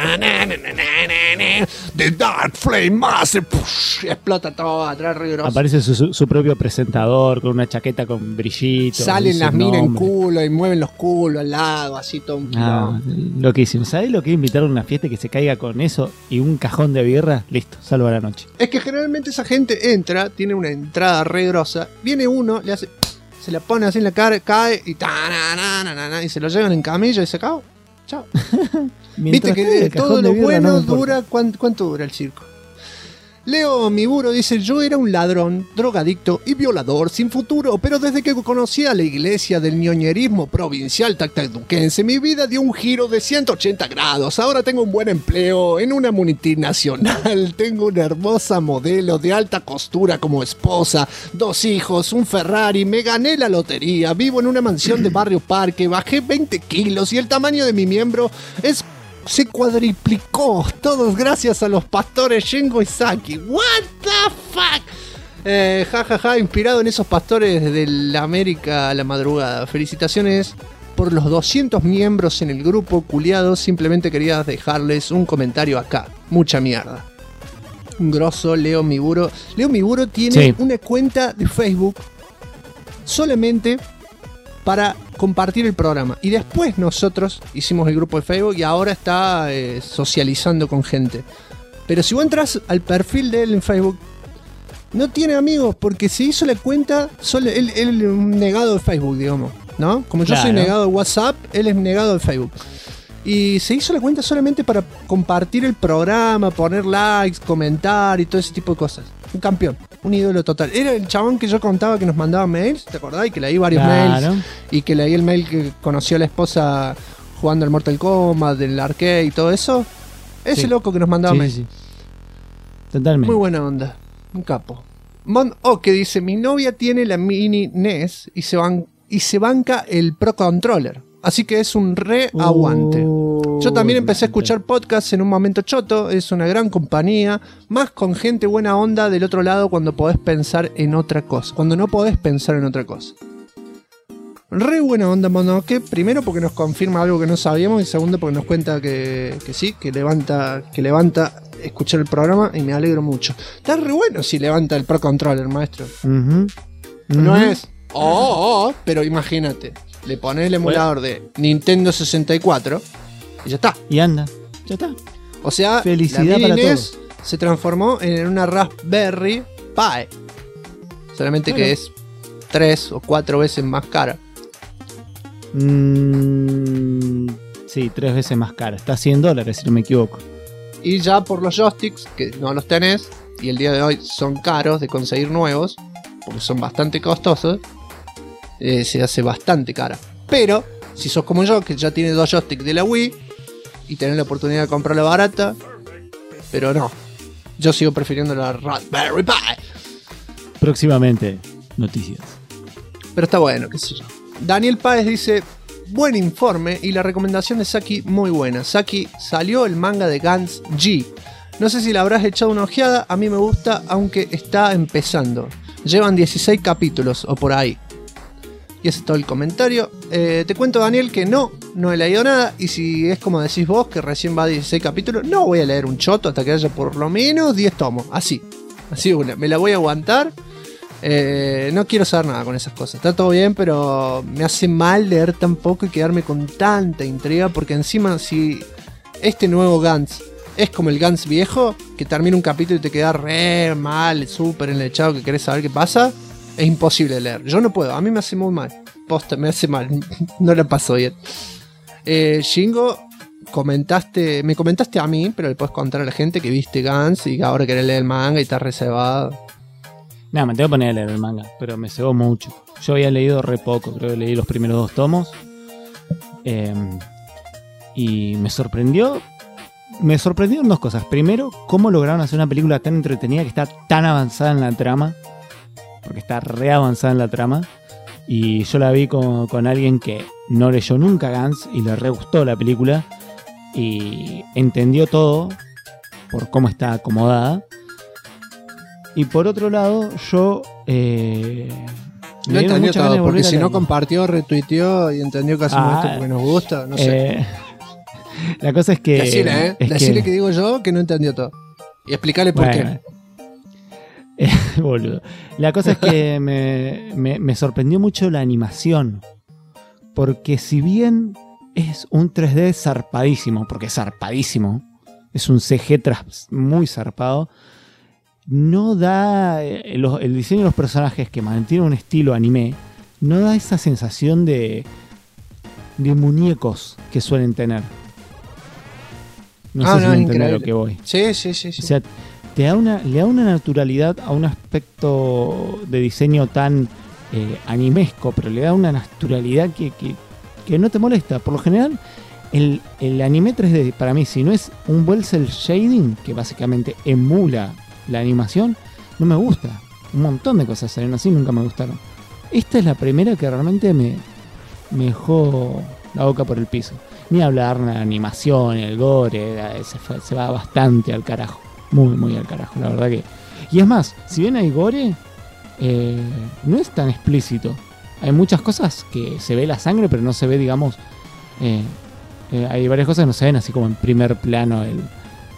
The Dark Flame Master, explota todo atrás, riguroso. Aparece su propio presentador con una chaqueta con brillitos. Salen las minas en culo y mueven los culos al lado, así todo un loquísimo. ¿Sabés lo que es invitar a una fiesta y que se caiga con eso y un cajón de birra? Listo, salva la noche. Es que generalmente esa gente entra, tiene una entrada re grosa. Viene uno, le hace, se la pone así en la cara, cae y se lo llevan en camilla y se acabó. Chao. Viste que todo lo bueno dura. ¿Cuánto dura el circo? Leo Miburo dice: yo era un ladrón, drogadicto y violador sin futuro, pero desde que conocí a la iglesia del ñoñerismo provincial tactaduquense, mi vida dio un giro de 180 grados. Ahora tengo un buen empleo en una multinacional, tengo una hermosa modelo de alta costura como esposa, 2 hijos, un Ferrari, me gané la lotería, vivo en una mansión de Barrio Parque, bajé 20 kilos y el tamaño de mi miembro se cuadriplicó, todos gracias a los pastores Shingo y Saki. What the fuck. Inspirado en esos pastores de la América a la madrugada. Felicitaciones por los 200 miembros en el grupo culiado. Simplemente quería dejarles un comentario acá. Mucha mierda. Un grosso Leo Miburo. Leo Miburo tiene una cuenta de Facebook solamente para compartir el programa. Y después nosotros hicimos el grupo de Facebook y ahora está socializando con gente. Pero si vos entras al perfil de él en Facebook, no tiene amigos porque se hizo la cuenta, él es un negado de Facebook, digamos, ¿no? Como yo soy negado de WhatsApp, él es negado de Facebook. Y se hizo la cuenta solamente para compartir el programa, poner likes, comentar y todo ese tipo de cosas. Un campeón, un ídolo total. Era el chabón que yo contaba que nos mandaba mails, ¿te acordás? Y que leí varios mails. Y que leí el mail que conoció a la esposa jugando al Mortal Kombat, del arcade y todo eso. Ese loco que nos mandaba mails. Sí. Totalmente. Muy buena onda. Un capo. Que dice, mi novia tiene la mini NES y se banca el Pro Controller. Así que es un re aguante. Yo también empecé a escuchar podcasts en un momento choto. Es una gran compañía. Más con gente buena onda del otro lado cuando podés pensar en otra cosa. Cuando no podés pensar en otra cosa. Re buena onda, Monoke. Primero porque nos confirma algo que no sabíamos. Y segundo porque nos cuenta que sí, que levanta escuchar el programa. Y me alegro mucho. Está re bueno si levanta el Pro Controller, maestro. No es... pero imagínate. Le pones el emulador de Nintendo 64 y ya está. Y anda, ya está. O sea, felicidad la para todos. Se transformó en una Raspberry Pi. Solamente que es 3 o 4 veces más cara. Sí, 3 veces más cara. Está a $100, si no me equivoco. Y ya por los joysticks, que no los tenés, y el día de hoy son caros de conseguir nuevos, porque son bastante costosos. Se hace bastante cara. Pero, si sos como yo, que ya tiene 2 joysticks de la Wii y tenés la oportunidad de comprarla barata, pero no. Yo sigo prefiriendo la Raspberry Pi. Próximamente, noticias. Pero está bueno, qué sé yo. Daniel Páez dice, buen informe y la recomendación de Saki muy buena. Saki, salió el manga de Gantz G. No sé si le habrás echado una ojeada, a mí me gusta, aunque está empezando. Llevan 16 capítulos o por ahí. Y ese es todo el comentario. Te cuento, Daniel, que no he leído nada. Y si es como decís vos, que recién va a 16 capítulos, no voy a leer un choto hasta que haya por lo menos 10 tomos. Así una. Me la voy a aguantar. No quiero saber nada con esas cosas. Está todo bien, pero me hace mal leer tan poco y quedarme con tanta intriga. Porque encima, si este nuevo Gantz es como el Gantz viejo, que termina un capítulo y te queda re mal, súper enlechado, que querés saber qué pasa, es imposible leer. Yo no puedo, a mí me hace muy mal. Posta, me hace mal. No la paso bien. Shingo, me comentaste a mí, pero le puedes contar a la gente que viste Gantz y que ahora querés leer el manga y estás reservado. No, me tengo que poner a leer el manga, pero me cebó mucho. Yo había leído re poco, creo que leí los primeros 2 tomos. Y me sorprendió. Me sorprendieron 2 cosas. Primero, cómo lograron hacer una película tan entretenida que está tan avanzada en la trama. Porque está re avanzada en la trama. Y yo la vi con alguien que no leyó nunca Gantz y le re gustó la película. Y entendió todo por cómo está acomodada. Y por otro lado, yo... no entendió todo, porque si no compartió, retuiteó y entendió que hacemos esto porque nos gusta, no sé. La cosa es que... Decirle que digo yo que no entendió todo. Y explicarle por qué. Boludo. La cosa es que me sorprendió mucho la animación. Porque si bien es un 3D zarpadísimo, porque es zarpadísimo, es un CG muy zarpado, no da el diseño de los personajes, que mantiene un estilo anime, no da esa sensación de muñecos que suelen tener. No sé si me entienden lo que voy. Sí. O sea, le da una naturalidad a un aspecto de diseño tan animesco, pero le da una naturalidad que no te molesta. Por lo general, el anime 3D, para mí, si no es un buen cel shading, que básicamente emula la animación, no me gusta. Un montón de cosas salieron así, nunca me gustaron. Esta es la primera que realmente me dejó la boca por el piso. Ni hablar de la animación, el gore, se va bastante al carajo. Muy, muy al carajo, la verdad que... Y es más, si bien hay gore, no es tan explícito. Hay muchas cosas que se ve la sangre, pero no se ve, digamos... hay varias cosas que no se ven así como en primer plano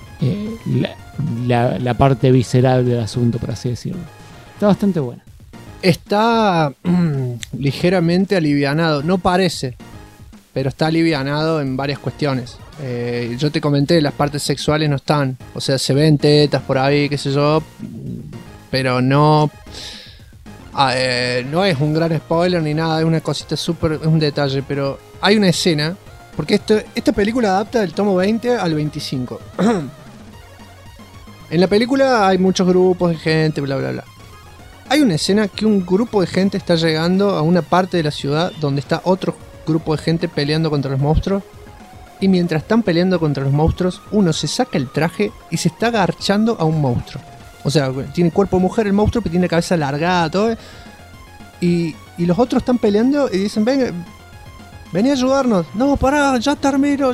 la parte visceral del asunto, por así decirlo. Está bastante buena. está ligeramente alivianado. No parece, pero está alivianado en varias cuestiones. Yo te comenté, las partes sexuales no están. O sea, se ven tetas por ahí, qué sé yo. Pero no... no es un gran spoiler ni nada. Es una cosita súper... Es un detalle, pero hay una escena... Porque esta película adapta del tomo 20 al 25. En la película hay muchos grupos de gente, bla, bla, bla. Hay una escena que un grupo de gente está llegando a una parte de la ciudad donde está otro grupo de gente peleando contra los monstruos. Y mientras están peleando contra los monstruos, uno se saca el traje y se está agarchando a un monstruo. O sea, tiene cuerpo de mujer el monstruo, pero tiene la cabeza alargada, todo. Y los otros están peleando y dicen, vení a ayudarnos. No, pará, ya termino.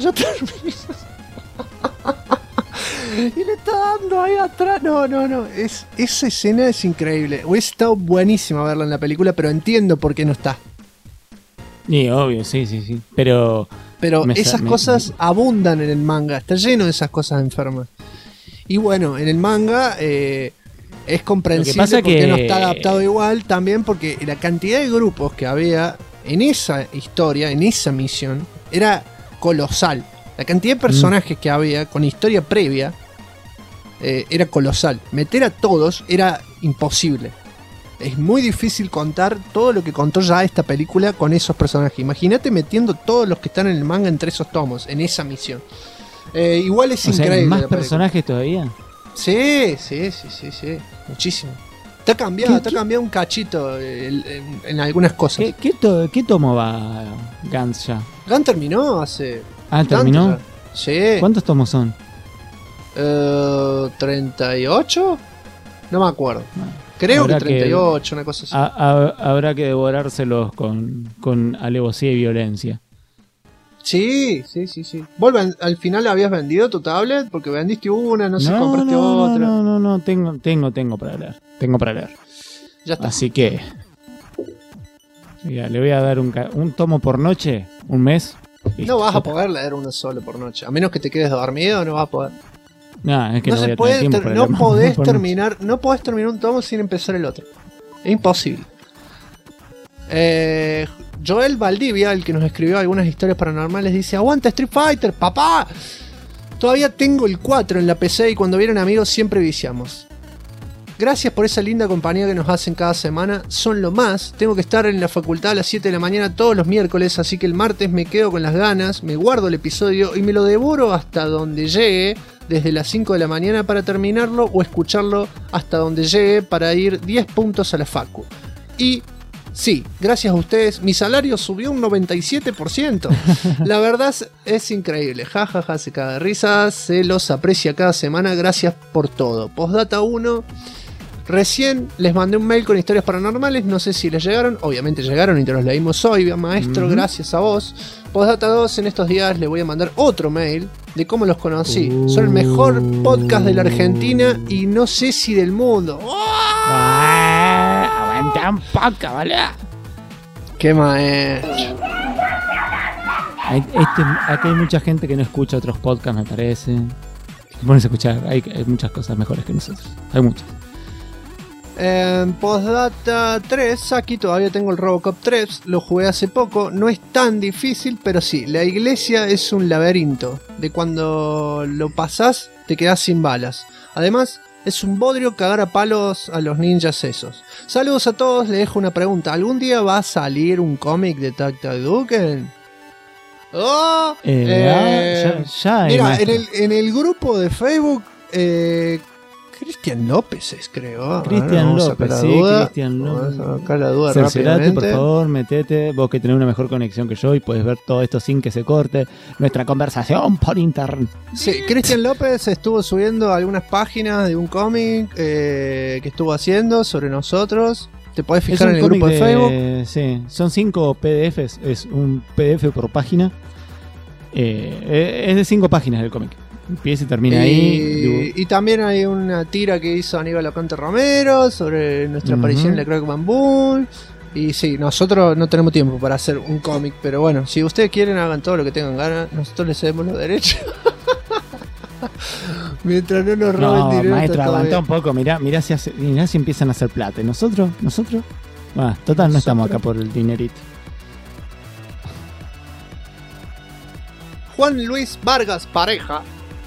Y le está dando ahí atrás. No. Esa escena es increíble. Hubiese estado buenísima verla en la película, pero entiendo por qué no está. Sí, obvio, sí. Pero esas cosas abundan en el manga. Está lleno de esas cosas enfermas. Y bueno, en el manga es comprensible porque no está adaptado igual. También porque la cantidad de grupos que había en esa historia, en esa misión, era colosal. La cantidad de personajes que había con historia previa era colosal. Meter a todos era imposible. Es muy difícil contar todo lo que contó ya esta película con esos personajes. Imagínate metiendo todos los que están en el manga entre esos tomos, en esa misión. Igual es increíble. ¿Hay más personajes todavía? Sí. Muchísimo. Está cambiado un cachito en algunas cosas. ¿Qué tomo va Gantz ya? Gantz terminó hace... ¿terminó? Sí. ¿Cuántos tomos son? 38. No me acuerdo. Creo que 38, una cosa así. Habrá que devorárselos con alevosía y violencia. Sí. ¿Vos al final habías vendido tu tablet? Porque vendiste una, compraste otra. No, tengo para leer. Tengo para leer. Ya está. Así que... le voy a dar un tomo por noche, un mes. Listo, no vas a poder leer uno solo por noche. A menos que te quedes dormido, no vas a poder. No, es que no podés terminar un tomo sin empezar el otro. Es imposible. Joel Valdivia, el que nos escribió algunas historias paranormales, dice: aguanta Street Fighter, papá. Todavía tengo el 4 en la PC y cuando vienen amigos siempre viciamos. Gracias por esa linda compañía que nos hacen cada semana. Son lo más. Tengo que estar en la facultad a las 7 de la mañana todos los miércoles, así que el martes me quedo con las ganas, me guardo el episodio y me lo devoro hasta donde llegue, desde las 5 de la mañana para terminarlo o escucharlo hasta donde llegue para ir 10 puntos a la facu. Y sí, gracias a ustedes, mi salario subió un 97%. La verdad es increíble. Jajaja, se caga de risa, se los aprecia cada semana. Gracias por todo. Postdata 1. Recién les mandé un mail con historias paranormales, no sé si les llegaron, obviamente llegaron y te los leímos hoy, maestro, gracias a vos. Postdata 2, en estos días les voy a mandar otro mail de cómo los conocí. Son el mejor podcast de la Argentina y no sé si del mundo. Aguanta un poco, ¿vale? Qué maestro. Aquí hay mucha gente que no escucha otros podcasts, me parece. Pones a escuchar, hay muchas cosas mejores que nosotros, hay muchas. Postdata 3, aquí todavía tengo el Robocop 3, lo jugué hace poco, no es tan difícil, pero sí, la iglesia es un laberinto, de cuando lo pasás te quedás sin balas. Además, es un bodrio cagar a palos a los ninjas esos. Saludos a todos, les dejo una pregunta, ¿algún día va a salir un cómic de Taktaduken? Ya, mira, en el grupo de Facebook... Cristian López es, creo. Cristian López, sí, Cristian López. Vamos a sacar la duda rápidamente. Por favor, metete. Vos que tenés una mejor conexión que yo y puedes ver todo esto sin que se corte nuestra conversación por internet. Sí, Cristian López estuvo subiendo algunas páginas de un cómic que estuvo haciendo sobre nosotros. Te podés fijar en el grupo de Facebook. Sí, son 5 PDFs. Es un PDF por página. Es de 5 páginas el cómic. Empieza y termina ahí. Y también hay una tira que hizo Aníbal Ocante Romero sobre nuestra aparición en la Crack Bamboo. Y sí, nosotros no tenemos tiempo para hacer un cómic, pero bueno, si ustedes quieren, hagan todo lo que tengan ganas. Nosotros les cedemos los derechos. Mientras no nos roben dinero. Maestro, aguanta un poco. Mirá si empiezan a hacer plata. ¿Nosotros? Total, no estamos acá por el dinerito. Juan Luis Vargas Pareja.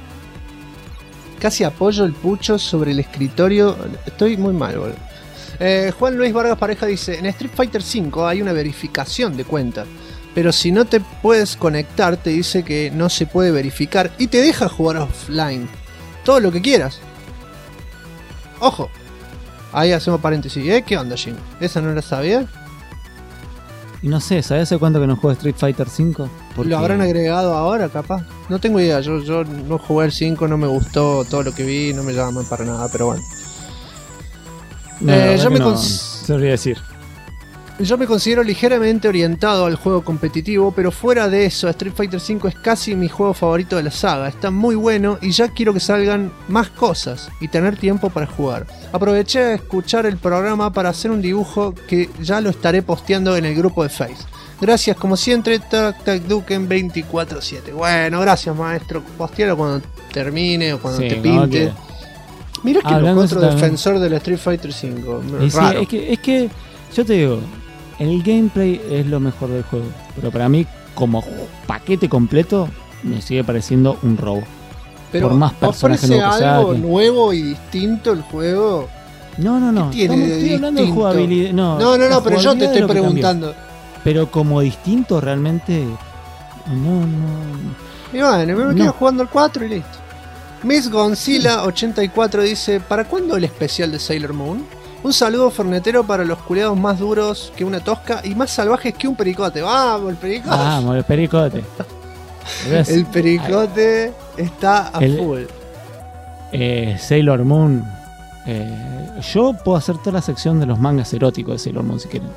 Casi apoyo el pucho sobre el escritorio. Estoy muy mal, boludo. Juan Luis Vargas Pareja dice: en Street Fighter V hay una verificación de cuenta, pero si no te puedes conectar te dice que no se puede verificar y te deja jugar offline todo lo que quieras. Ojo, ahí hacemos paréntesis. ¿Qué onda, Jim? ¿Esa no la sabía? Y no sé, ¿sabes hace cuánto que no juego Street Fighter V? Lo habrán agregado ahora, capaz. No tengo idea, yo no jugué el 5, no me gustó todo lo que vi, no me llama para nada, pero bueno. Yo me considero ligeramente orientado al juego competitivo, pero fuera de eso, Street Fighter V es casi mi juego favorito de la saga. Está muy bueno y ya quiero que salgan más cosas y tener tiempo para jugar. Aproveché a escuchar el programa para hacer un dibujo que ya lo estaré posteando en el grupo de Face. Gracias como siempre, TacTacDuken 24/7. Bueno, gracias maestro, postealo cuando termine o cuando te pinte. Mirá que lo otro defensor del Street Fighter V. Raro. Sí, es que yo te digo, el gameplay es lo mejor del juego, pero para mí como paquete completo me sigue pareciendo un robo. Pero por más personajes ¿ofrece algo nuevo y distinto el juego? No. ¿Qué tiene estoy hablando de jugabilidad. No, pero yo te estoy preguntando. Pero como distinto realmente no. Y bueno, me quedo jugando el 4 y listo. Miss Godzilla 84 dice: ¿para cuándo el especial de Sailor Moon? Un saludo fornetero para los culiados más duros que una tosca y más salvajes que un pericote. ¡Vamos, el pericote! ¡Vamos, el pericote! El pericote está a full. Sailor Moon. Yo puedo hacer toda la sección de los mangas eróticos de Sailor Moon si quieren.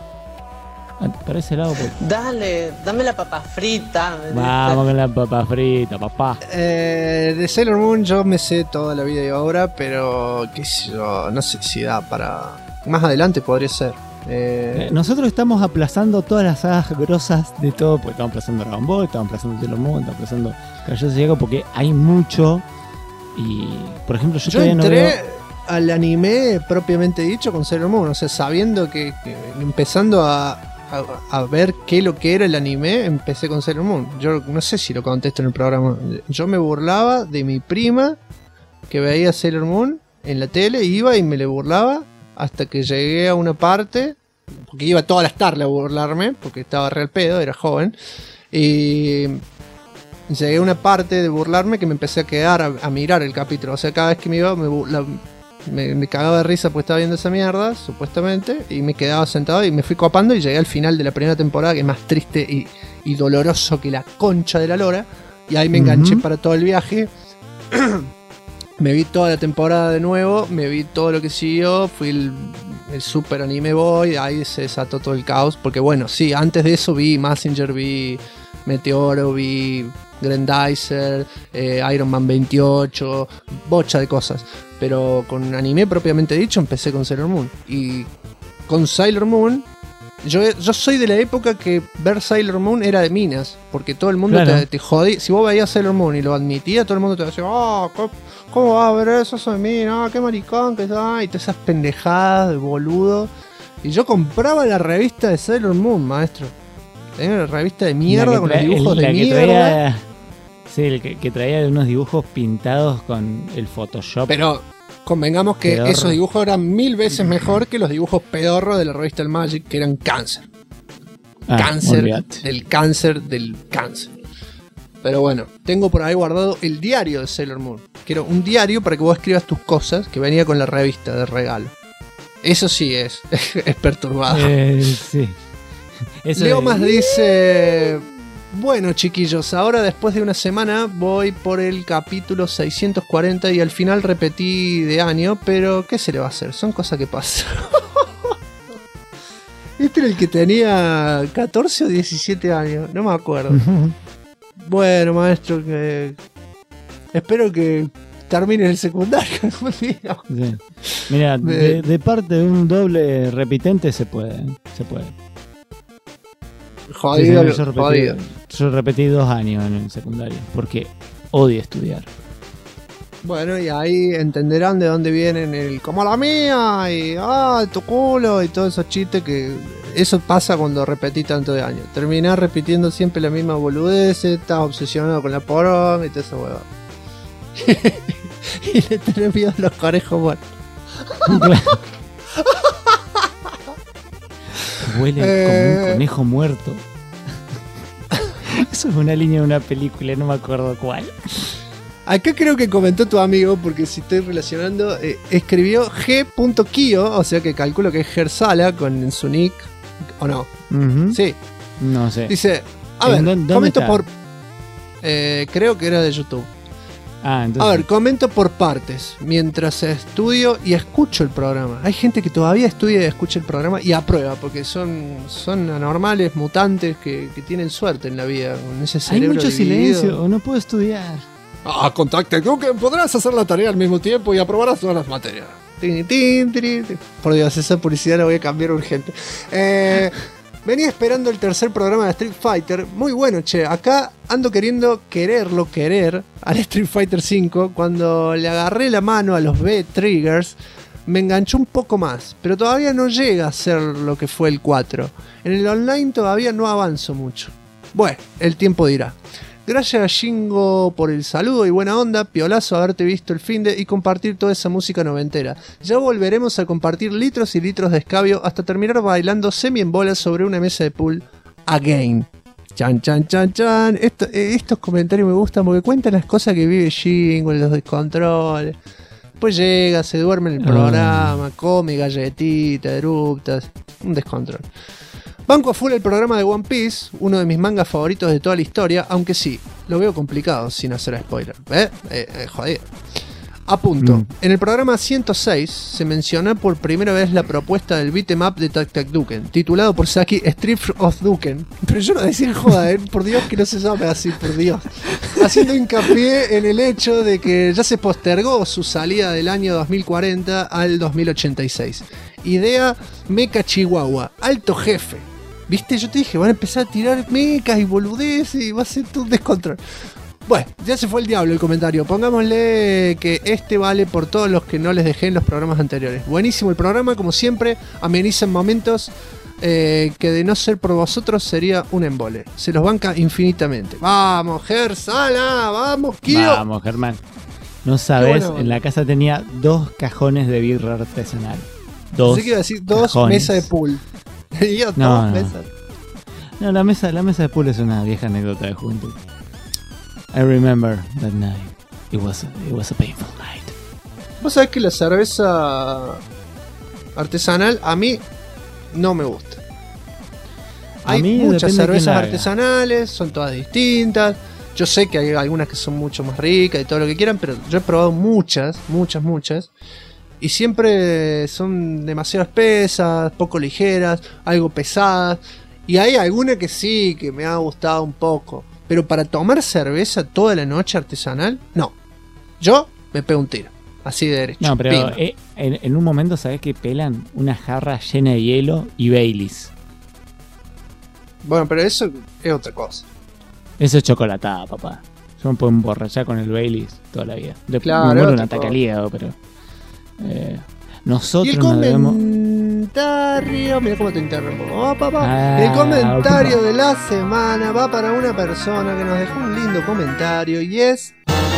Para ese lado, pues. Dale, dame la papa frita. Vamos con la papa frita, papá. De Sailor Moon yo me sé toda la vida y ahora, pero qué sé yo, no sé si da para... Más adelante podría ser. Nosotros estamos aplazando todas las sagas grosas de todo, porque estamos aplazando Dragon Ball, estamos aplazando Sailor Moon, estamos aplazando Caballeros de Zodiaco, porque hay mucho. Y, por ejemplo, yo entré al anime propiamente dicho con Sailor Moon, o sea, sabiendo que empezando a ver qué lo que era el anime, empecé con Sailor Moon. Yo no sé si lo contesto en el programa. Yo me burlaba de mi prima que veía Sailor Moon en la tele, iba y me le burlaba hasta que llegué a una parte, porque iba todas las tardes a burlarme, porque estaba re al pedo, era joven, y llegué a una parte de burlarme que me empecé a quedar a mirar el capítulo. O sea, cada vez que me iba me cagaba de risa porque estaba viendo esa mierda, supuestamente, y me quedaba sentado y me fui copando y llegué al final de la primera temporada, que es más triste y doloroso que la concha de la lora, y ahí me enganché para todo el viaje. Me vi toda la temporada de nuevo, me vi todo lo que siguió, fui el Super Anime Boy, ahí se desató todo el caos, porque bueno, sí, antes de eso vi Messenger, vi Meteoro, vi Grandizer, Iron Man 28, bocha de cosas. Pero con anime propiamente dicho empecé con Sailor Moon. Y con Sailor Moon, yo soy de la época que ver Sailor Moon era de minas, porque todo el mundo te jodía. Si vos veías Sailor Moon y lo admitía, todo el mundo te decía: ¿cómo vas a ver eso? Eso de mina, qué maricón que está. Y todas esas pendejadas de boludo. Y yo compraba la revista de Sailor Moon, maestro. Tenía una revista de mierda con los dibujos de mierda. Sí, el que traía unos dibujos pintados con el Photoshop. Pero convengamos que pedorro. Esos dibujos eran 1000 veces mejor que los dibujos pedorros de la revista El Magic, que eran cáncer. Cáncer del cáncer del cáncer. Pero bueno, tengo por ahí guardado el diario de Sailor Moon. Quiero un diario para que vos escribas tus cosas, que venía con la revista de regalo. Eso sí es perturbado. Sí. Eso Leo más dice: bueno, chiquillos, ahora después de una semana voy por el capítulo 640 y al final repetí de año, pero ¿qué se le va a hacer? Son cosas que pasan. Este era el que tenía 14 o 17 años, no me acuerdo. Bueno, maestro, espero que termine el secundario algún día. Sí. Mira, de parte de un doble repitente se puede. Jodido, yo repetí 2 años en el secundario porque odio estudiar. Bueno, y ahí entenderán de dónde vienen el como la mía y tu culo y todos esos chistes que eso pasa cuando repetí tanto de años. Terminás repitiendo siempre la misma boludez, estás obsesionado con la poronga y todo eso, huevón. Y le tenés miedo a los conejos muertos. Huele como un conejo muerto. Eso es una línea de una película, no me acuerdo cuál. Acá creo que comentó tu amigo, porque si estoy relacionando, escribió G.Kio, o sea que calculo que es Gersala con su nick, ¿o no? Sí. No sé. Dice, a ver, comento por... creo que era de YouTube. Entonces... A ver, comento por partes, mientras estudio y escucho el programa. Hay gente que todavía estudia y escucha el programa y aprueba, porque son anormales, mutantes, que tienen suerte en la vida, con ese cerebro hay mucho dividido. silencio, o no puedo estudiar. Contacte Duken, podrás hacer la tarea al mismo tiempo y aprobarás todas las materias. Por Dios, esa publicidad la voy a cambiar urgente. Venía esperando el tercer programa de Street Fighter. Muy bueno, che. Acá ando querer al Street Fighter 5. Cuando le agarré la mano a los B-Triggers, me enganchó un poco más. Pero todavía no llega a ser lo que fue el 4. En el online todavía no avanzo mucho. Bueno, el tiempo dirá. Gracias a Shingo por el saludo y buena onda, piolazo haberte visto el finde y compartir toda esa música noventera. Ya volveremos a compartir litros y litros de escabio hasta terminar bailando semi en bolas sobre una mesa de pool again. Chan, chan, chan, chan. Estos comentarios me gustan porque cuentan las cosas que vive Shingo, los descontroles. Después llega, se duerme en el programa, come galletitas, eruptas. Un descontrol. Banco a full el programa de One Piece, uno de mis mangas favoritos de toda la historia, aunque sí, lo veo complicado sin hacer spoiler. Joder. Apunto. En el programa 106 se mencionó por primera vez la propuesta del beat'em up de Tac Tac Duken, titulado por Saki Street of Duken. Pero yo no decía joda, por Dios que no se llame así, por Dios. Haciendo hincapié en el hecho de que ya se postergó su salida del año 2040 al 2086. Idea Mecha Chihuahua, alto jefe. ¿Viste? Yo te dije, van a empezar a tirar mecas y boludeces y va a ser todo un descontrol. Bueno, ya se fue el diablo el comentario. Pongámosle que este vale por todos los que no les dejé en los programas anteriores. Buenísimo el programa, como siempre. Ameniza en momentos que de no ser por vosotros sería un embole. Se los banca infinitamente. ¡Vamos, Gersala! ¡Vamos, Kio! Vamos, Germán. No sabes, en la casa tenía 2 cajones de birra artesanal. 2 Pensé que iba a decir 2 mesas de pool. No, la mesa de pool es una vieja anécdota de juventud. I remember that night. It was a painful night. Vos sabés que la cerveza artesanal a mí no me gusta. Hay muchas cervezas artesanales, son todas distintas. Yo sé que hay algunas que son mucho más ricas y todo lo que quieran, pero yo he probado muchas. Y siempre son demasiado espesas, poco ligeras, algo pesadas. Y hay alguna que sí, que me ha gustado un poco. Pero para tomar cerveza toda la noche artesanal, no. Yo me pego un tiro, así de derecho. No, pero en un momento, ¿sabés que pelan una jarra llena de hielo y Baileys? Bueno, pero eso es otra cosa. Eso es chocolatada, papá. Yo me puedo emborrachar con el Baileys toda la vida. Claro, me muero un ataque al hígado, pero... nosotros nos debemos... Mira cómo te interrumpo. El comentario de la semana va para una persona que nos dejó un lindo comentario y es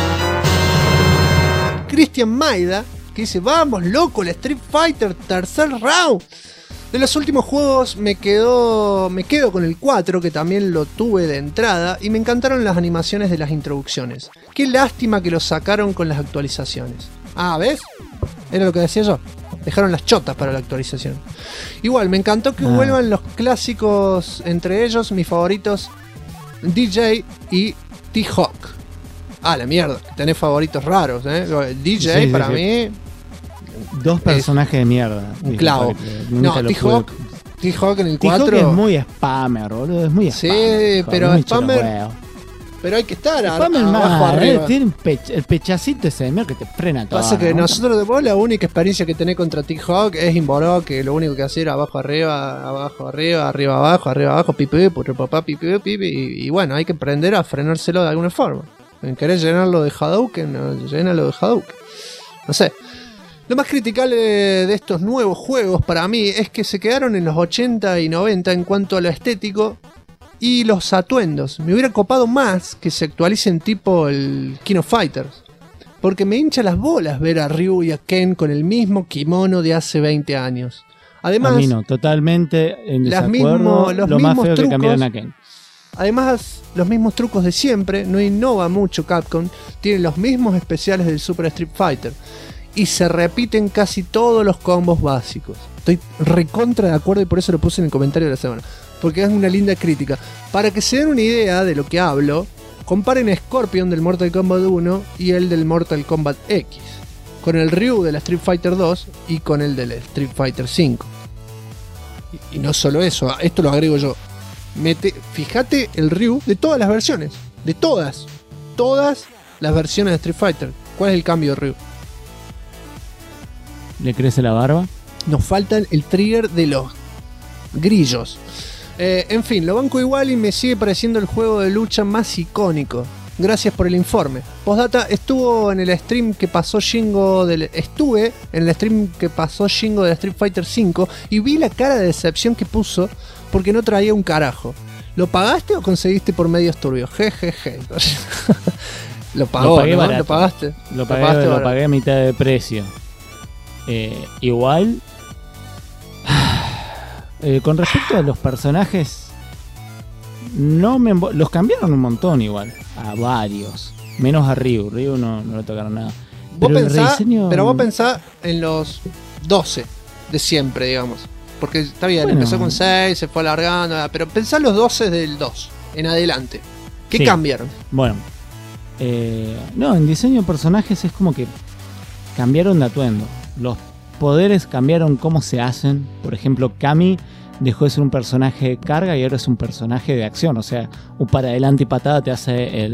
Cristian Maida, que dice: vamos loco, el Street Fighter tercer round. De los últimos juegos me quedo con el 4, que también lo tuve de entrada, y me encantaron las animaciones de las introducciones. Qué lástima que lo sacaron con las actualizaciones. ¿Ves? Era lo que decía yo. Dejaron las chotas para la actualización. Igual, me encantó que vuelvan los clásicos, entre ellos mis favoritos DJ y T-Hawk. La mierda, tenés favoritos raros, DJ para mí... 2 personajes de mierda. Un clavo. No, T-Hawk en el 4... T-Hawk es muy spammer, boludo. Es muy spammer. Sí, pero spammer... Pero hay que estar abajo arriba. Tiene el pechacito ese de mierda que te frena todo. Pasa que nosotros de vos la única experiencia que tenés contra T-Hawk es Inboró, que lo único que hacía era abajo arriba, abajo, pipi, por papá, pipi. Y bueno, hay que aprender a frenárselo de alguna forma. ¿Querés llenarlo de Hadouken? Llénalo de Hadouken. No sé. Lo más criticable de estos nuevos juegos para mí es que se quedaron en los 80 y 90 en cuanto a lo estético y los atuendos. Me hubiera copado más que se actualicen tipo el King of Fighters. Porque me hincha las bolas ver a Ryu y a Ken con el mismo kimono de hace 20 años. Además, a mí no, totalmente en desacuerdo. Lo más feo que cambiaron a Ken. Además, los mismos trucos de siempre, no innova mucho Capcom, tienen los mismos especiales del Super Street Fighter y se repiten casi todos los combos básicos. Estoy recontra de acuerdo y por eso lo puse en el comentario de la semana, porque es una linda crítica. Para que se den una idea de lo que hablo, comparen Scorpion del Mortal Kombat 1 y el del Mortal Kombat X, con el Ryu de la Street Fighter 2 y con el del Street Fighter 5. Y no solo eso, esto lo agrego yo. Fíjate el Ryu de todas las versiones, de todas las versiones de Street Fighter. ¿Cuál es el cambio de Ryu? ¿Le crece la barba? Nos falta el trigger de los grillos. En fin, lo banco igual y me sigue pareciendo el juego de lucha más icónico. Gracias por el informe. Postdata, estuve en el stream que pasó Shingo de Street Fighter 5 y vi la cara de decepción que puso porque no traía un carajo. ¿Lo pagaste o conseguiste por medios turbios? Jejeje. Lo pagó, pagué, ¿no? Barato. ¿Lo pagaste? Lo pagué a mitad de precio. Igual, con respecto a los personajes, los cambiaron un montón igual, a varios, menos a Ryu. Ryu no le tocaron nada. Pero vos pensás en los 12 de siempre, digamos. Porque está bien, bueno, empezó con 6, se fue alargando, pero pensá los 12 del 2 en adelante. ¿Qué cambiaron? Bueno, no, en diseño de personajes es como que cambiaron de atuendo. Los poderes cambiaron cómo se hacen. Por ejemplo, Kami dejó de ser un personaje de carga y ahora es un personaje de acción. O sea, un para adelante y patada te hace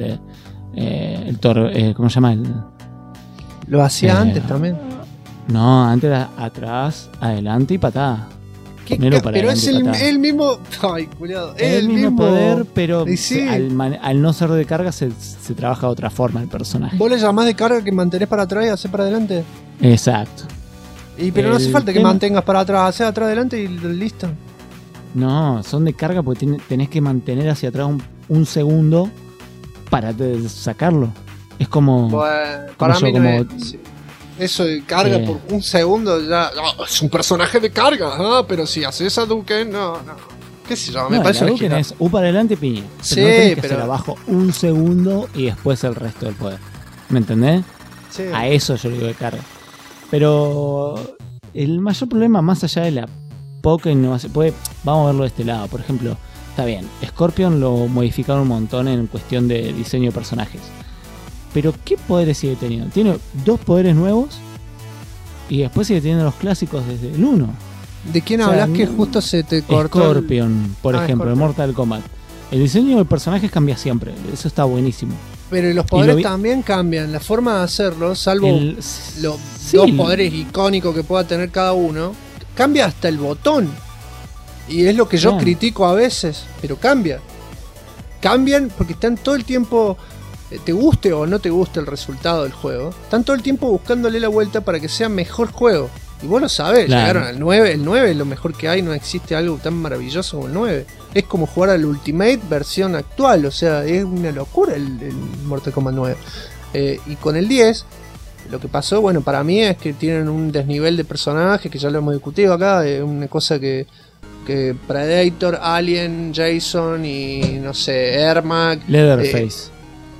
el toro. ¿Cómo se llama? ¿Lo hacía antes también? No, antes era atrás, adelante y patada. Pero es el mismo. Ay, culiado. Es el mismo poder, pero sí. al no ser de carga se trabaja de otra forma el personaje. ¿Vos le llamás de carga que mantenés para atrás y hacés para adelante? Exacto. Pero no hace falta que mantengas para atrás, hacés atrás adelante y listo. No, son de carga porque tenés que mantener hacia atrás un segundo para sacarlo. Es como. Bueno, para mí no es. Sí. Eso de carga por un segundo ya. No, es un personaje de carga, pero si haces a Hadouken, no. ¿Qué sé yo? Me parece Hadouken es U para adelante piña. Pero sí, no tenés que hacer abajo un segundo y después el resto del poder. ¿Me entendés? Sí. A eso yo le digo de carga. Pero el mayor problema, más allá de la poca innovación, vamos a verlo de este lado. Por ejemplo, está bien, Scorpion lo modificaron un montón en cuestión de diseño de personajes. Pero ¿qué poderes sigue teniendo? Tiene 2 poderes nuevos y después sigue teniendo los clásicos desde el 1. ¿De quién hablas que justo se te cortó? Scorpion, por ejemplo, en Mortal Kombat. El diseño de personajes cambia siempre, eso está buenísimo. Pero los poderes también cambian, la forma de hacerlo, salvo los 2 poderes icónicos que pueda tener cada uno, cambia hasta el botón. Y es lo que yo critico a veces, pero cambia. Cambian porque están todo el tiempo, te guste o no te guste el resultado del juego, están todo el tiempo buscándole la vuelta para que sea mejor juego. Y vos lo sabés, llegaron al 9, el 9 es lo mejor que hay, no existe algo tan maravilloso como el 9. Es como jugar al Ultimate versión actual, o sea, es una locura el Mortal Kombat 9. Y con el 10, lo que pasó, bueno, para mí es que tienen un desnivel de personajes, que ya lo hemos discutido acá, una cosa que Predator, Alien, Jason y no sé, Ermac, Leatherface.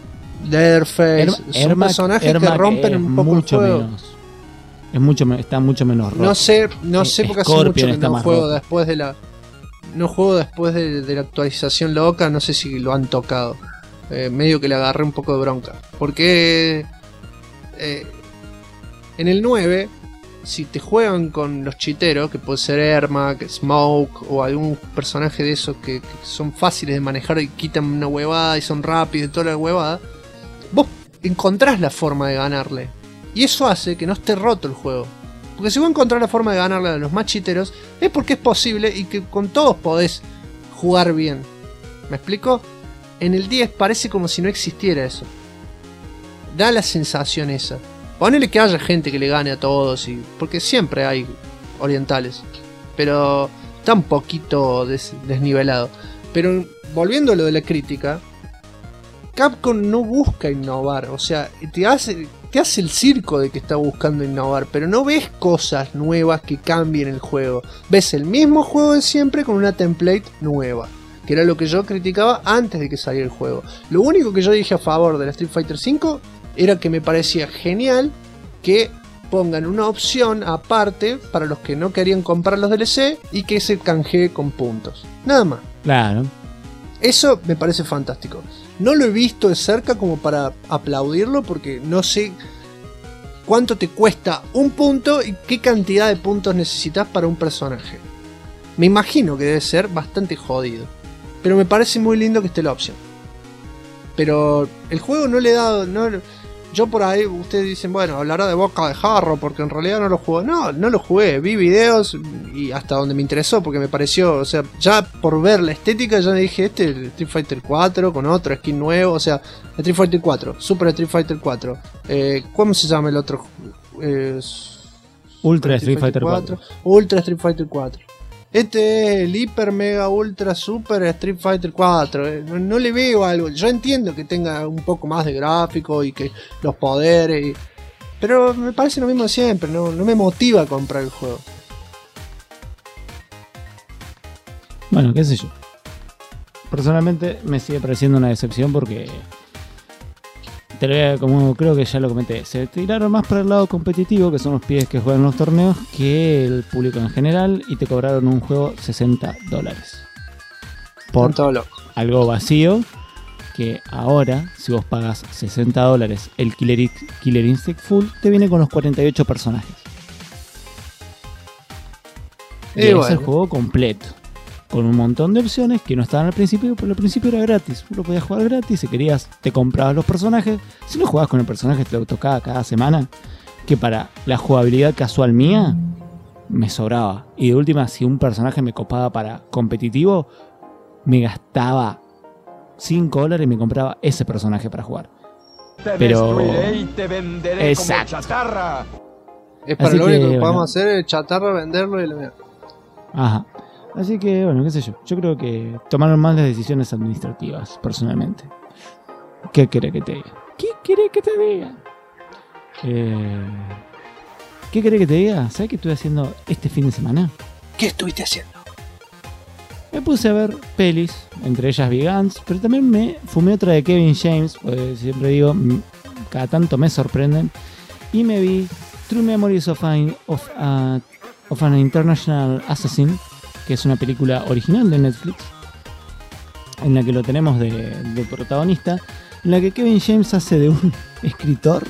Son personajes que rompen un poco el juego. Está mucho menos roto. No sé porque hace mucho que no juego después de la. No juego después de la actualización loca, no sé si lo han tocado. Medio que le agarré un poco de bronca. Porque en el 9, si te juegan con los chiteros, que puede ser Ermac, Smoke o algún personaje de esos que son fáciles de manejar y quitan una huevada y son rápidos y toda la huevada, vos encontrás la forma de ganarle. Y eso hace que no esté roto el juego. Porque si vos encontrás la forma de ganarle a los más chiteros, es porque es posible y que con todos podés jugar bien. ¿Me explico? En el 10 parece como si no existiera eso. da la sensación esa. Ponele que haya gente que le gane a todos, porque siempre hay orientales, pero está un poquito desnivelado. Pero volviendo a lo de la crítica, Capcom no busca innovar, o sea, te hace el circo de que está buscando innovar, pero no ves cosas nuevas que cambien el juego. Ves el mismo juego de siempre con una template nueva, que era lo que yo criticaba antes de que saliera el juego. Lo único que yo dije a favor de la Street Fighter V era que me parecía genial que pongan una opción aparte para los que no querían comprar los DLC y que se canjee con puntos. Nada más. Claro. Eso me parece fantástico. No lo he visto de cerca como para aplaudirlo, porque no sé cuánto te cuesta un punto y qué cantidad de puntos necesitas para un personaje. Me imagino que debe ser bastante jodido, pero me parece muy lindo que esté la opción. Pero el juego no le he dado... yo por ahí, ustedes dicen, bueno, hablará de boca de jarro, porque en realidad no lo jugué. No lo jugué, vi videos y hasta donde me interesó, porque me pareció, o sea, ya por ver la estética, ya me dije, el Street Fighter 4 con otro skin nuevo, o sea, Street Fighter 4, Super Street Fighter 4. ¿Cómo se llama el otro? Ultra Street Fighter 4. Ultra Street Fighter 4. Este es el Hiper Mega Ultra Super Street Fighter 4. No le veo algo. Yo entiendo que tenga un poco más de gráfico y que los poderes, pero me parece lo mismo de siempre. No me motiva a comprar el juego. Bueno, qué sé yo. Personalmente me sigue pareciendo una decepción porque, como creo que ya lo comenté, se tiraron más para el lado competitivo, que son los pibes que juegan los torneos, que el público en general, y te cobraron un juego $60 por algo vacío, que ahora, si vos pagas $60 el Killer Instinct Full, te viene con los 48 personajes. Y es el juego completo, con un montón de opciones que no estaban al principio, pero al principio era gratis. Lo podías jugar gratis, si querías te comprabas los personajes. Si no jugabas con el personaje te lo tocaba cada semana, que para la jugabilidad casual mía me sobraba. Y de última, si un personaje me copaba para competitivo, me gastaba $5 y me compraba ese personaje para jugar. Pero destruiré y te venderé como chatarra. Es para lo único que podemos hacer, es chatarra, venderlo y la mierda. Ajá. Así que, bueno, qué sé yo. Yo creo que tomaron mal las decisiones administrativas, personalmente. ¿Qué querés que te diga? ¿Qué querés que te diga? ¿Qué querés que te diga? ¿Sabes qué estuve haciendo este fin de semana? ¿Qué estuviste haciendo? Me puse a ver pelis, entre ellas Vegans, pero también me fumé otra de Kevin James, porque siempre digo, cada tanto me sorprenden. Y me vi True Memories of an International Assassin, que es una película original de Netflix, en la que lo tenemos de protagonista, en la que Kevin James hace de un escritor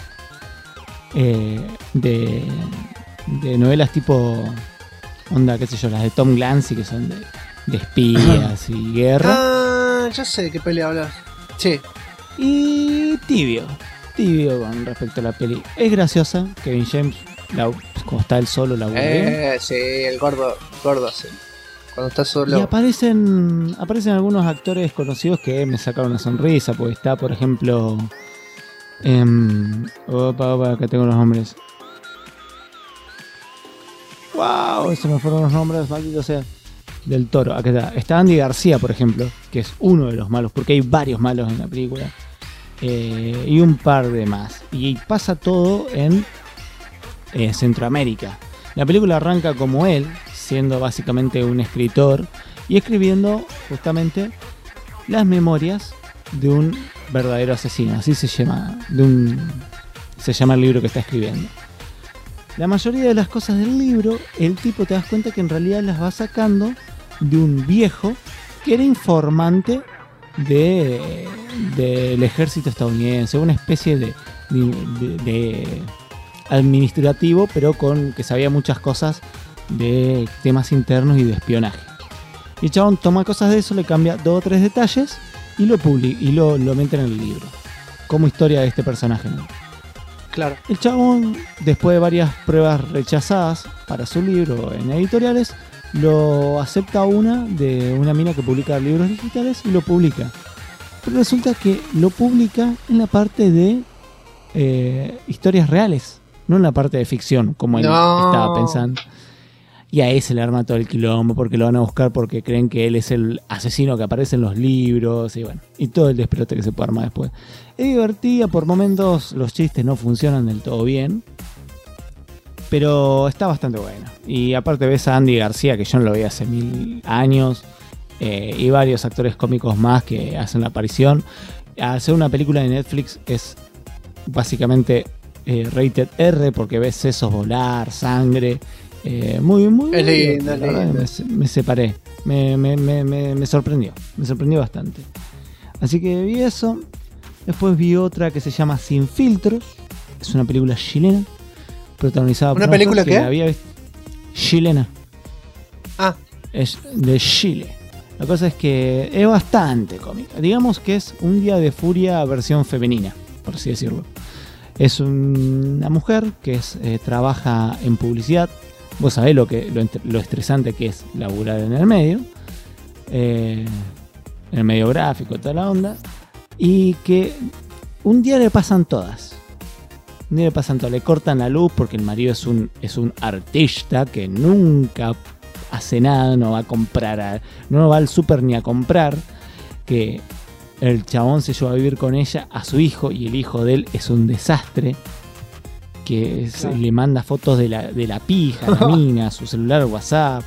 de novelas tipo onda, qué sé yo, las de Tom Clancy, que son de espías y guerra. Ah, ya sé de qué peli hablas. Sí. Y tibio con respecto a la peli. Es graciosa, Kevin James, como está él solo, la aburre. Sí, el gordo, sí. Cuando está solo. Y aparecen algunos actores conocidos que me sacaron una sonrisa, porque está, por ejemplo, acá tengo los nombres. ¡Wow! Se me fueron los nombres, maldito sea. Del Toro, acá está Andy García, por ejemplo, que es uno de los malos, porque hay varios malos en la película, y un par de más. Y pasa todo en Centroamérica. La película arranca como él, siendo básicamente un escritor y escribiendo justamente las memorias de un verdadero asesino, así se llama el libro que está escribiendo. La mayoría de las cosas del libro, el tipo, te das cuenta que en realidad las va sacando de un viejo que era informante del ejército estadounidense, una especie de administrativo, pero que sabía muchas cosas de temas internos y de espionaje. Y el chabón toma cosas de eso, le cambia 2 o 3 detalles y lo publica y lo mete en el libro como historia de este personaje, ¿no? Claro. El chabón, después de varias pruebas rechazadas para su libro en editoriales, lo acepta de una mina que publica libros digitales y lo publica. Pero resulta que lo publica en la parte de historias reales, no en la parte de ficción, como él estaba pensando. Y ahí se le arma todo el quilombo porque lo van a buscar porque creen que él es el asesino que aparece en los libros y bueno, y todo el despelote que se puede armar después. Es divertida, por momentos los chistes no funcionan del todo bien, pero está bastante buena. Y aparte ves a Andy García, que yo no lo veía hace 1000 años, y varios actores cómicos más que hacen la aparición. Hacer una película de Netflix es básicamente rated R porque ves sesos volar, sangre. Muy es lindo, es lindo. Me separé, me sorprendió bastante. Así que vi eso. Después vi otra que se llama Sin Filtros. Es una película chilena protagonizada por ¿una película que había visto. Chilena. Es de Chile. La cosa es que es bastante cómica. Digamos que es Un Día de Furia versión femenina, por así decirlo. Es una mujer que trabaja en publicidad. Vos sabés lo estresante que es laburar en el medio gráfico, toda la onda, y que un día le pasan todas. Le cortan la luz porque el marido es un artista que nunca hace nada, no va a comprar, no va al súper ni a comprar, que el chabón se lleva a vivir con ella a su hijo y el hijo de él es un desastre. Que le manda fotos de la pija, la mina, su celular, WhatsApp.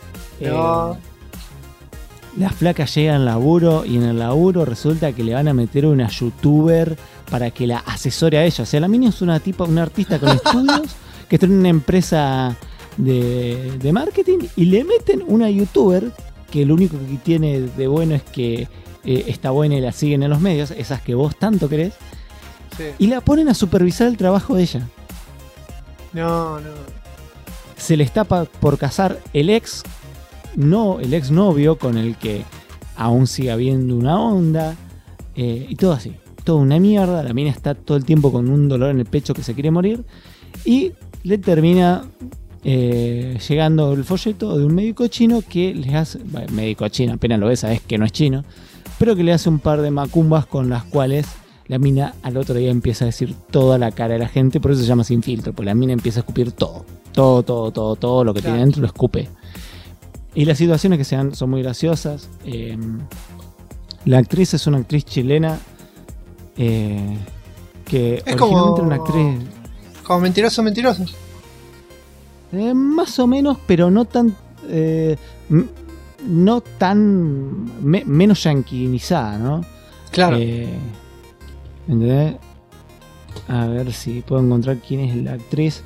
La flaca llega al laburo y en el laburo resulta que le van a meter una youtuber para que la asesore a ella. O sea, la mina es una artista con estudios que está en una empresa de marketing y le meten una youtuber que lo único que tiene de bueno es que está buena y la siguen en los medios, esas que vos tanto querés, y la ponen a supervisar el trabajo de ella. No. Se le está por casar el ex novio con el que aún sigue habiendo una onda, y todo así, toda una mierda. La mina está todo el tiempo con un dolor en el pecho que se quiere morir y le termina llegando el folleto de un médico chino que le hace, médico chino, apenas lo ves, sabes que no es chino, pero que le hace un par de macumbas con las cuales la mina al otro día empieza a decir toda la cara de la gente. Por eso se llama Sin Filtro, porque la mina empieza a escupir todo lo que tiene dentro lo escupe. Y las situaciones que son muy graciosas. La actriz es una actriz chilena que es originalmente era una actriz como Mentiroso. Más o menos, pero no tan menos yanquinizada, ¿no? Claro. ¿Entendés? A ver si puedo encontrar quién es la actriz.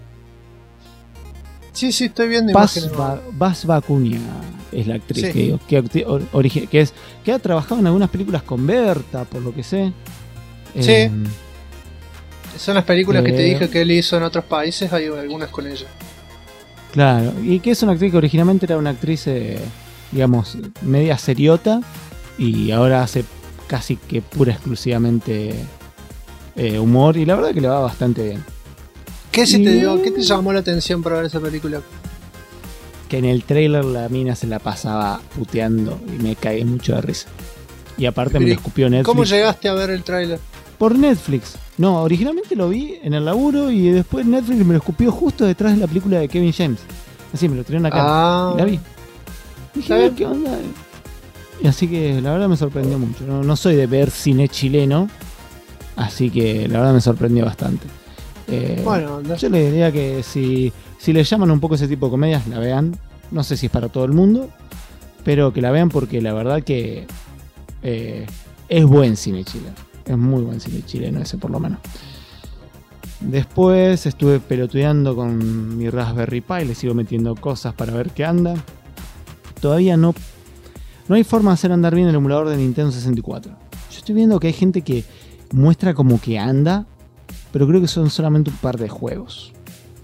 Sí, estoy viendo Bas Bacunia es la actriz que ha trabajado en algunas películas con Berta, por lo que sé. Sí. Son las películas que te dije que él hizo en otros países, hay algunas con ella. Claro, y que es una actriz que originalmente era una actriz, digamos, media seriota, y ahora hace casi que pura exclusivamente humor, y la verdad que le va bastante bien. ¿Qué te llamó la atención para ver esa película? Que en el trailer la mina se la pasaba puteando y me caí mucho de risa. Y aparte me lo escupió Netflix. ¿Cómo llegaste a ver el trailer? Por Netflix. No, originalmente lo vi en el laburo y después Netflix me lo escupió justo detrás de la película de Kevin James. Así me lo tiraron acá. Y la vi. Dije, ¿qué onda? Y así que la verdad me sorprendió mucho. No soy de ver cine chileno, así que la verdad me sorprendió bastante. Yo le diría que si le llaman un poco ese tipo de comedias, la vean. No sé si es para todo el mundo, pero que la vean porque la verdad que es buen cine chileno. Es muy buen cine chileno ese, por lo menos. Después estuve pelotudeando con mi Raspberry Pi, le sigo metiendo cosas para ver qué anda. Todavía no hay forma de hacer andar bien el emulador de Nintendo 64. Yo estoy viendo que hay gente que muestra como que anda, pero creo que son solamente un par de juegos.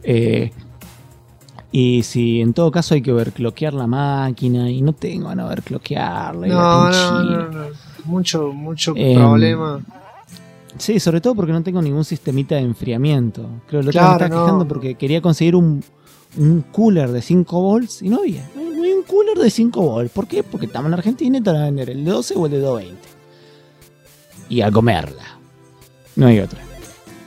Y si en todo caso hay que overclockear la máquina, y no tengo ganas de overclockearla. No. Mucho problema. Sí, sobre todo porque no tengo ningún sistemita de enfriamiento. Creo que lo estaba quejando porque quería conseguir un cooler de 5 volts y no había. No hay un cooler de 5 volts. ¿Por qué? Porque estamos en Argentina y te van a vender el de 12 o el de 220. Y a comerla. No hay otra.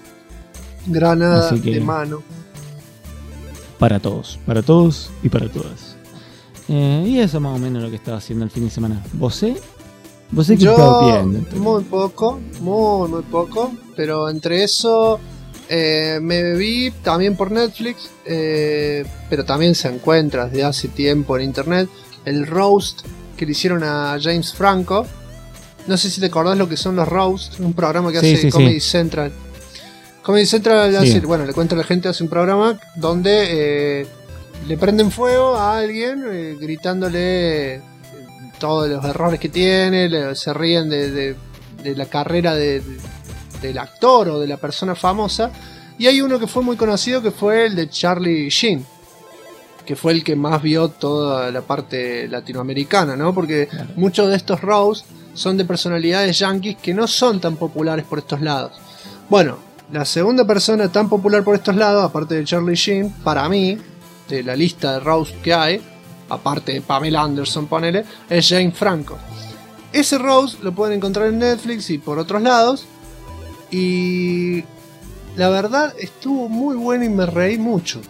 Granada de mano. Para todos y para todas. Y eso más o menos lo que estaba haciendo el fin de semana. ¿Vos qué estaba viendo? Muy poco, pero entre eso me vi también por Netflix, pero también se encuentra desde hace tiempo en internet, el roast que le hicieron a James Franco. No sé si te acordás lo que son los roasts, un programa que hace Comedy Central. Comedy Central hace, bueno, le cuento a la gente, hace un programa donde le prenden fuego a alguien gritándole todos los errores que tiene, se ríen de la carrera del actor o de la persona famosa. Y hay uno que fue muy conocido, que fue el de Charlie Sheen, que fue el que más vio toda la parte latinoamericana, ¿no? Porque muchos de estos roasts son de personalidades yankees que no son tan populares por estos lados. Bueno, la segunda persona tan popular por estos lados, aparte de Charlie Sheen, para mí, de la lista de roast que hay, aparte de Pamela Anderson, ponele, es James Franco. Ese roast lo pueden encontrar en Netflix y por otros lados. Y la verdad estuvo muy bueno y me reí mucho.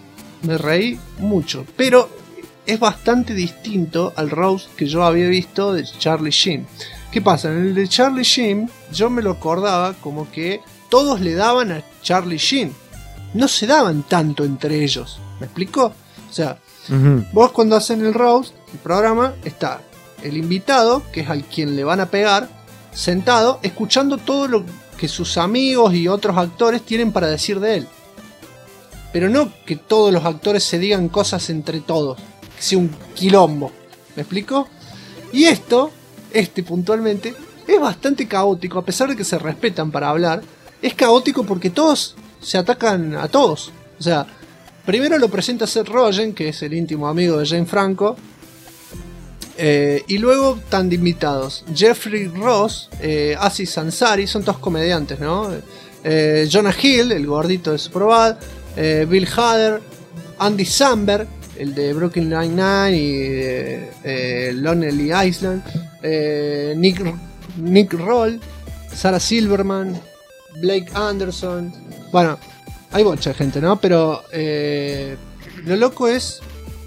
Pero es bastante distinto al roast que yo había visto de Charlie Sheen. ¿Qué pasa? En el de Charlie Sheen yo me lo acordaba como que todos le daban a Charlie Sheen. No se daban tanto entre ellos. ¿Me explico? O sea, vos cuando hacen el roast, el programa, está el invitado, que es al quien le van a pegar, sentado, escuchando todo lo que sus amigos y otros actores tienen para decir de él. Pero no que todos los actores se digan cosas entre todos, que sea un quilombo. ¿Me explico? Y este puntualmente, es bastante caótico, a pesar de que se respetan para hablar. Es caótico porque todos se atacan a todos. O sea, primero lo presenta Seth Rogen, que es el íntimo amigo de James Franco. Y luego están de invitados Jeffrey Ross, Aziz Ansari, son todos comediantes, ¿no? Jonah Hill, el gordito de Superbad, Bill Hader, Andy Samberg, el de Brooklyn Nine-Nine y Lonely Island, Nick Roll, Sarah Silverman, Blake Anderson. Bueno, hay mucha gente, ¿no? Pero lo loco es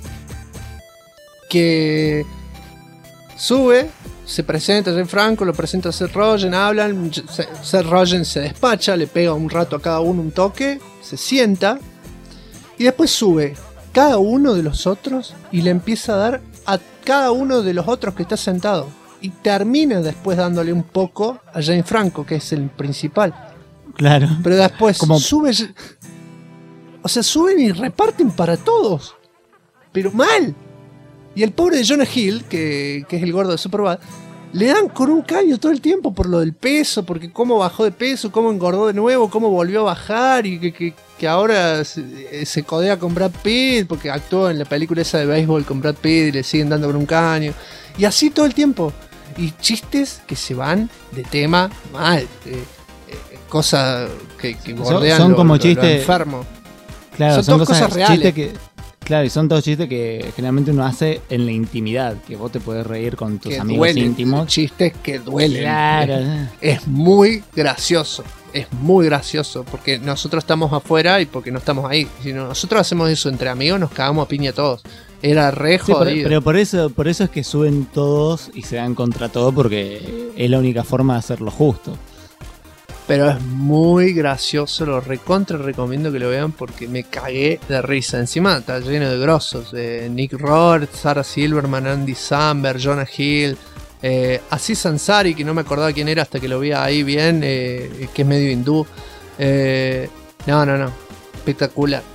que sube, se presenta a James Franco, lo presenta a Seth Rogen, hablan, Seth Rogen se despacha, le pega un rato a cada uno un toque, se sienta y después sube cada uno de los otros y le empieza a dar a cada uno de los otros que está sentado y termina después dándole un poco a James Franco, que es el principal. Claro. Pero después sube, o sea, suben y reparten para todos, pero mal. Y el pobre de Jonah Hill, que es el gordo de Superbad, le dan con un caño todo el tiempo por lo del peso, porque cómo bajó de peso, cómo engordó de nuevo, cómo volvió a bajar y que ahora se codea con Brad Pitt porque actuó en la película esa de béisbol con Brad Pitt y le siguen dando con un caño. Y así todo el tiempo. Y chistes que se van de tema mal. Cosas que bordean son como chistes lo enfermo. Claro, son todas cosas reales. Claro, y son todos chistes que generalmente uno hace en la intimidad, que vos te podés reír con tus amigos íntimos. Chistes que duelen. Claro. Es muy gracioso. Es muy gracioso porque nosotros estamos afuera y porque no estamos ahí. Si nosotros hacemos eso entre amigos, nos cagamos a piña todos. Era re jodido. Pero por eso es que suben todos y se dan contra todo, porque es la única forma de hacerlo justo. Pero es muy gracioso, lo recontra recomiendo que lo vean porque me cagué de risa. Encima está lleno de grosos. Nick Roth, Sarah Silverman, Andy Samberg, Jonah Hill, Aziz Ansari, que no me acordaba quién era hasta que lo vi ahí bien, que es medio hindú. No. Espectacular.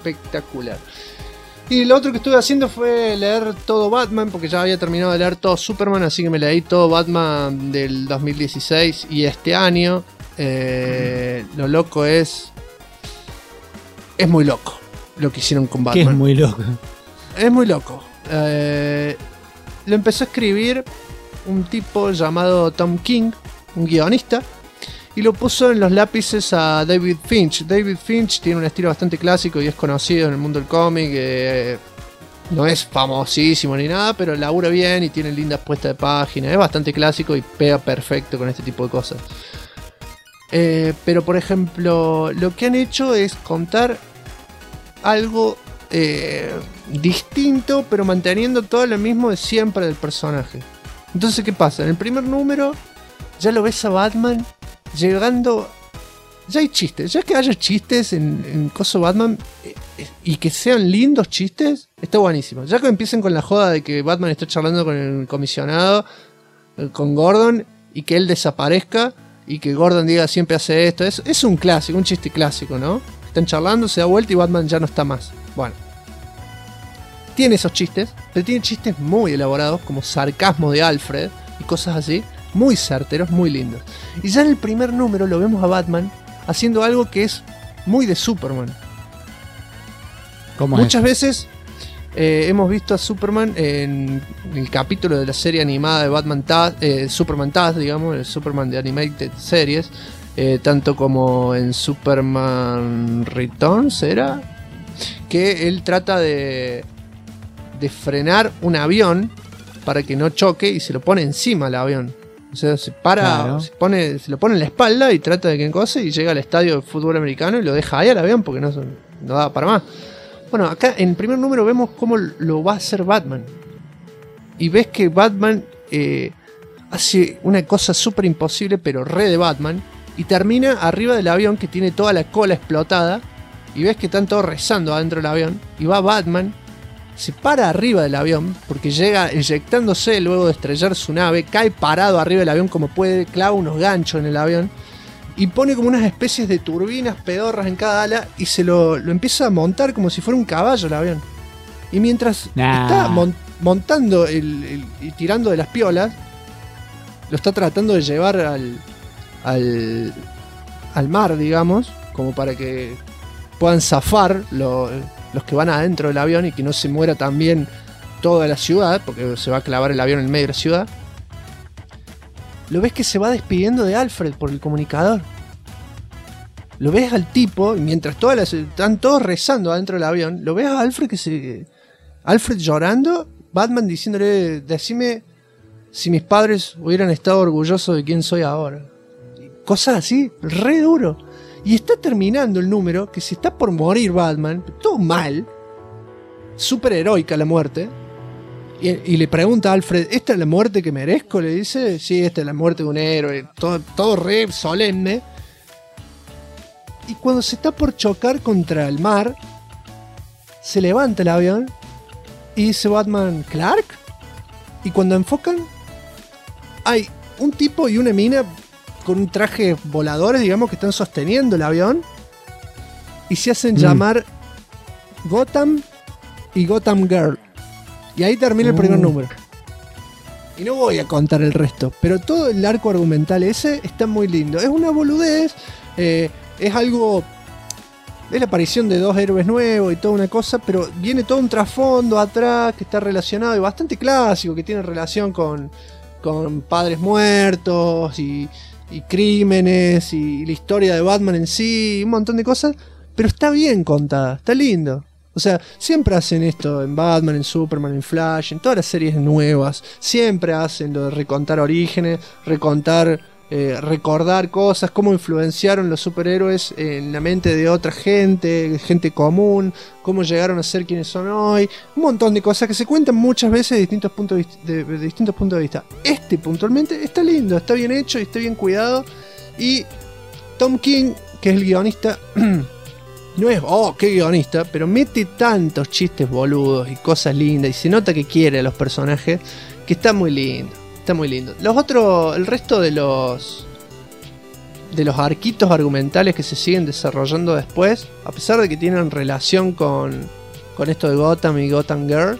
Y lo otro que estuve haciendo fue leer todo Batman, porque ya había terminado de leer todo Superman, así que me leí todo Batman del 2016 y este año. Lo loco es muy loco lo que hicieron con Batman. ¿Qué es muy loco? Es muy loco. Lo empezó a escribir un tipo llamado Tom King, un guionista, y lo puso en los lápices a David Finch. David Finch tiene un estilo bastante clásico y es conocido en el mundo del cómic. No es famosísimo ni nada, pero labura bien y tiene lindas puestas de página. Es bastante clásico y pega perfecto con este tipo de cosas. Pero por ejemplo, lo que han hecho es contar algo distinto, pero manteniendo todo lo mismo de siempre del personaje. Entonces, ¿qué pasa? En el primer número ya lo ves a Batman llegando. Ya hay chistes, ya que haya chistes en Coso Batman y que sean lindos chistes, está buenísimo. Ya que empiecen con la joda de que Batman está charlando con el comisionado, con Gordon, y que él desaparezca y que Gordon diga siempre hace esto. Es un clásico, un chiste clásico, ¿no? Están charlando, se da vuelta y Batman ya no está más. Bueno, tiene esos chistes, pero tiene chistes muy elaborados, como sarcasmo de Alfred y cosas así, muy certeros, muy lindos. Y ya en el primer número lo vemos a Batman haciendo algo que es muy de Superman. Muchas veces hemos visto a Superman en el capítulo de la serie animada de Batman Superman Taz, digamos, el Superman de Animated Series, tanto como en Superman Returns, ¿era? Que él trata de frenar un avión para que no choque y se lo pone encima al avión. O sea, se para, claro. se lo pone en la espalda y trata de que encose y llega al estadio de fútbol americano y lo deja ahí al avión porque no da para más. Bueno, acá en el primer número vemos cómo lo va a hacer Batman. Y ves que Batman hace una cosa súper imposible, pero re de Batman. Y termina arriba del avión que tiene toda la cola explotada. Y ves que están todos rezando adentro del avión. Y va Batman, se para arriba del avión, porque llega eyectándose luego de estrellar su nave, cae parado arriba del avión como puede, clava unos ganchos en el avión y pone como unas especies de turbinas pedorras en cada ala y se lo empieza a montar como si fuera un caballo el avión. Y mientras está montando y tirando de las piolas, lo está tratando de llevar al mar, digamos, como para que puedan zafar los que van adentro del avión y que no se muera también toda la ciudad, porque se va a clavar el avión en medio de la ciudad. Lo ves que se va despidiendo de Alfred por el comunicador. Lo ves al tipo, mientras están todos rezando adentro del avión, lo ves a Alfred Alfred llorando, Batman diciéndole, decime si mis padres hubieran estado orgullosos de quién soy ahora. Cosas así, re duro. Y está terminando el número, que se está por morir Batman, todo mal, súper heroica la muerte, y le pregunta a Alfred, ¿esta es la muerte que merezco? Le dice, sí, esta es la muerte de un héroe, todo re solemne. Y cuando se está por chocar contra el mar, se levanta el avión y dice Batman, ¿Clark? Y cuando enfocan, hay un tipo y una mina con un traje voladores, digamos, que están sosteniendo el avión y se hacen llamar Gotham y Gotham Girl. Y ahí termina el primer número. Y no voy a contar el resto, pero todo el arco argumental ese está muy lindo. Es una boludez, es algo... Es la aparición de dos héroes nuevos y toda una cosa, pero viene todo un trasfondo atrás que está relacionado y bastante clásico, que tiene relación con padres muertos y crímenes y la historia de Batman en sí, un montón de cosas, pero está bien contada, está lindo. O sea, siempre hacen esto en Batman, en Superman, en Flash, en todas las series nuevas, siempre hacen lo de recontar orígenes, recordar cosas, cómo influenciaron los superhéroes en la mente de otra gente común, cómo llegaron a ser quienes son hoy, un montón de cosas que se cuentan muchas veces de distintos puntos de vista. Este puntualmente está lindo, está bien hecho y está bien cuidado. Y Tom King, que es el guionista, no es, qué guionista, pero mete tantos chistes boludos y cosas lindas y se nota que quiere a los personajes, que está muy lindo. Está muy lindo. El resto de los arquitos argumentales que se siguen desarrollando después, a pesar de que tienen relación con esto de Gotham y Gotham Girl,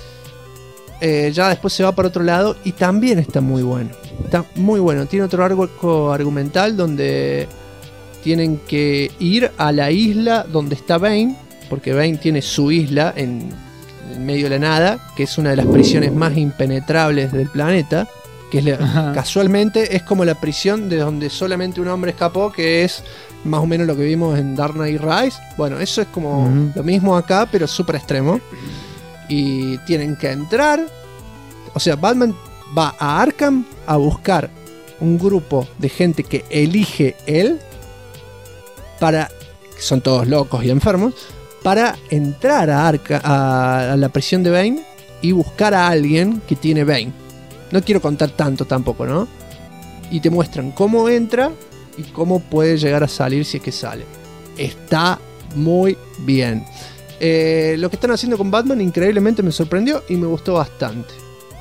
ya después se va para otro lado y también está muy bueno. Está muy bueno. Tiene otro arco argumental donde tienen que ir a la isla donde está Bane, porque Bane tiene su isla en medio de la nada, que es una de las prisiones más impenetrables del planeta, que casualmente es como la prisión de donde solamente un hombre escapó, que es más o menos lo que vimos en Dark Knight Rise. Bueno, eso es como lo mismo acá, pero súper extremo. Y tienen que entrar, o sea, Batman va a Arkham a buscar un grupo de gente que elige él para, son todos locos y enfermos, para entrar a la prisión de Bane y buscar a alguien que tiene Bane. No quiero contar tanto tampoco, ¿no? Y te muestran cómo entra y cómo puede llegar a salir si es que sale. Está muy bien. Lo que están haciendo con Batman increíblemente me sorprendió y me gustó bastante.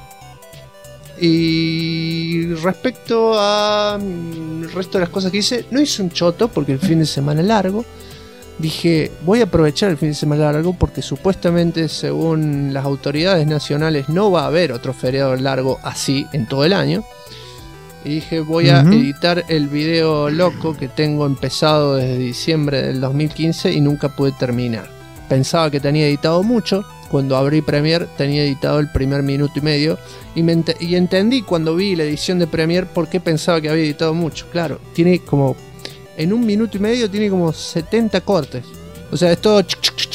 Y respecto al resto de las cosas que hice, no hice un choto porque el fin de semana largo. Dije, voy a aprovechar el fin de semana largo porque supuestamente, según las autoridades nacionales, no va a haber otro feriado largo así en todo el año. Y dije, voy a editar el video loco que tengo empezado desde diciembre del 2015 y nunca pude terminar. Pensaba que tenía editado mucho. Cuando abrí Premiere tenía editado el primer minuto y medio. Y entendí cuando vi la edición de Premiere por qué pensaba que había editado mucho. Claro, tiene como... En 1 minuto y medio tiene como 70 cortes. O sea, es todo...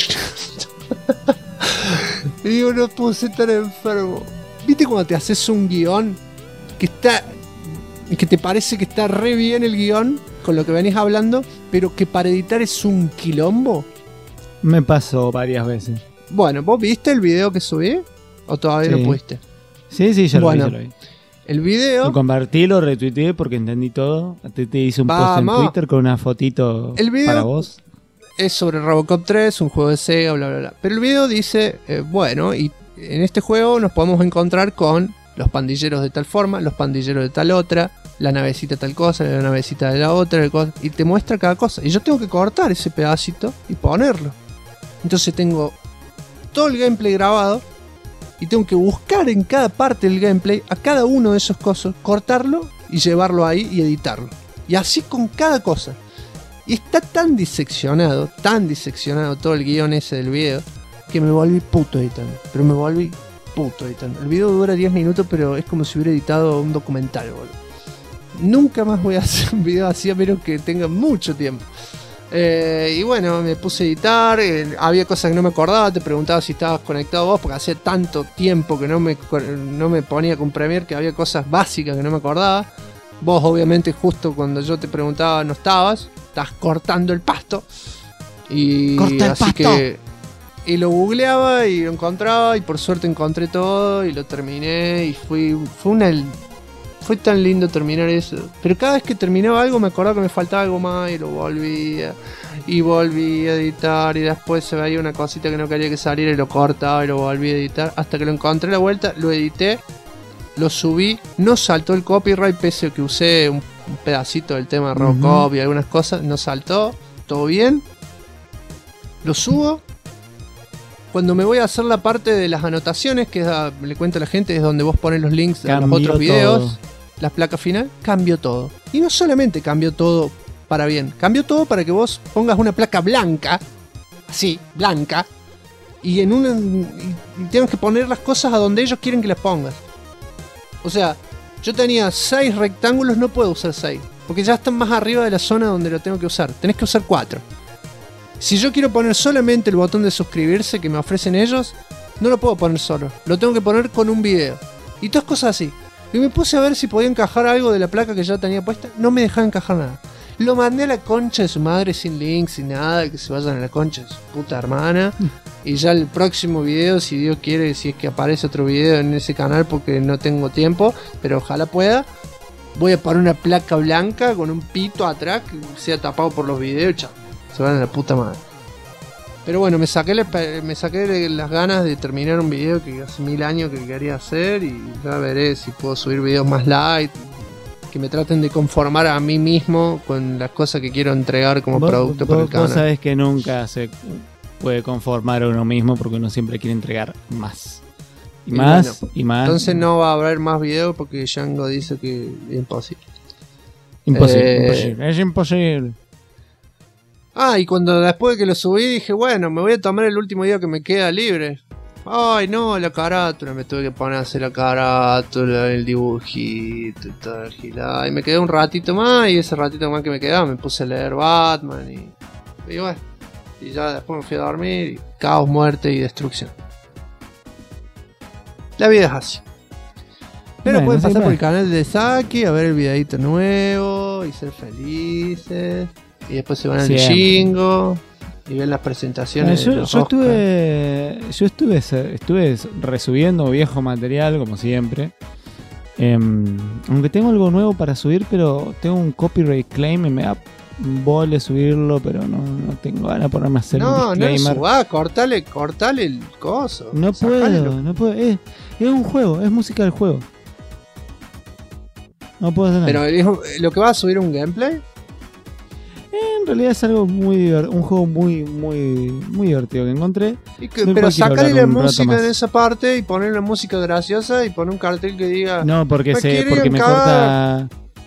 Y digo, no puedo ser tan enfermo. ¿Viste cuando te haces un guión que está... que te parece que está re bien el guión con lo que venís hablando, pero que para editar es un quilombo? Me pasó varias veces. Bueno, ¿vos viste el video que subí? ¿O todavía no pudiste? Sí, ya lo vi. El video... Lo compartí, lo retuiteé porque entendí todo. Te hice un post en Twitter con una fotito para vos. Es sobre Robocop 3, un juego de Sega, bla, bla, bla. Pero el video dice, bueno, y en este juego nos podemos encontrar con los pandilleros de tal forma, los pandilleros de tal otra, la navecita tal cosa, la navecita de la otra, y te muestra cada cosa. Y yo tengo que cortar ese pedacito y ponerlo. Entonces tengo todo el gameplay grabado y tengo que buscar en cada parte del gameplay a cada uno de esos cosas, cortarlo y llevarlo ahí y editarlo. Y así con cada cosa. Y está tan diseccionado todo el guión ese del video, que me volví puto editando. Pero me volví puto editando. El video dura 10 minutos, pero es como si hubiera editado un documental, boludo. Nunca más voy a hacer un video así a menos que tenga mucho tiempo. Y bueno, me puse a editar. Había cosas que no me acordaba. Te preguntaba si estabas conectado vos, porque hacía tanto tiempo que no me ponía con Premiere, que había cosas básicas que no me acordaba. Vos obviamente justo cuando yo te preguntaba no estabas. Estás cortando el pasto. Y ¡corta el así pasto! Y lo googleaba y lo encontraba. Y por suerte encontré todo y lo terminé. Y fue tan lindo terminar eso. Pero cada vez que terminaba algo me acordaba que me faltaba algo más y lo volvía. Y volví a editar. Y después se veía una cosita que no quería que saliera y lo cortaba y lo volví a editar. Hasta que lo encontré la vuelta, lo edité, lo subí. No saltó el copyright pese a que usé un pedacito del tema de Robocop y algunas cosas. No saltó. Todo bien. Lo subo. Cuando me voy a hacer la parte de las anotaciones, que le cuento a la gente, es donde vos pones los links de los otros videos, las placas final, cambió todo. Y no solamente cambió todo para bien, cambió todo para que vos pongas una placa blanca, así, blanca, y tengas que poner las cosas a donde ellos quieren que las pongas. O sea, yo tenía 6 rectángulos, no puedo usar 6, porque ya están más arriba de la zona donde lo tengo que usar. Tenés que usar 4. Si yo quiero poner solamente el botón de suscribirse que me ofrecen ellos, no lo puedo poner solo. Lo tengo que poner con un video. Y todas cosas así. Y me puse a ver si podía encajar algo de la placa que ya tenía puesta. No me dejaba encajar nada. Lo mandé a la concha de su madre sin link, sin nada. Que se vayan a la concha de su puta hermana. Y ya el próximo video, si Dios quiere, si es que aparece otro video en ese canal, porque no tengo tiempo, pero ojalá pueda, voy a poner una placa blanca con un pito atrás que sea tapado por los videos. Chao. Se van a la puta madre. Pero bueno, me saqué las ganas de terminar un video que hace 1000 años que quería hacer. Y ya veré si puedo subir videos más light, que me traten de conformar a mí mismo con las cosas que quiero entregar como producto para el canal. Vos sabés que nunca se puede conformar a uno mismo, porque uno siempre quiere entregar más. Y más. Entonces no va a haber más videos porque Django dice que es imposible. Imposible. Es imposible. Y cuando después de que lo subí dije, bueno, me voy a tomar el último día que me queda libre. Ay, no, la carátula, me tuve que poner a hacer la carátula, el dibujito y todo el gilado. Y me quedé un ratito más, y ese ratito más que me quedaba me puse a leer Batman y bueno. Y ya después me fui a dormir y caos, muerte y destrucción. La vida es así. Pero pueden pasar por el canal de Saki a ver el videito nuevo y ser felices. Y después se van al Chingo y ven las presentaciones. Yo estuve resubiendo viejo material, como siempre. Aunque tengo algo nuevo para subir, pero tengo un copyright claim y me da vole subirlo, pero no tengo ganas de ponerme a hacer un disclaimer. No, cortale el coso. No puedo. Es un juego, es música del juego. No puedo hacer nada. Pero lo que va a subir un gameplay. En realidad es algo un juego muy divertido que encontré. Pero sacarle la música en esa parte y poner la música graciosa y poner un cartel que diga. No, porque me corta.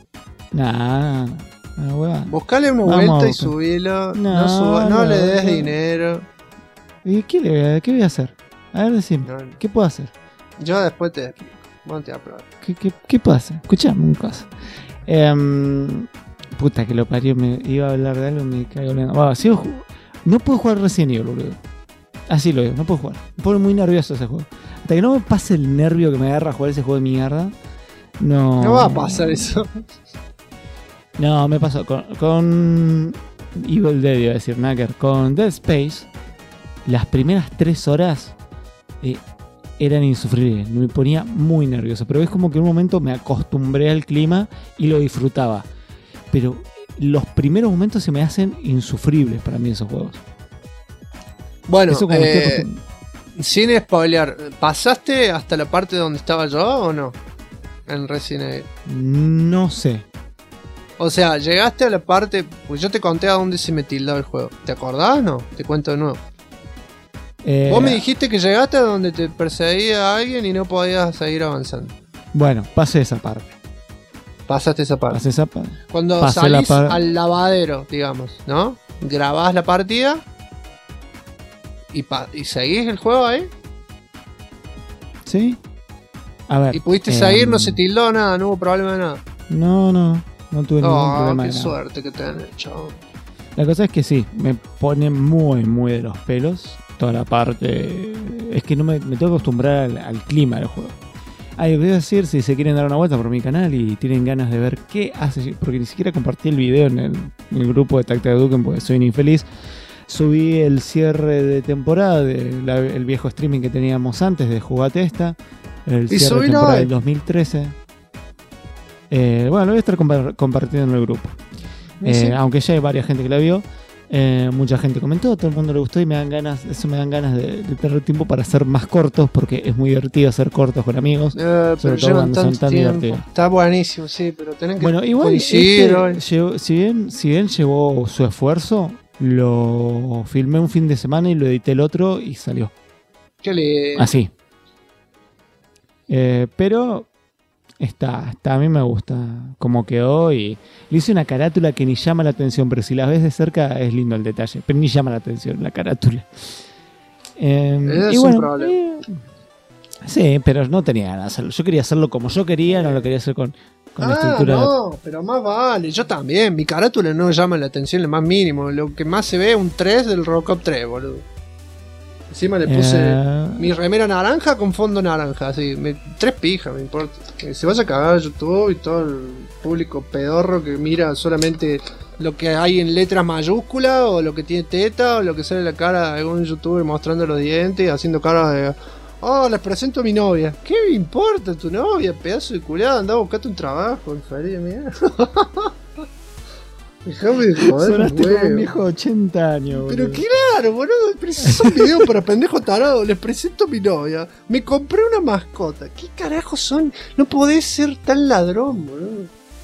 Buscale una vuelta y subilo. No le des dinero. ¿Y qué voy a hacer? A ver, decime. ¿Qué puedo hacer? Yo después te explico. Vamos a probar. ¿Qué puedo hacer? Escuchame un caso. Puta que lo parió, me iba a hablar de algo y me caigo olvidando. No puedo jugar Resident Evil, boludo. Así lo digo, no puedo jugar. Me pone muy nervioso ese juego. Hasta que no me pase el nervio que me agarra a jugar ese juego de mierda. No va a pasar eso. No, me pasó con Evil Dead, iba a decir, Knacker. Con Dead Space, las primeras 3 horas eran insufribles. Me ponía muy nervioso. Pero es como que en un momento me acostumbré al clima y lo disfrutaba. Pero los primeros momentos se me hacen insufribles para mí esos juegos. Bueno, sin spoilear, ¿pasaste hasta la parte donde estaba yo o no? En Resident Evil. No sé. O sea, llegaste a la parte. Pues yo te conté a dónde se me tildaba el juego. ¿Te acordás o no? Te cuento de nuevo. Vos me dijiste que llegaste a donde te perseguía a alguien y no podías seguir avanzando. Bueno, pasé esa parte. Pasaste esa parte. Pasé esa parte. Cuando salís al lavadero, digamos, ¿no? Grabás la partida y seguís el juego ahí. Sí. A ver. Y pudiste seguir, no se tildó nada, no hubo problema de nada. No tuve ningún problema. Qué suerte que tenés, chavo. La cosa es que sí, me pone muy de los pelos toda la parte. Es que no me tengo que acostumbrar al clima del juego. Voy a decir, si se quieren dar una vuelta por mi canal y tienen ganas de ver qué hace, porque ni siquiera compartí el video en el grupo de Tac Tac Duken porque soy un infeliz. Subí el cierre de temporada del viejo streaming que teníamos antes de Jugatesta, el cierre de temporada del 2013. Bueno, lo voy a estar compartiendo en el grupo. Sí. Aunque ya hay varias gente que la vio. Mucha gente comentó, todo el mundo le gustó y me dan ganas de tener tiempo para hacer más cortos porque es muy divertido hacer cortos con amigos, sobre todo cuando son tan divertidos. Está buenísimo, sí, pero tienen que igual si bien llevó su esfuerzo, lo filmé un fin de semana y lo edité el otro y salió. Así. Pero a mí me gusta cómo quedó y le hice una carátula que ni llama la atención, pero si la ves de cerca es lindo el detalle, pero ni llama la atención la carátula. Es un problema. Sí, pero no tenía ganas de hacerlo. Yo quería hacerlo como yo quería, no lo quería hacer con la estructura. No, pero más vale, yo también. Mi carátula no llama la atención lo más mínimo. Lo que más se ve es un 3 del Robocop 3, boludo. Encima le puse mi remera naranja con fondo naranja, así, 3 pijas, me importa. Que se vaya a cagar YouTube y todo el público pedorro que mira solamente lo que hay en letras mayúsculas o lo que tiene teta o lo que sale la cara de algún youtuber mostrando los dientes y haciendo cara de... les presento a mi novia. ¿Qué me importa tu novia, pedazo de culiada? Andá a buscarte un trabajo, infeliz, mira. Déjame de joder. Sonaste como un viejo de 80 años, boludo. Pero claro, boludo. Es un video para pendejo tarado. Les presento a mi novia. Me compré una mascota. ¿Qué carajos son? No podés ser tan ladrón, boludo.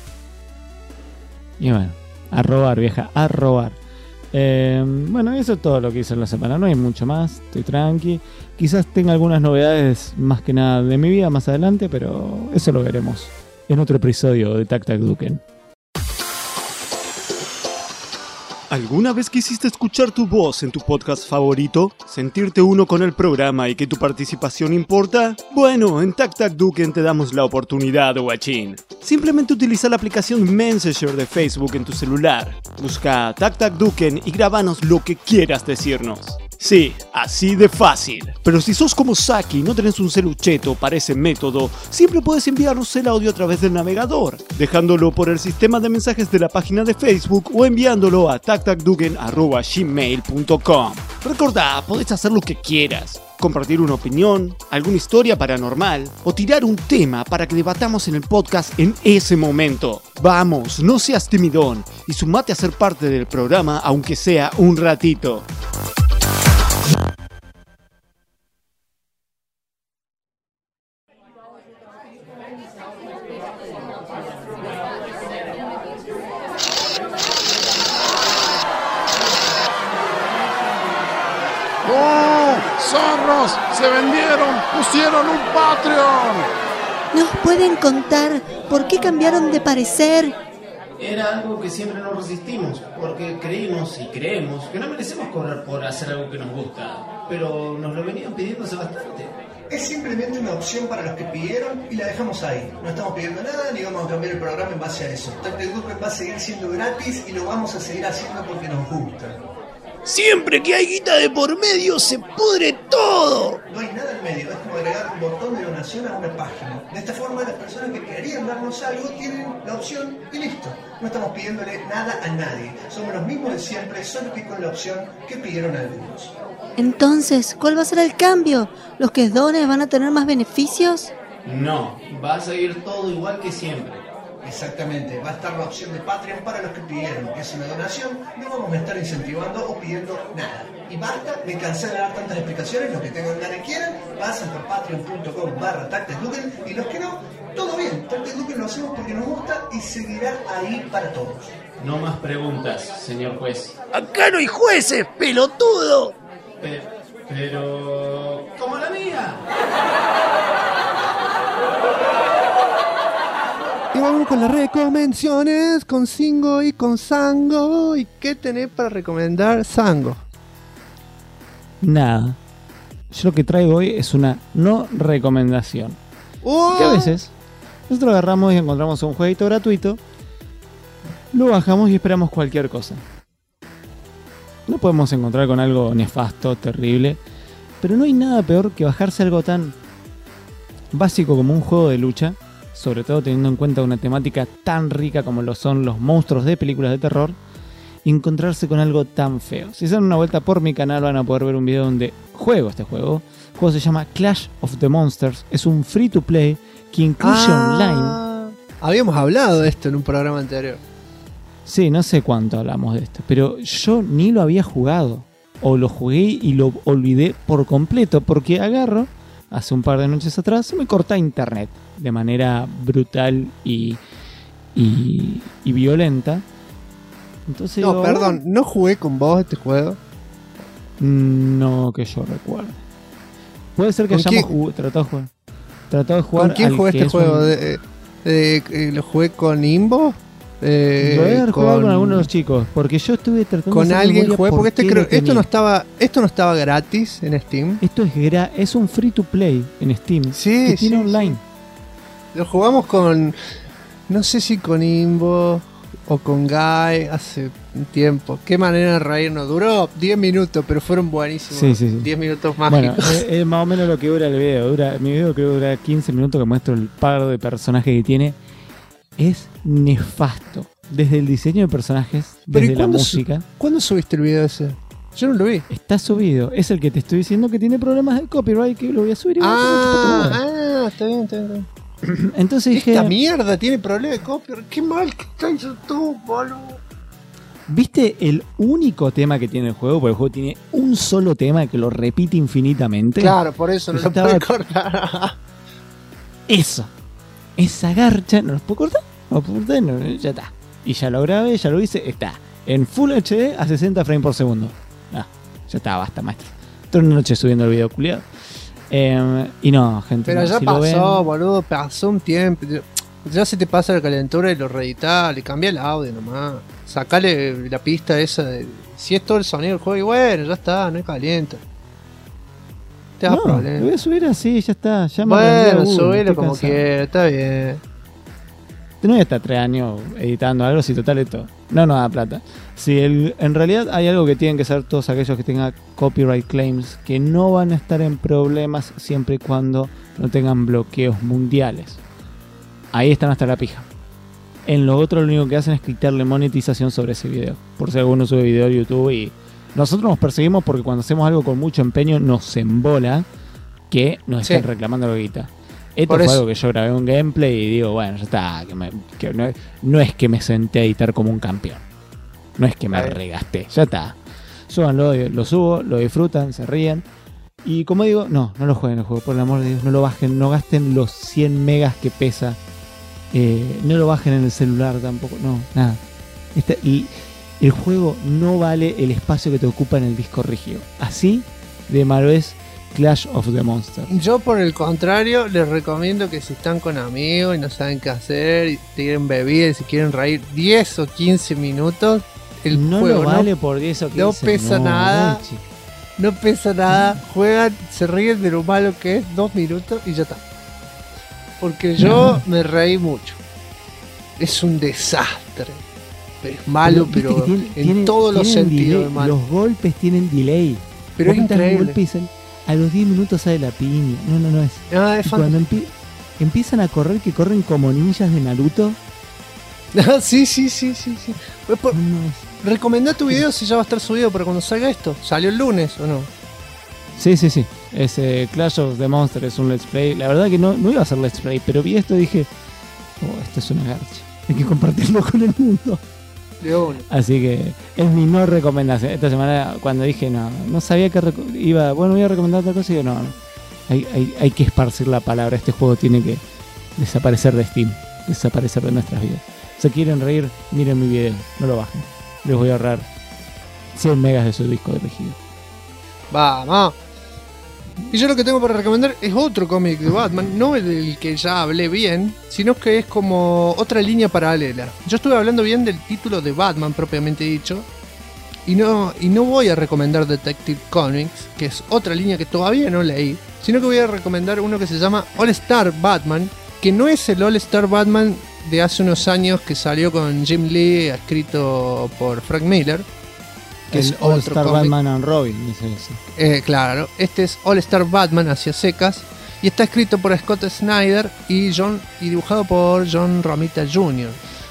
Y bueno, a robar, vieja, a robar. Bueno, eso es todo lo que hice en la semana. No hay mucho más, estoy tranqui. Quizás tenga algunas novedades más que nada de mi vida más adelante, pero eso lo veremos en otro episodio de Tac Tac Duken. ¿Alguna vez quisiste escuchar tu voz en tu podcast favorito? ¿Sentirte uno con el programa y que tu participación importa? Bueno, en Tac Tac Duken te damos la oportunidad, guachín. Simplemente utiliza la aplicación Messenger de Facebook en tu celular. Busca Tac Tac Duken y grábanos lo que quieras decirnos. Sí, así de fácil. Pero si sos como Saki y no tenés un celucheto para ese método, siempre puedes enviarnos el audio a través del navegador, dejándolo por el sistema de mensajes de la página de Facebook o enviándolo a tactacduken@gmail.com. Recordá, podés hacer lo que quieras. Compartir una opinión, alguna historia paranormal o tirar un tema para que debatamos en el podcast en ese momento. Vamos, no seas timidón y sumate a ser parte del programa aunque sea un ratito. ¡Zorros! ¡Se vendieron! ¡Pusieron un Patreon! ¿Nos pueden contar por qué cambiaron de parecer? Era algo que siempre nos resistimos, porque creímos y creemos que no merecemos cobrar por hacer algo que nos gusta, pero nos lo venían pidiendo hace bastante. Es simplemente una opción para los que pidieron y la dejamos ahí. No estamos pidiendo nada ni vamos a cambiar el programa en base a eso. Tactic Duken va a seguir siendo gratis y lo vamos a seguir haciendo porque nos gusta. Siempre que hay guita de por medio se pudre todo. No hay nada en medio, es como agregar un botón de donación a una página. De esta forma las personas que querían darnos algo tienen la opción y listo. No estamos pidiéndole nada a nadie. Somos los mismos de siempre, solo que con la opción que pidieron algunos. Entonces, ¿cuál va a ser el cambio? ¿Los que donen van a tener más beneficios? No, va a seguir todo igual que siempre. Exactamente, va a estar la opción de Patreon para los que pidieron. Es una donación, no vamos a estar incentivando o pidiendo nada. Y basta, me cansé de dar tantas explicaciones. Los que tengan ganas y quieran, pasan por patreon.com/TacticDuken y los que no, todo bien. Tactic Duken lo hacemos porque nos gusta y seguirá ahí para todos. No más preguntas, señor juez. Acá no hay jueces, pelotudo. Pero... ¡como la mía! Y vamos con las recomendaciones, con Singo y con Sango. ¿Y qué tenés para recomendar, Sango? Nada. Yo lo que traigo hoy es una no recomendación. Que a veces nosotros agarramos y encontramos un jueguito gratuito, lo bajamos y esperamos cualquier cosa. No podemos encontrar con algo nefasto, terrible, pero no hay nada peor que bajarse algo tan básico como un juego de lucha, sobre todo teniendo en cuenta una temática tan rica como lo son los monstruos de películas de terror, y encontrarse con algo tan feo. Si se dan una vuelta por mi canal van a poder ver un video donde juego este juego. El juego se llama Clash of the Monsters, es un free to play que incluye online. Habíamos hablado de esto en un programa anterior. Sí, no sé cuánto hablamos de esto, pero yo ni lo había jugado, o lo jugué y lo olvidé por completo, porque agarro, hace un par de noches atrás, se me corta internet de manera brutal y violenta. Entonces no, digo, perdón, ¿no jugué con vos este juego? No que yo recuerde. Puede ser que hayamos tratado de jugar. ¿Con quién jugué este juego? ¿Lo jugué con Imbo? Lo voy a jugar con algunos de los chicos, porque yo estuve tratando con alguien jugué, porque esto no estaba gratis en Steam. Esto es un free to play en Steam. Sí, que tiene online. Lo jugamos con, no sé si con Imbo o con Guy hace un tiempo. Qué manera de reírnos. Duró 10 minutos, pero fueron buenísimos. Sí. 10 minutos mágicos. Bueno, es más o menos lo que dura el video. Mi video creo que dura 15 minutos, que muestro el par de personajes que tiene. Es nefasto. Desde el diseño de personajes, desde la música. ¿Cuándo subiste el video ese? Yo no lo vi. Está subido. Es el que te estoy diciendo que tiene problemas de copyright, que lo voy a subir. Está bien. Entonces dije... Esta mierda tiene problemas de copyright. Qué mal que está en YouTube, boludo. ¿Viste el único tema que tiene el juego? Porque el juego tiene un solo tema que lo repite infinitamente. Claro, por eso no lo puedo cortar. Eso. Esa garcha, ¿no los puedo cortar? No, ya está. Y ya lo grabé, ya lo hice, está. En Full HD a 60 frames por segundo. Ya está, basta, maestro. Toda una noche subiendo el video culiado. Y no, gente. Pero no, ya si pasó, boludo, pasó un tiempo. Ya se te pasa la calentura y lo reeditás, le cambia el audio nomás. Sacale la pista esa de... Si es todo el sonido del juego, y bueno, ya está, no es caliente. No, lo voy a subir así, ya está. Ya bueno, subilo como quieras, está bien. No voy a estar 3 años editando algo, si total esto No nos da plata. Sí, en realidad hay algo que tienen que ser todos aquellos que tengan copyright claims, que no van a estar en problemas siempre y cuando no tengan bloqueos mundiales. Ahí están hasta la pija. En lo otro lo único que hacen es quitarle monetización sobre ese video. Por si alguno sube video a YouTube y nosotros nos perseguimos porque cuando hacemos algo con mucho empeño nos embola que nos estén reclamando la guita. Esto fue algo que yo grabé un gameplay y digo, bueno, ya está. No es que me senté a editar como un campeón. No es que me regasté. Ya está. Súbanlo, lo subo, lo disfrutan, se ríen. Y como digo, no lo jueguen el juego. Por el amor de Dios, no lo bajen. No gasten los 100 megas que pesa. No lo bajen en el celular tampoco. No, nada. El juego no vale el espacio que te ocupa en el disco rígido. Así de malo es Clash of the Monsters. Yo por el contrario les recomiendo que si están con amigos y no saben qué hacer y tienen bebida y si quieren reír 10 o 15 minutos, el no juego lo vale por 10 o 15. No pesa nada. No pesa nada. Juegan, se ríen de lo malo que es 2 minutos y ya está. Porque yo me reí mucho. Es un desastre. Es malo, pero en todos los sentidos. Los golpes tienen delay. Pero es increíble. A los 10 minutos sale la piña. No es. Es cuando empiezan a correr, que corren como ninjas de Naruto. Sí. Recomendá tu video si ya va a estar subido para cuando salga esto. ¿Salió el lunes o no? Sí. Ese Clash of the Monsters es un let's play. La verdad que no iba a ser let's play, pero vi esto y dije, esto es una garcha. Hay que compartirlo con el mundo. Así que es mi no recomendación. Esta semana cuando dije no sabía que voy a recomendar otra cosa y digo, no. Hay que esparcir la palabra. Este juego tiene que desaparecer de Steam, desaparecer de nuestras vidas. Si quieren reír, miren mi video, no lo bajen. Les voy a ahorrar 100 megas de su disco de rígido. Vamos. Y yo lo que tengo para recomendar es otro cómic de Batman, no el del que ya hablé bien, sino que es como otra línea paralela. Yo estuve hablando bien del título de Batman propiamente dicho, y no voy a recomendar Detective Comics, que es otra línea que todavía no leí, sino que voy a recomendar uno que se llama All Star Batman, que no es el All Star Batman de hace unos años que salió con Jim Lee, escrito por Frank Miller. Que es All Star Batman and Robin, claro, este es All Star Batman hacia secas y está escrito por Scott Snyder y dibujado por John Romita Jr.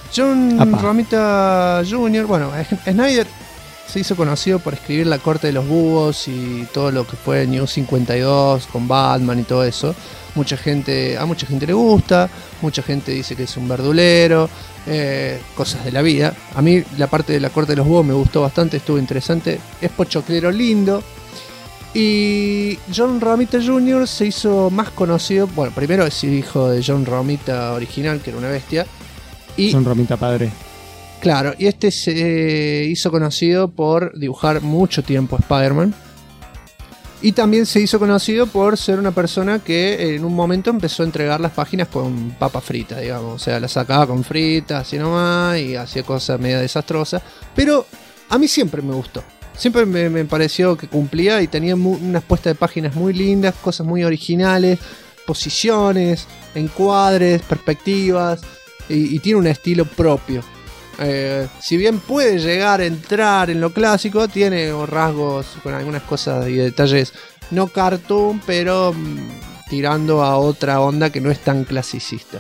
Romita Jr., bueno, Snyder se hizo conocido por escribir La Corte de los Búhos y todo lo que fue New 52 con Batman y todo eso. A mucha gente le gusta, mucha gente dice que es un verdulero, cosas de la vida. A mí la parte de La Corte de los Búhos me gustó bastante, estuvo interesante, es pochoclero lindo. Y John Romita Jr. se hizo más conocido, bueno, primero es hijo de John Romita original, que era una bestia. Y John Romita padre. Claro, y este se hizo conocido por dibujar mucho tiempo Spider-Man. Y también se hizo conocido por ser una persona que en un momento empezó a entregar las páginas con papa frita, digamos. O sea, las sacaba con fritas, así nomás, y hacía cosas media desastrosas. Pero a mí siempre me gustó. Siempre me pareció que cumplía y tenía unas puestas de páginas muy lindas, cosas muy originales, posiciones, encuadres, perspectivas, y tiene un estilo propio. Si bien puede llegar a entrar en lo clásico, tiene rasgos con algunas cosas y detalles no cartoon, pero tirando a otra onda que no es tan clasicista.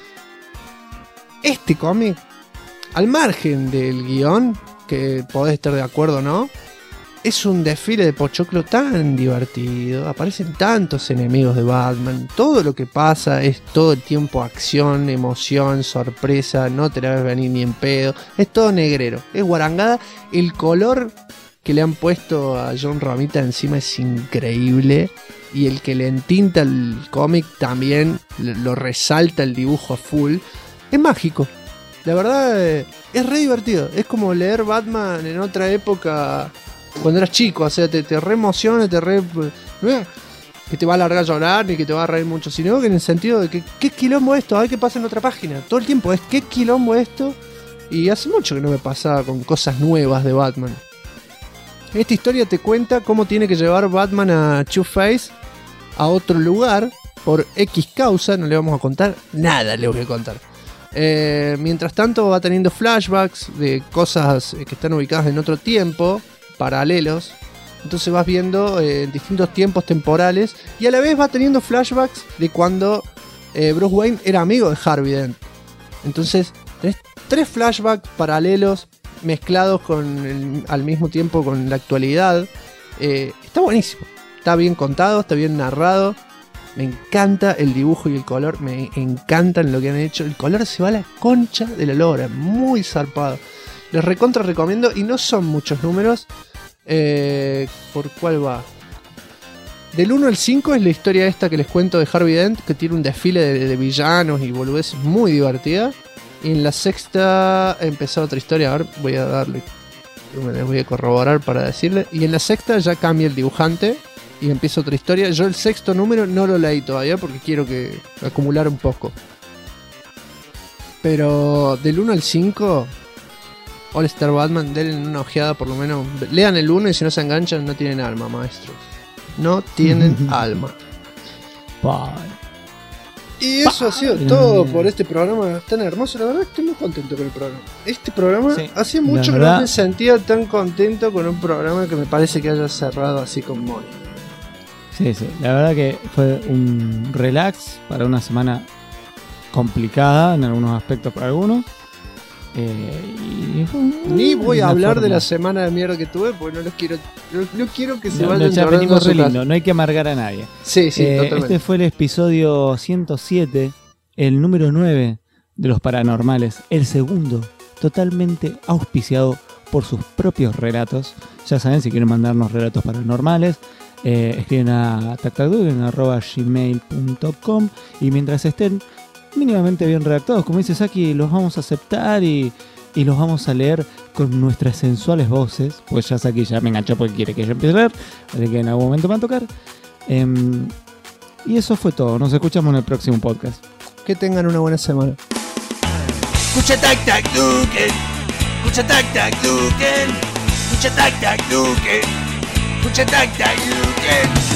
Este cómic, al margen del guión, que podés estar de acuerdo o no, es un desfile de pochoclo tan divertido. Aparecen tantos enemigos de Batman. Todo lo que pasa es todo el tiempo acción, emoción, sorpresa. No te la ves venir ni en pedo. Es todo negrero. Es guarangada. El color que le han puesto a John Romita encima es increíble. Y el que le entinta el cómic también lo resalta el dibujo a full. Es mágico. La verdad es re divertido. Es como leer Batman en otra época... Cuando eras chico, o sea, te re emociona, que te va a largar a llorar ni que te va a reír mucho, sino que en el sentido de que qué quilombo esto, a ver qué pasa en otra página. Todo el tiempo es qué quilombo esto. Y hace mucho que no me pasaba con cosas nuevas de Batman. Esta historia te cuenta cómo tiene que llevar Batman a Two-Face a otro lugar por X causa. No le vamos a contar nada, le voy a contar. Mientras tanto va teniendo flashbacks de cosas que están ubicadas en otro tiempo, paralelos. Entonces vas viendo distintos tiempos temporales y a la vez va teniendo flashbacks de cuando Bruce Wayne era amigo de Harvey Dent. Entonces tenés 3 flashbacks paralelos mezclados al mismo tiempo con la actualidad. Está buenísimo, está bien contado, está bien narrado. Me encanta el dibujo y el color, me encantan lo que han hecho. El color se va a la concha de la lora, muy zarpado. Les recontra recomiendo y no son muchos números. ¿Por cuál va? Del 1 al 5 es la historia esta que les cuento de Harvey Dent, que tiene un desfile de villanos y boludeces muy divertida. Y en la sexta empezó otra historia. A ver, voy a darle, me les voy a corroborar para decirle. Y en la sexta ya cambia el dibujante y empieza otra historia. Yo el 6º número no lo leí todavía porque quiero que acumular un poco. Pero del 1 al 5, All Star Batman, denle una ojeada por lo menos. Lean el 1 y si no se enganchan, no tienen alma, maestros. No tienen alma. Bye. Y eso ha sido todo por este programa tan hermoso. La verdad estoy muy contento con el programa. Este programa, sí, hace mucho que no me sentía tan contento con un programa que me parece que haya cerrado así con Moni. Sí, la verdad que fue un relax para una semana complicada en algunos aspectos para algunos. Ni voy a hablar de la semana de mierda que tuve porque no quiero que se vayan llorando a su casa. No hay que amargar a nadie. Sí, totalmente. Este fue el episodio 107, el número 9 de Los Paranormales, el segundo, totalmente auspiciado por sus propios relatos. Ya saben, si quieren mandarnos relatos paranormales, escriben a tactacduken@gmail.com y mientras estén mínimamente bien redactados, como dice Saki, los vamos a aceptar y los vamos a leer con nuestras sensuales voces. Pues ya Saki ya me enganchó porque quiere que yo empiece a leer, así que en algún momento me va a tocar. Y eso fue todo, nos escuchamos en el próximo podcast. Que tengan una buena semana. Escucha Tac Tac Duken, escucha Tac Tac Duken, escucha Tac Tac Duken, escucha Tac Tac Duken.